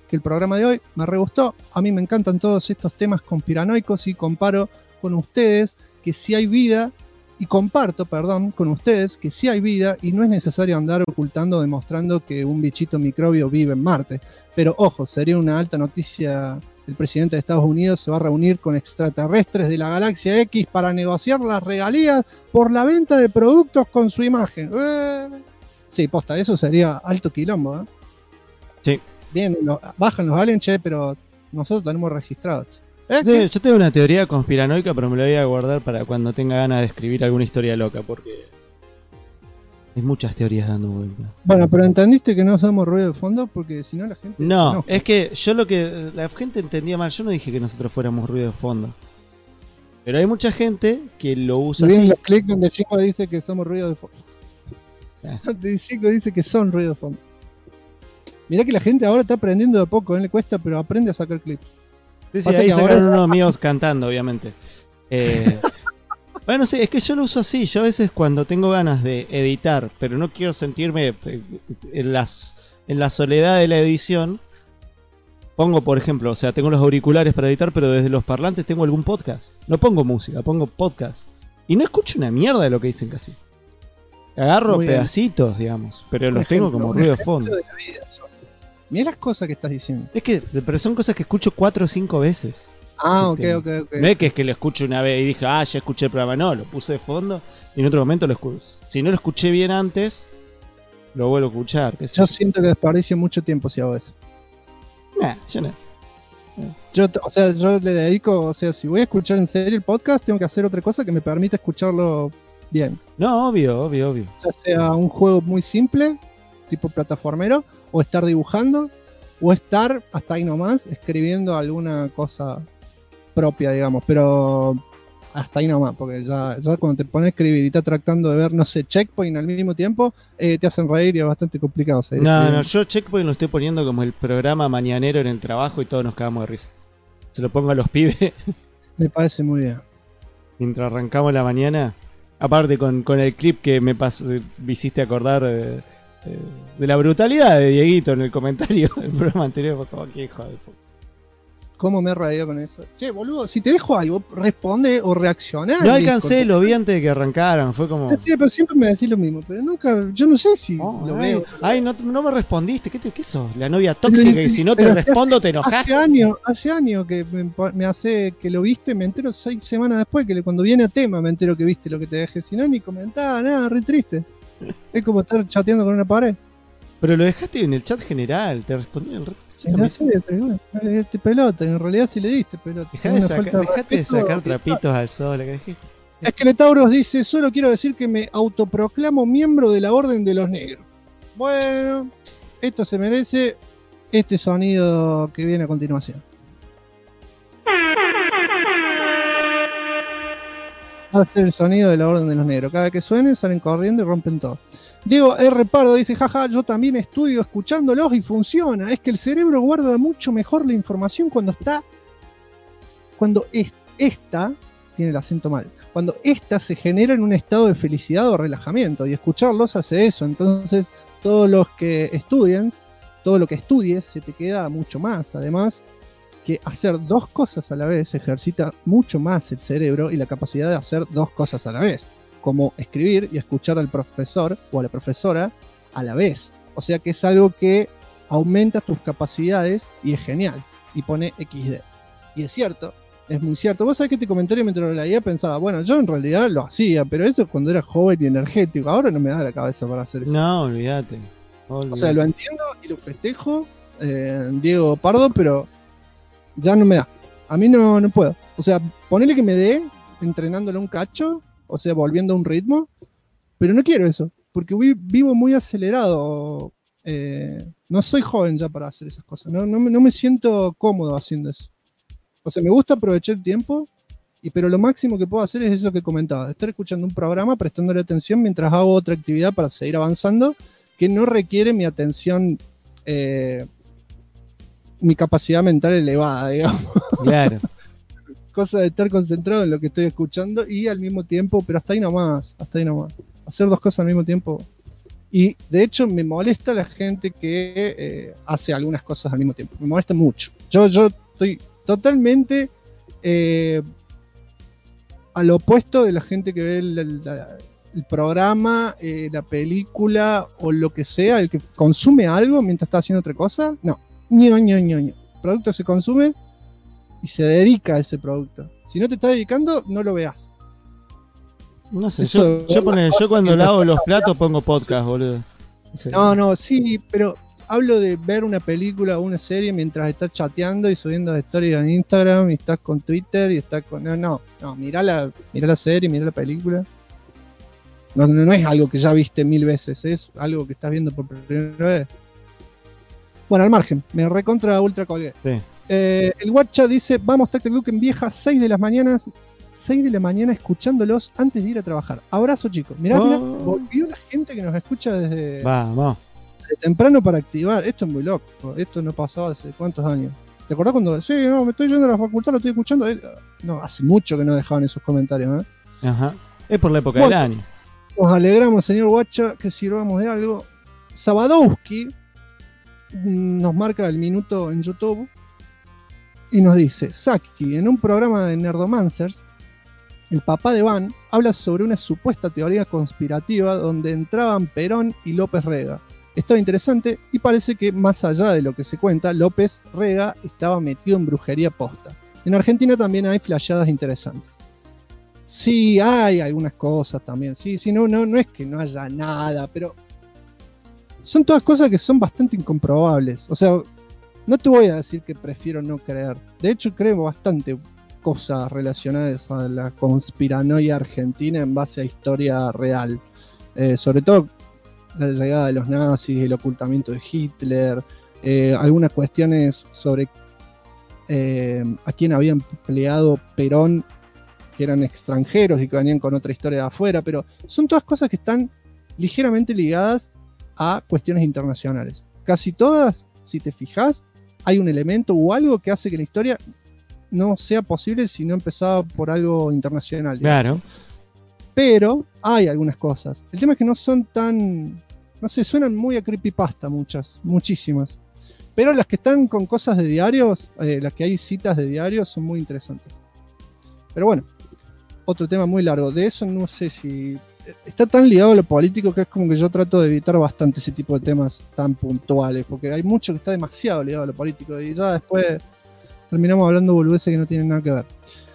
que el programa de hoy me re gustó. A mí me encantan todos estos temas conspiranoicos y comparo con ustedes que si hay vida, y comparto, perdón, con ustedes que sí hay vida y no es necesario andar ocultando, demostrando que un bichito microbio vive en Marte. Pero ojo, sería una alta noticia. El presidente de Estados Unidos se va a reunir con extraterrestres de la galaxia X para negociar las regalías por la venta de productos con su imagen. Sí, posta, eso sería alto quilombo, ¿eh? Sí. Bien, bajan los aliens, che, pero nosotros tenemos registrados. Sí, yo tengo una teoría conspiranoica, pero me la voy a guardar para cuando tenga ganas de escribir alguna historia loca, porque hay muchas teorías dando vuelta. Bueno, pero entendiste que no somos ruido de fondo, porque si no la gente... No, es que yo lo que... La gente entendía mal, yo no dije que nosotros fuéramos ruido de fondo. Pero hay mucha gente que lo usa así. Bien los clics donde Chico dice que somos ruido de fondo. Chico dice que son ruido de fondo. Mirá que la gente ahora está aprendiendo de a poco, le cuesta, pero aprende a sacar clips. Sí, ahí sacaron unos míos cantando, obviamente. Bueno, sí, es que yo lo uso así. Yo a veces cuando tengo ganas de editar, pero no quiero sentirme en la soledad de la edición, pongo, por ejemplo, o sea, tengo los auriculares para editar, pero desde los parlantes tengo algún podcast. No pongo música, pongo podcast. Y no escucho una mierda de lo que dicen casi. Agarro pedacitos, digamos, pero los tengo como ruido de fondo. Mirá las cosas que estás diciendo. Es que, pero son cosas que escucho 4 o 5 veces. Ah, ok. No es que lo escucho una vez y dije, ya escuché el programa. No, lo puse de fondo y en otro momento lo escucho. Si no lo escuché bien antes, lo vuelvo a escuchar. Yo siento que desperdicio mucho tiempo si hago eso. Yo no. Yo le dedico, o sea, si voy a escuchar en serio el podcast, tengo que hacer otra cosa que me permita escucharlo bien. No, obvio. Ya sea un juego muy simple, tipo plataformero, o estar dibujando, o estar, hasta ahí nomás, escribiendo alguna cosa propia, digamos, pero hasta ahí nomás, porque ya cuando te pones a escribir y estás tratando de ver, no sé, Checkpoint al mismo tiempo, te hacen reír y es bastante complicado. No, yo Checkpoint lo estoy poniendo como el programa mañanero en el trabajo y todos nos cagamos de risa. Se lo pongo a los pibes. Me parece muy bien. Mientras arrancamos la mañana, aparte con el clip que me hiciste acordar de la brutalidad de Dieguito en el comentario del programa anterior, fue como que hijo de puta. ¿Cómo me he reído con eso? Che, boludo, si te dejo algo, responde o reacciona. No alcancé, lo vi antes de que arrancaran, fue como... Sí, pero siempre me decís lo mismo, pero nunca, yo no sé si lo veo. Ay, no me respondiste, ¿qué sos? La novia tóxica, y si no te respondo te enojás. Hace años que me hace que lo viste, me entero 6 semanas después, que cuando viene a tema me entero que viste lo que te dejé, si no ni comentaba nada, re triste. Es como estar chateando con una pared. Pero lo dejaste en el chat general, te respondí en el resto. No sé, pero bueno, este pelota, en realidad sí le diste pelota. Dejate de sacar trapitos al sol. Esqueletauros dice, solo quiero decir que me autoproclamo miembro de la Orden de los Negros. Bueno, esto se merece este sonido que viene a continuación. Va a ser el sonido de la Orden de los Negros. Cada vez que suenen salen corriendo y rompen todo. Diego R. Pardo dice, jaja, yo también estudio escuchándolos y funciona. Es que el cerebro guarda mucho mejor la información cuando esta tiene el acento mal. Cuando esta se genera en un estado de felicidad o relajamiento. Y escucharlos hace eso. Entonces, todos los que estudian, todo lo que estudies, se te queda mucho más. Además, que hacer 2 cosas a la vez ejercita mucho más el cerebro y la capacidad de hacer 2 cosas a la vez. Como escribir y escuchar al profesor o a la profesora a la vez. O sea que es algo que aumenta tus capacidades y es genial. Y pone XD. Y es cierto, es muy cierto. Vos sabés que este comentario mientras lo leía pensaba, bueno, yo en realidad lo hacía, pero eso es cuando era joven y energético. Ahora no me da la cabeza para hacer eso. No, olvídate. O sea, lo entiendo y lo festejo, Diego Pardo, pero ya no me da. A mí no puedo. O sea, ponele que me dé entrenándolo un cacho, o sea, volviendo a un ritmo, pero no quiero eso, porque vivo muy acelerado. No soy joven ya para hacer esas cosas, no me siento cómodo haciendo eso. O sea, me gusta aprovechar el tiempo, pero lo máximo que puedo hacer es eso que comentaba, estar escuchando un programa, prestándole atención mientras hago otra actividad para seguir avanzando, que no requiere mi atención, mi capacidad mental elevada, digamos. Claro. Cosa de estar concentrado en lo que estoy escuchando y al mismo tiempo, pero hasta ahí nomás. Hacer 2 cosas al mismo tiempo Y de hecho me molesta la gente que hace algunas cosas al mismo tiempo. Me molesta mucho. Yo estoy totalmente al opuesto de la gente que ve el programa, la película o lo que sea, el que consume algo mientras está haciendo otra cosa. No. El producto se consume y se dedica a ese producto. Si no te estás dedicando, no lo veas. No sé, yo cuando lavo los platos pongo podcast, boludo. Sí. No, sí, pero hablo de ver una película o una serie mientras estás chateando y subiendo stories en Instagram y estás con Twitter y estás con... No, mirá la serie, mirá la película. No es algo que ya viste 1000 veces, es algo que estás viendo por primera vez. Bueno, al margen, me recontra ultra colgué. Sí. El Guacha dice, vamos Tactic Duke en vieja, 6 de la mañana escuchándolos antes de ir a trabajar. Abrazo, chicos. Mirá, volvió la gente que nos escucha desde temprano para activar. Esto es muy loco. Esto no pasó hace cuántos años. ¿Te acordás cuando? Sí, no, me estoy yendo a la facultad, lo estoy escuchando. No, hace mucho que no dejaban esos comentarios, ¿eh? Ajá. Es por la época del año. Nos alegramos, señor Guacha, que sirvamos de algo. Sabadowski nos marca el minuto en YouTube y nos dice: Saki, en un programa de Nerdomancers, el papá de Van habla sobre una supuesta teoría conspirativa donde entraban Perón y López Rega. Estaba interesante y parece que más allá de lo que se cuenta, López Rega estaba metido en brujería posta. En Argentina también hay flasheadas interesantes. Sí, hay algunas cosas también. Sí, no es que no haya nada, pero son todas cosas que son bastante incomprobables. O sea, no te voy a decir que prefiero no creer. De hecho, creo bastante cosas relacionadas a la conspiranoia argentina en base a historia real. Sobre todo la llegada de los nazis, el ocultamiento de Hitler, algunas cuestiones sobre a quién había empleado Perón, que eran extranjeros y que venían con otra historia de afuera, pero son todas cosas que están ligeramente ligadas a cuestiones internacionales. Casi todas, si te fijas, hay un elemento o algo que hace que la historia no sea posible si no empezaba por algo internacional. Claro. Pero hay algunas cosas. El tema es que no son tan... No sé, suenan muy a creepypasta muchísimas. Pero las que están con cosas de diarios, las que hay citas de diarios, son muy interesantes. Pero bueno, otro tema muy largo. De eso no sé si... Está tan ligado a lo político que es como que yo trato de evitar bastante ese tipo de temas tan puntuales, porque hay mucho que está demasiado ligado a lo político y ya después terminamos hablando boludeces que no tienen nada que ver.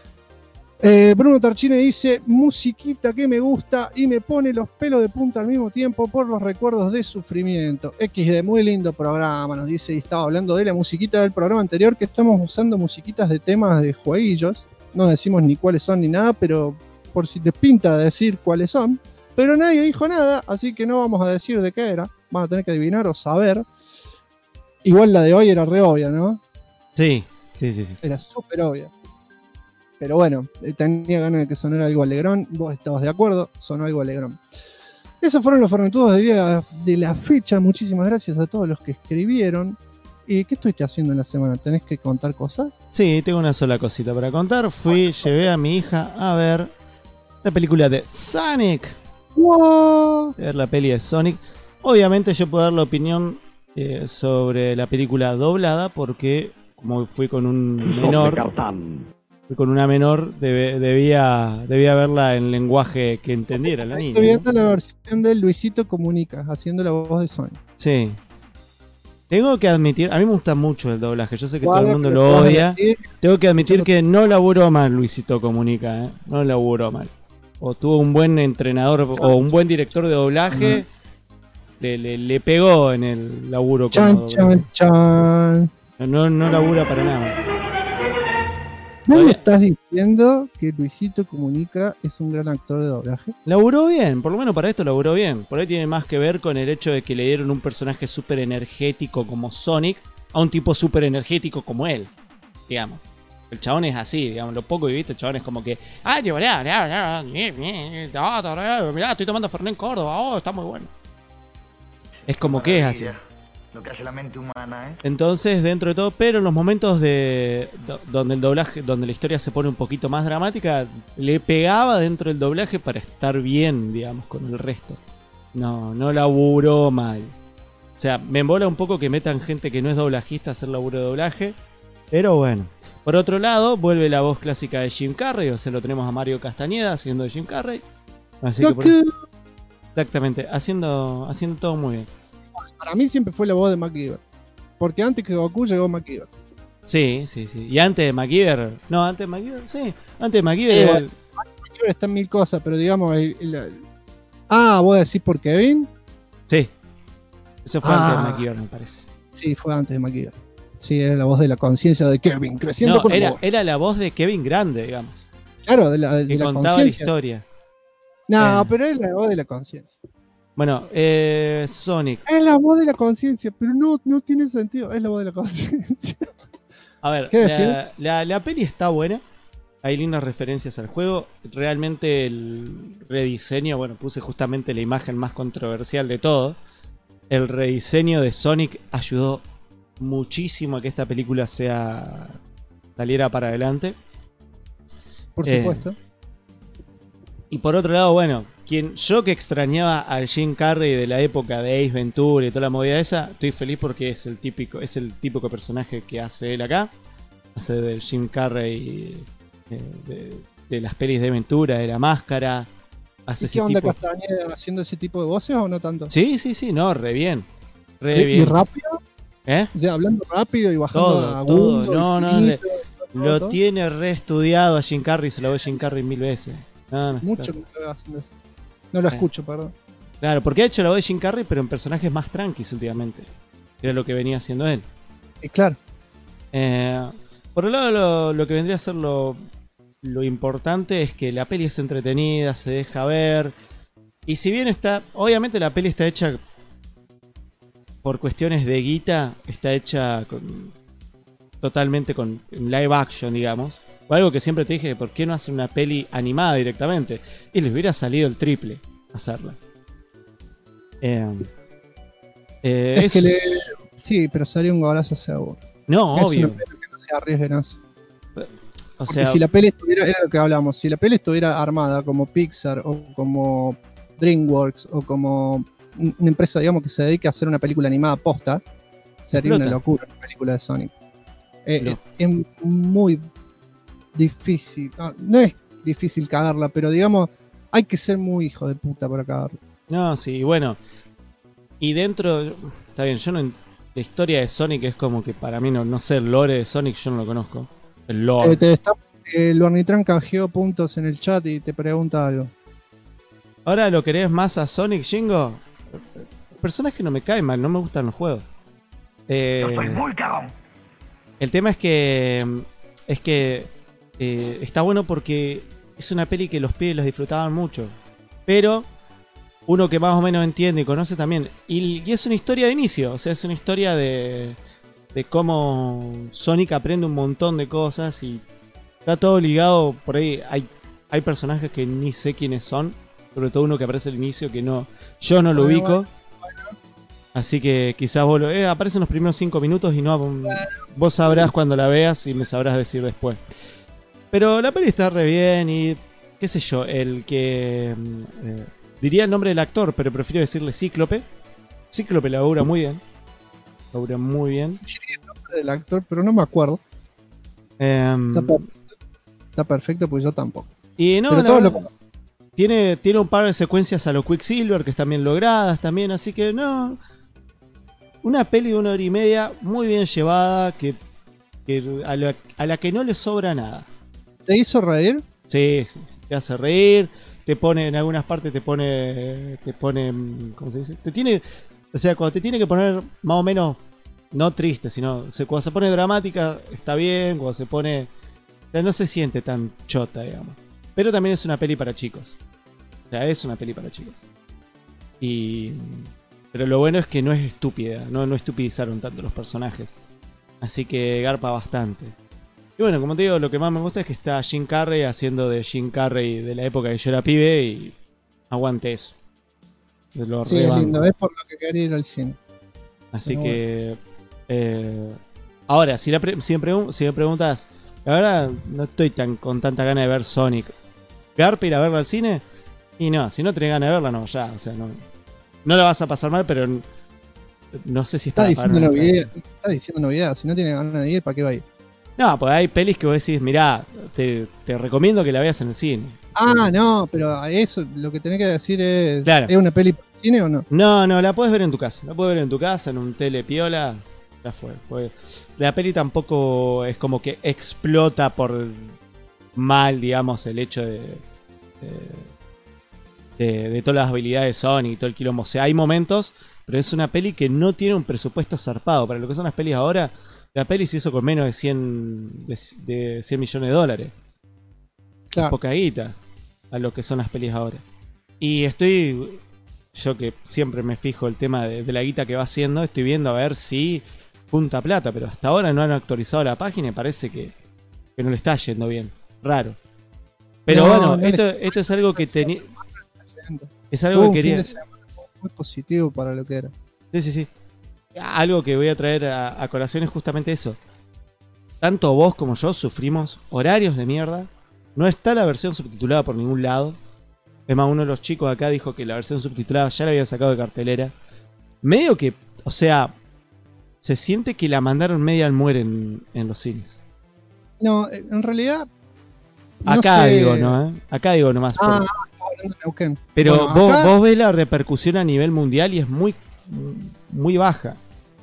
Bruno Tarchini dice: musiquita que me gusta y me pone los pelos de punta al mismo tiempo por los recuerdos de sufrimiento. XD, muy lindo programa, nos dice, y estaba hablando de la musiquita del programa anterior, que estamos usando musiquitas de temas de jueguillos. No decimos ni cuáles son ni nada, pero por si te pinta decir cuáles son. Pero nadie dijo nada, así que no vamos a decir de qué era. Van a tener que adivinar o saber. Igual la de hoy era re obvia, ¿no? Sí. Era súper obvia. Pero bueno, tenía ganas de que sonara algo alegrón. Vos estabas de acuerdo, sonó algo alegrón. Esos fueron los Fernetudos de la fecha. Muchísimas gracias a todos los que escribieron. ¿Y qué estuviste haciendo en la semana? ¿Tenés que contar cosas? Sí, tengo una sola cosita para contar. Llevé a mi hija a ver la película de Sonic. ¡Wow! Ver la peli de Sonic. Obviamente yo puedo dar la opinión sobre la película doblada porque como fui con un menor... Con una menor debía verla en lenguaje que entendiera la niña. Estoy viendo la versión de Luisito Comunica, haciendo la voz de Sonic. Sí. Tengo que admitir, a mí me gusta mucho el doblaje, yo sé que todo el mundo lo odia. Tengo que admitir que no laburó mal Luisito Comunica, no laburó mal. O tuvo un buen entrenador o un buen director de doblaje, le pegó en el laburo. Chan. No labura para nada. ¿Vos me estás diciendo que Luisito Comunica es un gran actor de doblaje? Laburó bien, por lo menos para esto laburó bien. Por ahí tiene más que ver con el hecho de que le dieron un personaje súper energético como Sonic a un tipo súper energético como él, digamos. El chabón es así, digamos, lo poco que viste, el chabón es como que... mirá, estoy tomando Fernet en Córdoba, está muy bueno. Es como que es así. Lo que hace la mente humana, ¿eh? Entonces, dentro de todo, pero en los momentos donde el doblaje, donde la historia se pone un poquito más dramática, le pegaba dentro del doblaje para estar bien, digamos, con el resto. no laburó mal. O sea, me embola un poco que metan gente que no es doblajista a hacer laburo de doblaje. Pero bueno. Por otro lado, vuelve la voz clásica de Jim Carrey. O sea, lo tenemos a Mario Castañeda haciendo de Jim Carrey. Así que exactamente, haciendo todo muy bien. Para mí siempre fue la voz de MacGyver. Porque antes que Goku llegó MacGyver. Sí. Y antes de MacGyver. No, antes de MacGyver, sí. Antes de MacGyver. MacGyver está en mil cosas, pero digamos. ¿Vos decís por Kevin? Sí. Eso fue antes de MacGyver, me parece. Sí, fue antes de MacGyver. Sí, era la voz de la conciencia de Kevin, creciendo con era la voz de Kevin grande, digamos. Claro, de la contaba la historia. No, pero es la voz de la conciencia. Bueno, Sonic. Es la voz de la conciencia, pero no tiene sentido. Es la voz de la conciencia. A ver, la peli está buena. Hay lindas referencias al juego. Realmente el rediseño, bueno, puse justamente la imagen más controversial de todo. El rediseño de Sonic ayudó muchísimo a que esta película saliera para adelante. Por supuesto. Y por otro lado, bueno, yo que extrañaba al Jim Carrey de la época de Ace Ventura y toda la movida esa, estoy feliz porque es el típico personaje que hace él acá. Hace del Jim Carrey de las pelis de Ventura, de La Máscara. ¿Y qué onda Castañeda haciendo ese tipo de voces o no tanto? Sí, no, re bien. ¿Y rápido? O sea, hablando rápido y bajando todo. Lo tiene reestudiado a Jim Carrey, se lo ve Jim Carrey 1000 veces. Mucho que lo haciendo eso. No lo escucho, perdón. Claro, porque ha hecho la voz de Jim Carrey, pero en personajes más tranquis últimamente. Era lo que venía haciendo él. Claro. Por un lado, lo que vendría a ser lo importante es que la peli es entretenida, se deja ver. Y si bien obviamente la peli está hecha por cuestiones de guita, está hecha totalmente en live action, digamos. O algo que siempre te dije, ¿por qué no hacer una peli animada directamente? Y les hubiera salido el triple hacerla. Sí, pero salió un golazo seguro. No, obvio. Que no se arriesguen a eso. O sea, si la peli estuviera, era lo que hablamos, si la peli estuviera armada como Pixar o como DreamWorks o como una empresa, digamos, que se dedique a hacer una película animada posta, sería una locura una película de Sonic. Es muy difícil, no es difícil cagarla, pero digamos, hay que ser muy hijo de puta para cagarla. No, sí, bueno. Y dentro, está bien, yo no, la historia de Sonic es como que para mí, no sé, el lore de Sonic yo no lo conozco. El lore. El Ornitran canjeó puntos en el chat y te pregunta algo. ¿Ahora lo querés más a Sonic, Jingo? El personaje no me cae mal, no me gustan los juegos. Yo soy muy cagón. El tema es que está bueno porque es una peli que los pibes los disfrutaban mucho. Pero uno que más o menos entiende y conoce también. Y es una historia de inicio, o sea, es una historia de cómo Sonic aprende un montón de cosas y está todo ligado. Por ahí hay personajes que ni sé quiénes son, sobre todo uno que aparece al inicio que yo no lo ubico. Así que quizás vos aparece en los primeros 5 minutos y vos sabrás cuando la veas y me sabrás decir después. Pero la peli está re bien y qué sé yo, el que diría el nombre del actor, pero prefiero decirle Cíclope. Cíclope labura muy bien. Labura muy bien. Sí, el nombre del actor, pero no me acuerdo. Está perfecto, pues yo tampoco. Y no, tiene un par de secuencias a lo Quicksilver que están bien logradas también, así que no. Una peli de 1 hora y media muy bien llevada, que a la que no le sobra nada. ¿Te hizo reír? Sí, te hace reír, te pone, en algunas partes te pone, ¿cómo se dice? O sea, cuando te tiene que poner más o menos, no triste, sino cuando se pone dramática está bien, cuando se pone, no se siente tan chota, digamos. Pero también es una peli para chicos. O sea, es una peli para chicos. Pero lo bueno es que no es estúpida, no estupidizaron tanto los personajes. Así que garpa bastante. Y bueno, como te digo, lo que más me gusta es que está Jim Carrey haciendo de Jim Carrey de la época que yo era pibe y aguante eso. Sí, es lindo, es por lo que quería ir al cine. Así que... ahora, si me preguntas, la verdad no estoy con tanta gana de ver Sonic. ¿Garpa ir a verla al cine? Y no, si no tenés ganas de verla, no, ya, o sea, no. No la vas a pasar mal, pero no sé si está diciendo novedad. Si no tiene ganas de ir, ¿para qué va a ir? No, pues hay pelis que vos decís, mirá, te recomiendo que la veas en el cine. No, pero a eso lo que tenés que decir es, claro. ¿es una peli para el cine o no? No, la puedes ver en tu casa. La puedes ver en tu casa, en un telepiola. Ya fue. Pues, la peli tampoco es como que explota por mal, digamos, el hecho de todas las habilidades de Sonic y todo el quilombo. O sea, hay momentos, pero es una peli que no tiene un presupuesto zarpado. Para lo que son las pelis ahora, la peli se hizo con menos de 100 millones de dólares. Claro. Poca guita a lo que son las pelis ahora. Y yo que siempre me fijo el tema de la guita que va haciendo, estoy viendo a ver si punta plata, pero hasta ahora no han actualizado la página y parece que no le está yendo bien. Raro. Pero bueno, esto es algo que tenía. Es algo que quería. Muy positivo para lo que era. Sí. Algo que voy a traer a colación es justamente eso. Tanto vos como yo sufrimos horarios de mierda. No está la versión subtitulada por ningún lado. Es más, uno de los chicos acá dijo que la versión subtitulada ya la había sacado de cartelera. Medio que, o sea, se siente que la mandaron media al muere en los cines. No, en realidad. Acá digo, ¿no? Acá digo nomás. Pero bueno, vos ves la repercusión a nivel mundial y es muy, muy baja.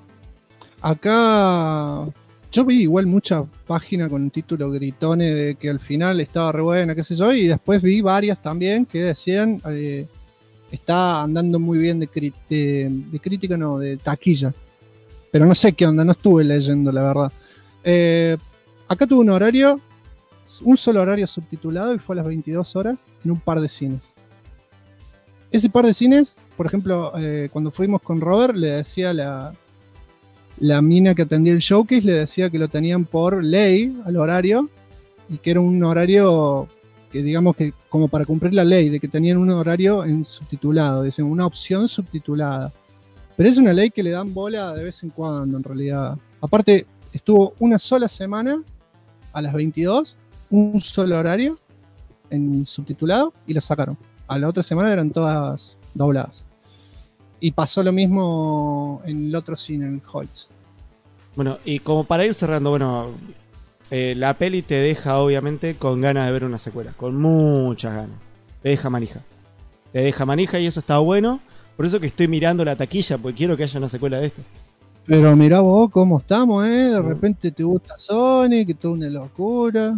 Acá yo vi igual mucha página con título gritones de que al final estaba re buena, qué sé yo, y después vi varias también que decían está andando muy bien de crítica, no, de taquilla. Pero no sé qué onda, no estuve leyendo, la verdad. Acá tuve un solo horario subtitulado y fue a las 22 horas en un par de cines. Ese par de cines, por ejemplo, cuando fuimos con Robert, le decía la mina que atendía el showcase, le decía que lo tenían por ley al horario y que era un horario que digamos que como para cumplir la ley, de que tenían un horario en subtitulado, dicen una opción subtitulada. Pero es una ley que le dan bola de vez en cuando, en realidad. Aparte, estuvo una sola semana a las 22, un solo horario en subtitulado y lo sacaron. A la otra semana eran todas dobladas. Y pasó lo mismo en el otro cine, en el Holtz. Bueno, y como para ir cerrando, la peli te deja obviamente con ganas de ver una secuela, con muchas ganas. Te deja manija y eso está bueno. Por eso que estoy mirando la taquilla, porque quiero que haya una secuela de esto. Pero mirá vos cómo estamos, de repente te gusta Sonic, que toda una locura.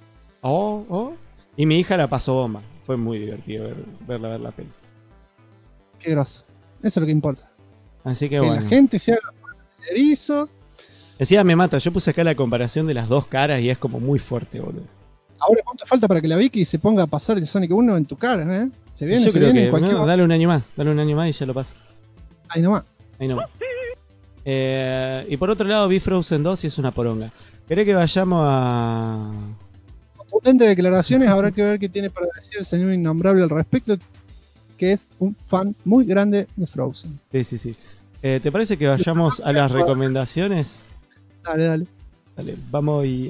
Y mi hija la pasó bomba. Fue muy divertido verla ver la peli. Qué groso. Eso es lo que importa. Así que que bueno. La gente se haga el erizo. Decía, me mata. Yo puse acá la comparación de las dos caras y es como muy fuerte, boludo. Ahora, ¿cuánto falta para que la Vicky se ponga a pasar el Sonic 1 en tu cara, Se viene, yo creo que cualquier... dale un año más y ya lo pasa. Ahí nomás. Y por otro lado vi Frozen 2 y es una poronga. ¿Querés que vayamos a...? Potentes declaraciones, habrá que ver qué tiene para decir el señor Innombrable al respecto, que es un fan muy grande de Frozen. Sí. ¿Te parece que vayamos a las recomendaciones? Dale, vamos y...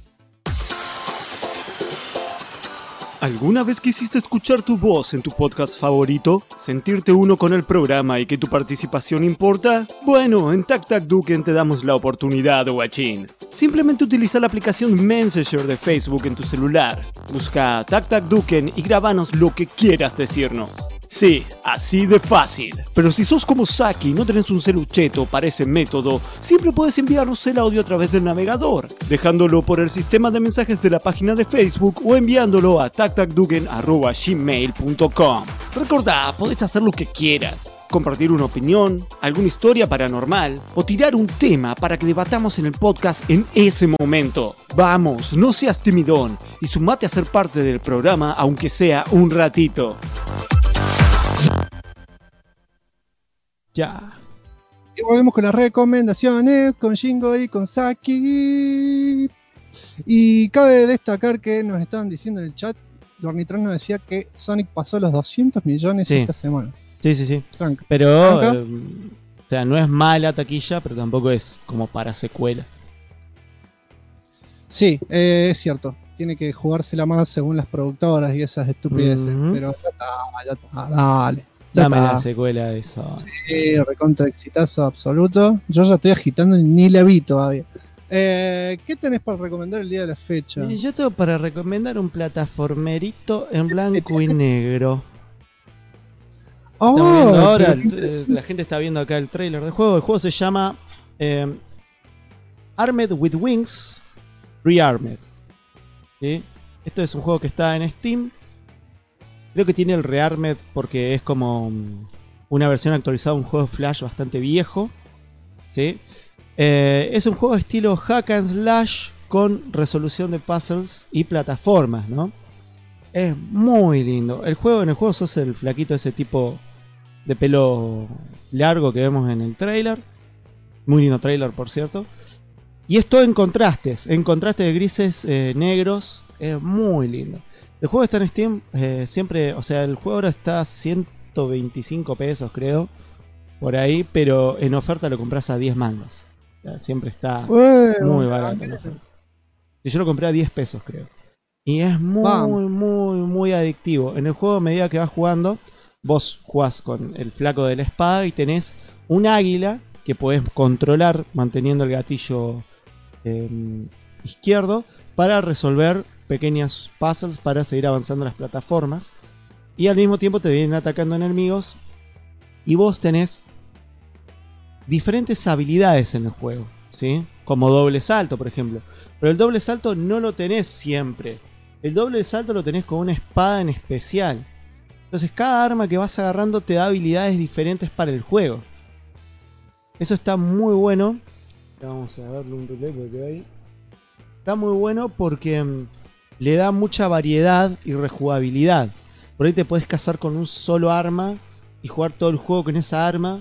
¿Alguna vez quisiste escuchar tu voz en tu podcast favorito? ¿Sentirte uno con el programa y que tu participación importa? Bueno, en Tac Tac Duken te damos la oportunidad, guachín. Simplemente utiliza la aplicación Messenger de Facebook en tu celular. Busca Tac Tac Duken y grábanos lo que quieras decirnos. Sí, así de fácil. Pero si sos como Saki y no tenés un celucheto para ese método, siempre puedes enviarnos el audio a través del navegador, dejándolo por el sistema de mensajes de la página de Facebook o enviándolo a tactacduken@gmail.com. Recordá, podés hacer lo que quieras. Compartir una opinión, alguna historia paranormal o tirar un tema para que debatamos en el podcast en ese momento. Vamos, no seas timidón y sumate a ser parte del programa aunque sea un ratito. Ya. Y volvemos con las recomendaciones, con Shingo y con Saki. Y cabe destacar que nos estaban diciendo en el chat, Dornitron nos decía que Sonic pasó los 200 millones esta semana. Sí. Tranca. Pero, o sea, no es mala taquilla, pero tampoco es como para secuela. Sí, es cierto. Tiene que jugársela más según las productoras y esas estupideces. Pero ya está, dale. Dame la secuela de eso. Sí, recontra exitazo absoluto. Yo ya estoy agitando y ni la vi todavía. ¿Qué tenés para recomendar el día de la fecha? Y yo tengo para recomendar un plataformerito en blanco y negro. Ahora la gente está viendo acá el trailer del juego. El juego se llama Armed with Wings Rearmed. ¿Sí? Esto es un juego que está en Steam. Creo que tiene el Rearmed porque es como una versión actualizada de un juego de Flash bastante viejo. ¿Sí? Es un juego de estilo hack and slash con resolución de puzzles y plataformas, ¿no? Es muy lindo. En el juego sos el flaquito ese tipo de pelo largo que vemos en el trailer. Muy lindo trailer, por cierto. Y es todo en contrastes de grises, negros. Es muy lindo. El juego está en Steam siempre, o sea, el juego ahora está a 125 pesos, creo, por ahí, pero en oferta lo compras a 10 mangos. O sea, siempre está muy barato en oferta. Y yo lo compré a 10 pesos, creo. Y es muy adictivo. En el juego, a medida que vas jugando, vos jugás con el flaco de la espada y tenés un águila que podés controlar manteniendo el gatillo izquierdo para resolver pequeños puzzles para seguir avanzando en las plataformas. Y al mismo tiempo te vienen atacando enemigos y vos tenés diferentes habilidades en el juego, ¿sí? Como doble salto, por ejemplo. Pero el doble salto no lo tenés siempre. El doble salto lo tenés con una espada en especial. Entonces cada arma que vas agarrando te da habilidades diferentes para el juego. Eso está muy bueno. Vamos a darle un replay porque ahí está muy bueno porque le da mucha variedad y rejugabilidad. Por ahí te podés casar con un solo arma y jugar todo el juego con esa arma.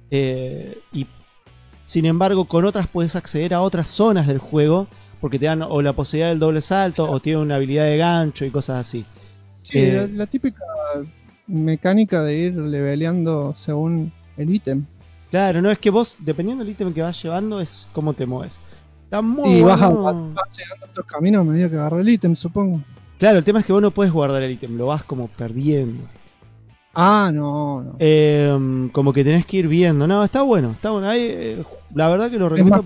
Y sin embargo con otras podés acceder a otras zonas del juego porque te dan o la posibilidad del doble salto o tienen una habilidad de gancho y cosas así. Sí, la típica mecánica de ir leveleando según el ítem. Claro, no es que vos, dependiendo del ítem que vas llevando, es cómo te mueves. Está muy y bueno. vas llegando a otros caminos a medida que agarras el ítem, supongo. Claro, el tema es que vos no puedes guardar el ítem, lo vas como perdiendo. Ah, no. Como que tenés que ir viendo. No, está bueno. Ahí, la verdad que lo recomiendo.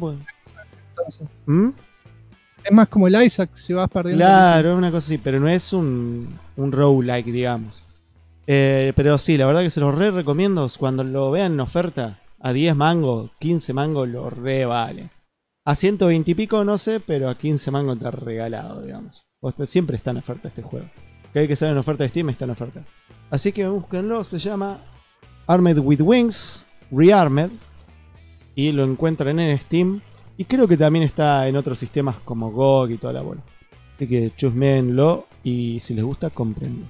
Es más como el Isaac si vas perdiendo. Claro, es una cosa así, pero no es un roguelike, digamos. Pero sí, la verdad que se lo recomiendo. Cuando lo vean en oferta, a 10 mangos, 15 mangos, lo vale. A 120 y pico, no sé, pero a 15 mangos está regalado, digamos. Siempre está en oferta este juego. Cada vez que sale en oferta de Steam está en oferta. Así que búsquenlo, se llama Armed with Wings Rearmed. Y lo encuentran en Steam. Y creo que también está en otros sistemas como GOG y toda la bola. Así que chusmenlo y si les gusta, comprenlo.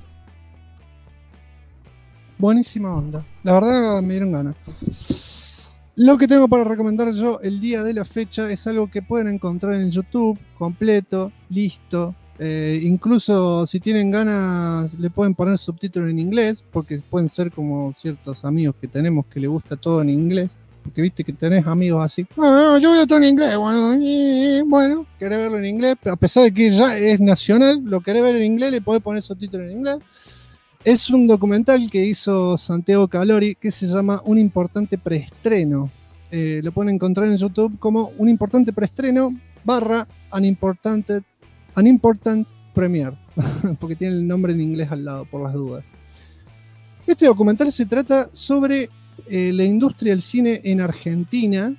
Buenísima onda. La verdad me dieron ganas. Lo que tengo para recomendar yo el día de la fecha es algo que pueden encontrar en YouTube, completo, listo. Incluso si tienen ganas le pueden poner subtítulos en inglés, porque pueden ser como ciertos amigos que tenemos que les gusta todo en inglés. Porque viste que tenés amigos así, yo veo todo en inglés, bueno, querés verlo en inglés, pero a pesar de que ya es nacional, lo querés ver en inglés, le podés poner subtítulos en inglés. Es un documental que hizo Santiago Calori que se llama Un importante preestreno. Lo pueden encontrar en YouTube como Un importante preestreno / An important premiere, porque tiene el nombre en inglés al lado, por las dudas. Este documental se trata sobre la industria del cine en Argentina.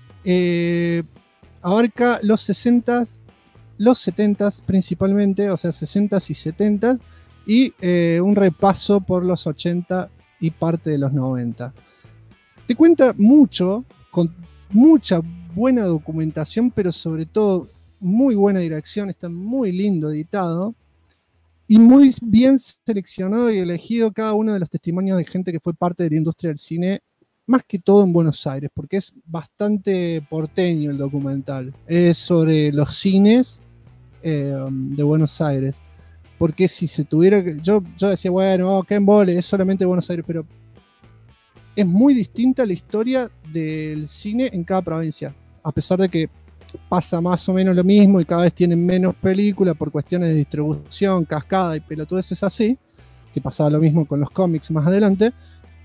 Abarca los 60s, los 70s principalmente, o sea, 60s y 70s, y un repaso por los 80 y parte de los 90. Te cuenta mucho, con mucha buena documentación, pero sobre todo muy buena dirección, está muy lindo editado y muy bien seleccionado y elegido cada uno de los testimonios de gente que fue parte de la industria del cine, más que todo en Buenos Aires, porque es bastante porteño el documental. Es sobre los cines de Buenos Aires. Porque si se tuviera que... Yo decía, bueno, qué embole, es solamente Buenos Aires, pero es muy distinta la historia del cine en cada provincia. A pesar de que pasa más o menos lo mismo y cada vez tienen menos películas por cuestiones de distribución, cascada y pelotudeces así, que pasaba lo mismo con los cómics más adelante,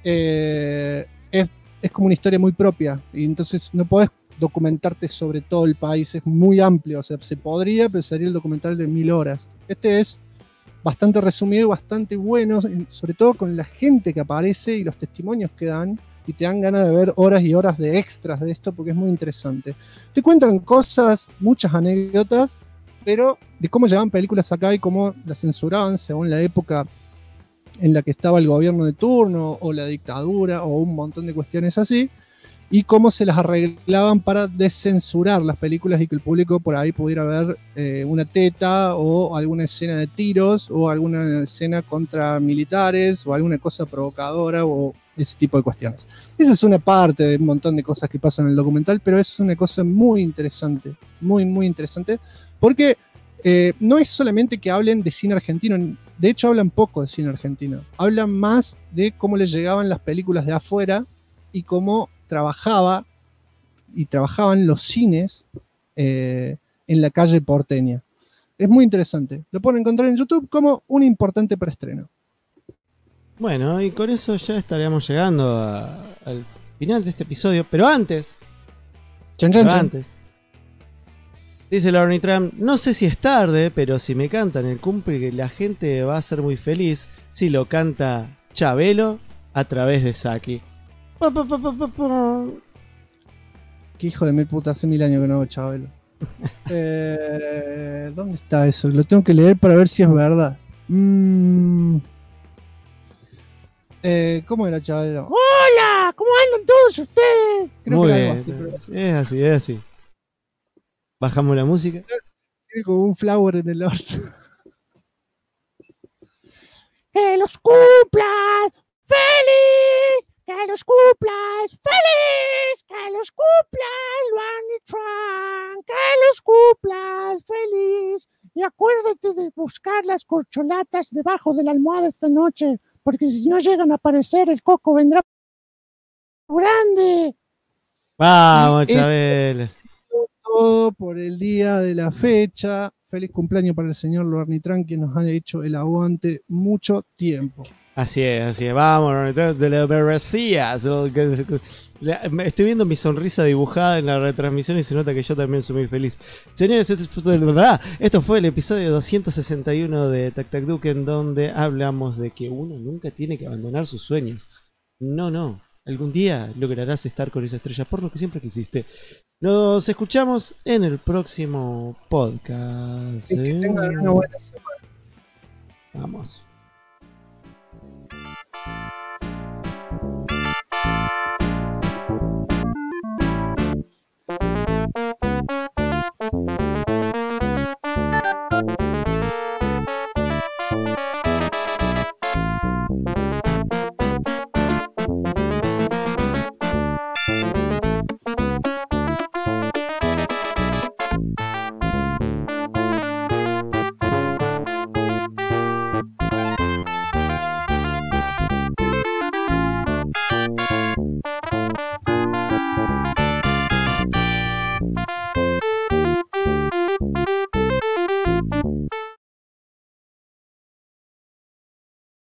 es como una historia muy propia, y entonces no podés documentarte sobre todo el país, es muy amplio, o sea, se podría, pero sería el documental de 1000 horas. Este es bastante resumido y bastante bueno, sobre todo con la gente que aparece y los testimonios que dan, y te dan ganas de ver horas y horas de extras de esto porque es muy interesante. Te cuentan cosas, muchas anécdotas, pero de cómo llevaban películas acá y cómo las censuraban según la época en la que estaba el gobierno de turno o la dictadura o un montón de cuestiones así, y cómo se las arreglaban para descensurar las películas y que el público por ahí pudiera ver una teta o alguna escena de tiros o alguna escena contra militares o alguna cosa provocadora o ese tipo de cuestiones. Esa es una parte de un montón de cosas que pasan en el documental, pero es una cosa muy interesante, muy muy interesante, porque no es solamente que hablen de cine argentino, de hecho hablan poco de cine argentino, hablan más de cómo les llegaban las películas de afuera y cómo trabajaban los cines en la calle porteña. Es muy interesante, lo pueden encontrar en YouTube como un importante preestreno. Bueno, y con eso ya estaríamos llegando al final de este episodio, pero antes... antes dice la Ornitram, no sé si es tarde, pero si me cantan el cumple, la gente va a ser muy feliz si lo canta Chabelo a través de Saki. Qué hijo de mil puta, hace 1000 años que no hago Chabelo. ¿Dónde está eso? Lo tengo que leer para ver si es verdad. ¿Cómo era Chabelo? ¡Hola! ¿Cómo andan todos ustedes? Creo muy que bien, algo así, pero... es así, es así. Bajamos la música. Tiene como un flower en el orto. ¡Que los cumplas feliz! ¡Que los cumplas feliz! ¡Que los cumplas Luan y Tran! ¡Que los cumplas feliz! Y acuérdate de buscar las corcholatas debajo de la almohada esta noche, porque si no llegan a aparecer, el coco vendrá grande. Vamos, Chabelo. Todo por el día de la fecha. Feliz cumpleaños para el señor Lornitran, que nos ha hecho el aguante mucho tiempo. Así es. Vamos, Lornitran, de la Berresía. Estoy viendo mi sonrisa dibujada en la retransmisión y se nota que yo también soy muy feliz. Señores, esto fue el episodio 261 de Tac Tac Duke, en donde hablamos de que uno nunca tiene que abandonar sus sueños. No. Algún día lograrás estar con esa estrella por lo que siempre quisiste. Nos escuchamos en el próximo podcast. Que tengan una buena semana. Vamos.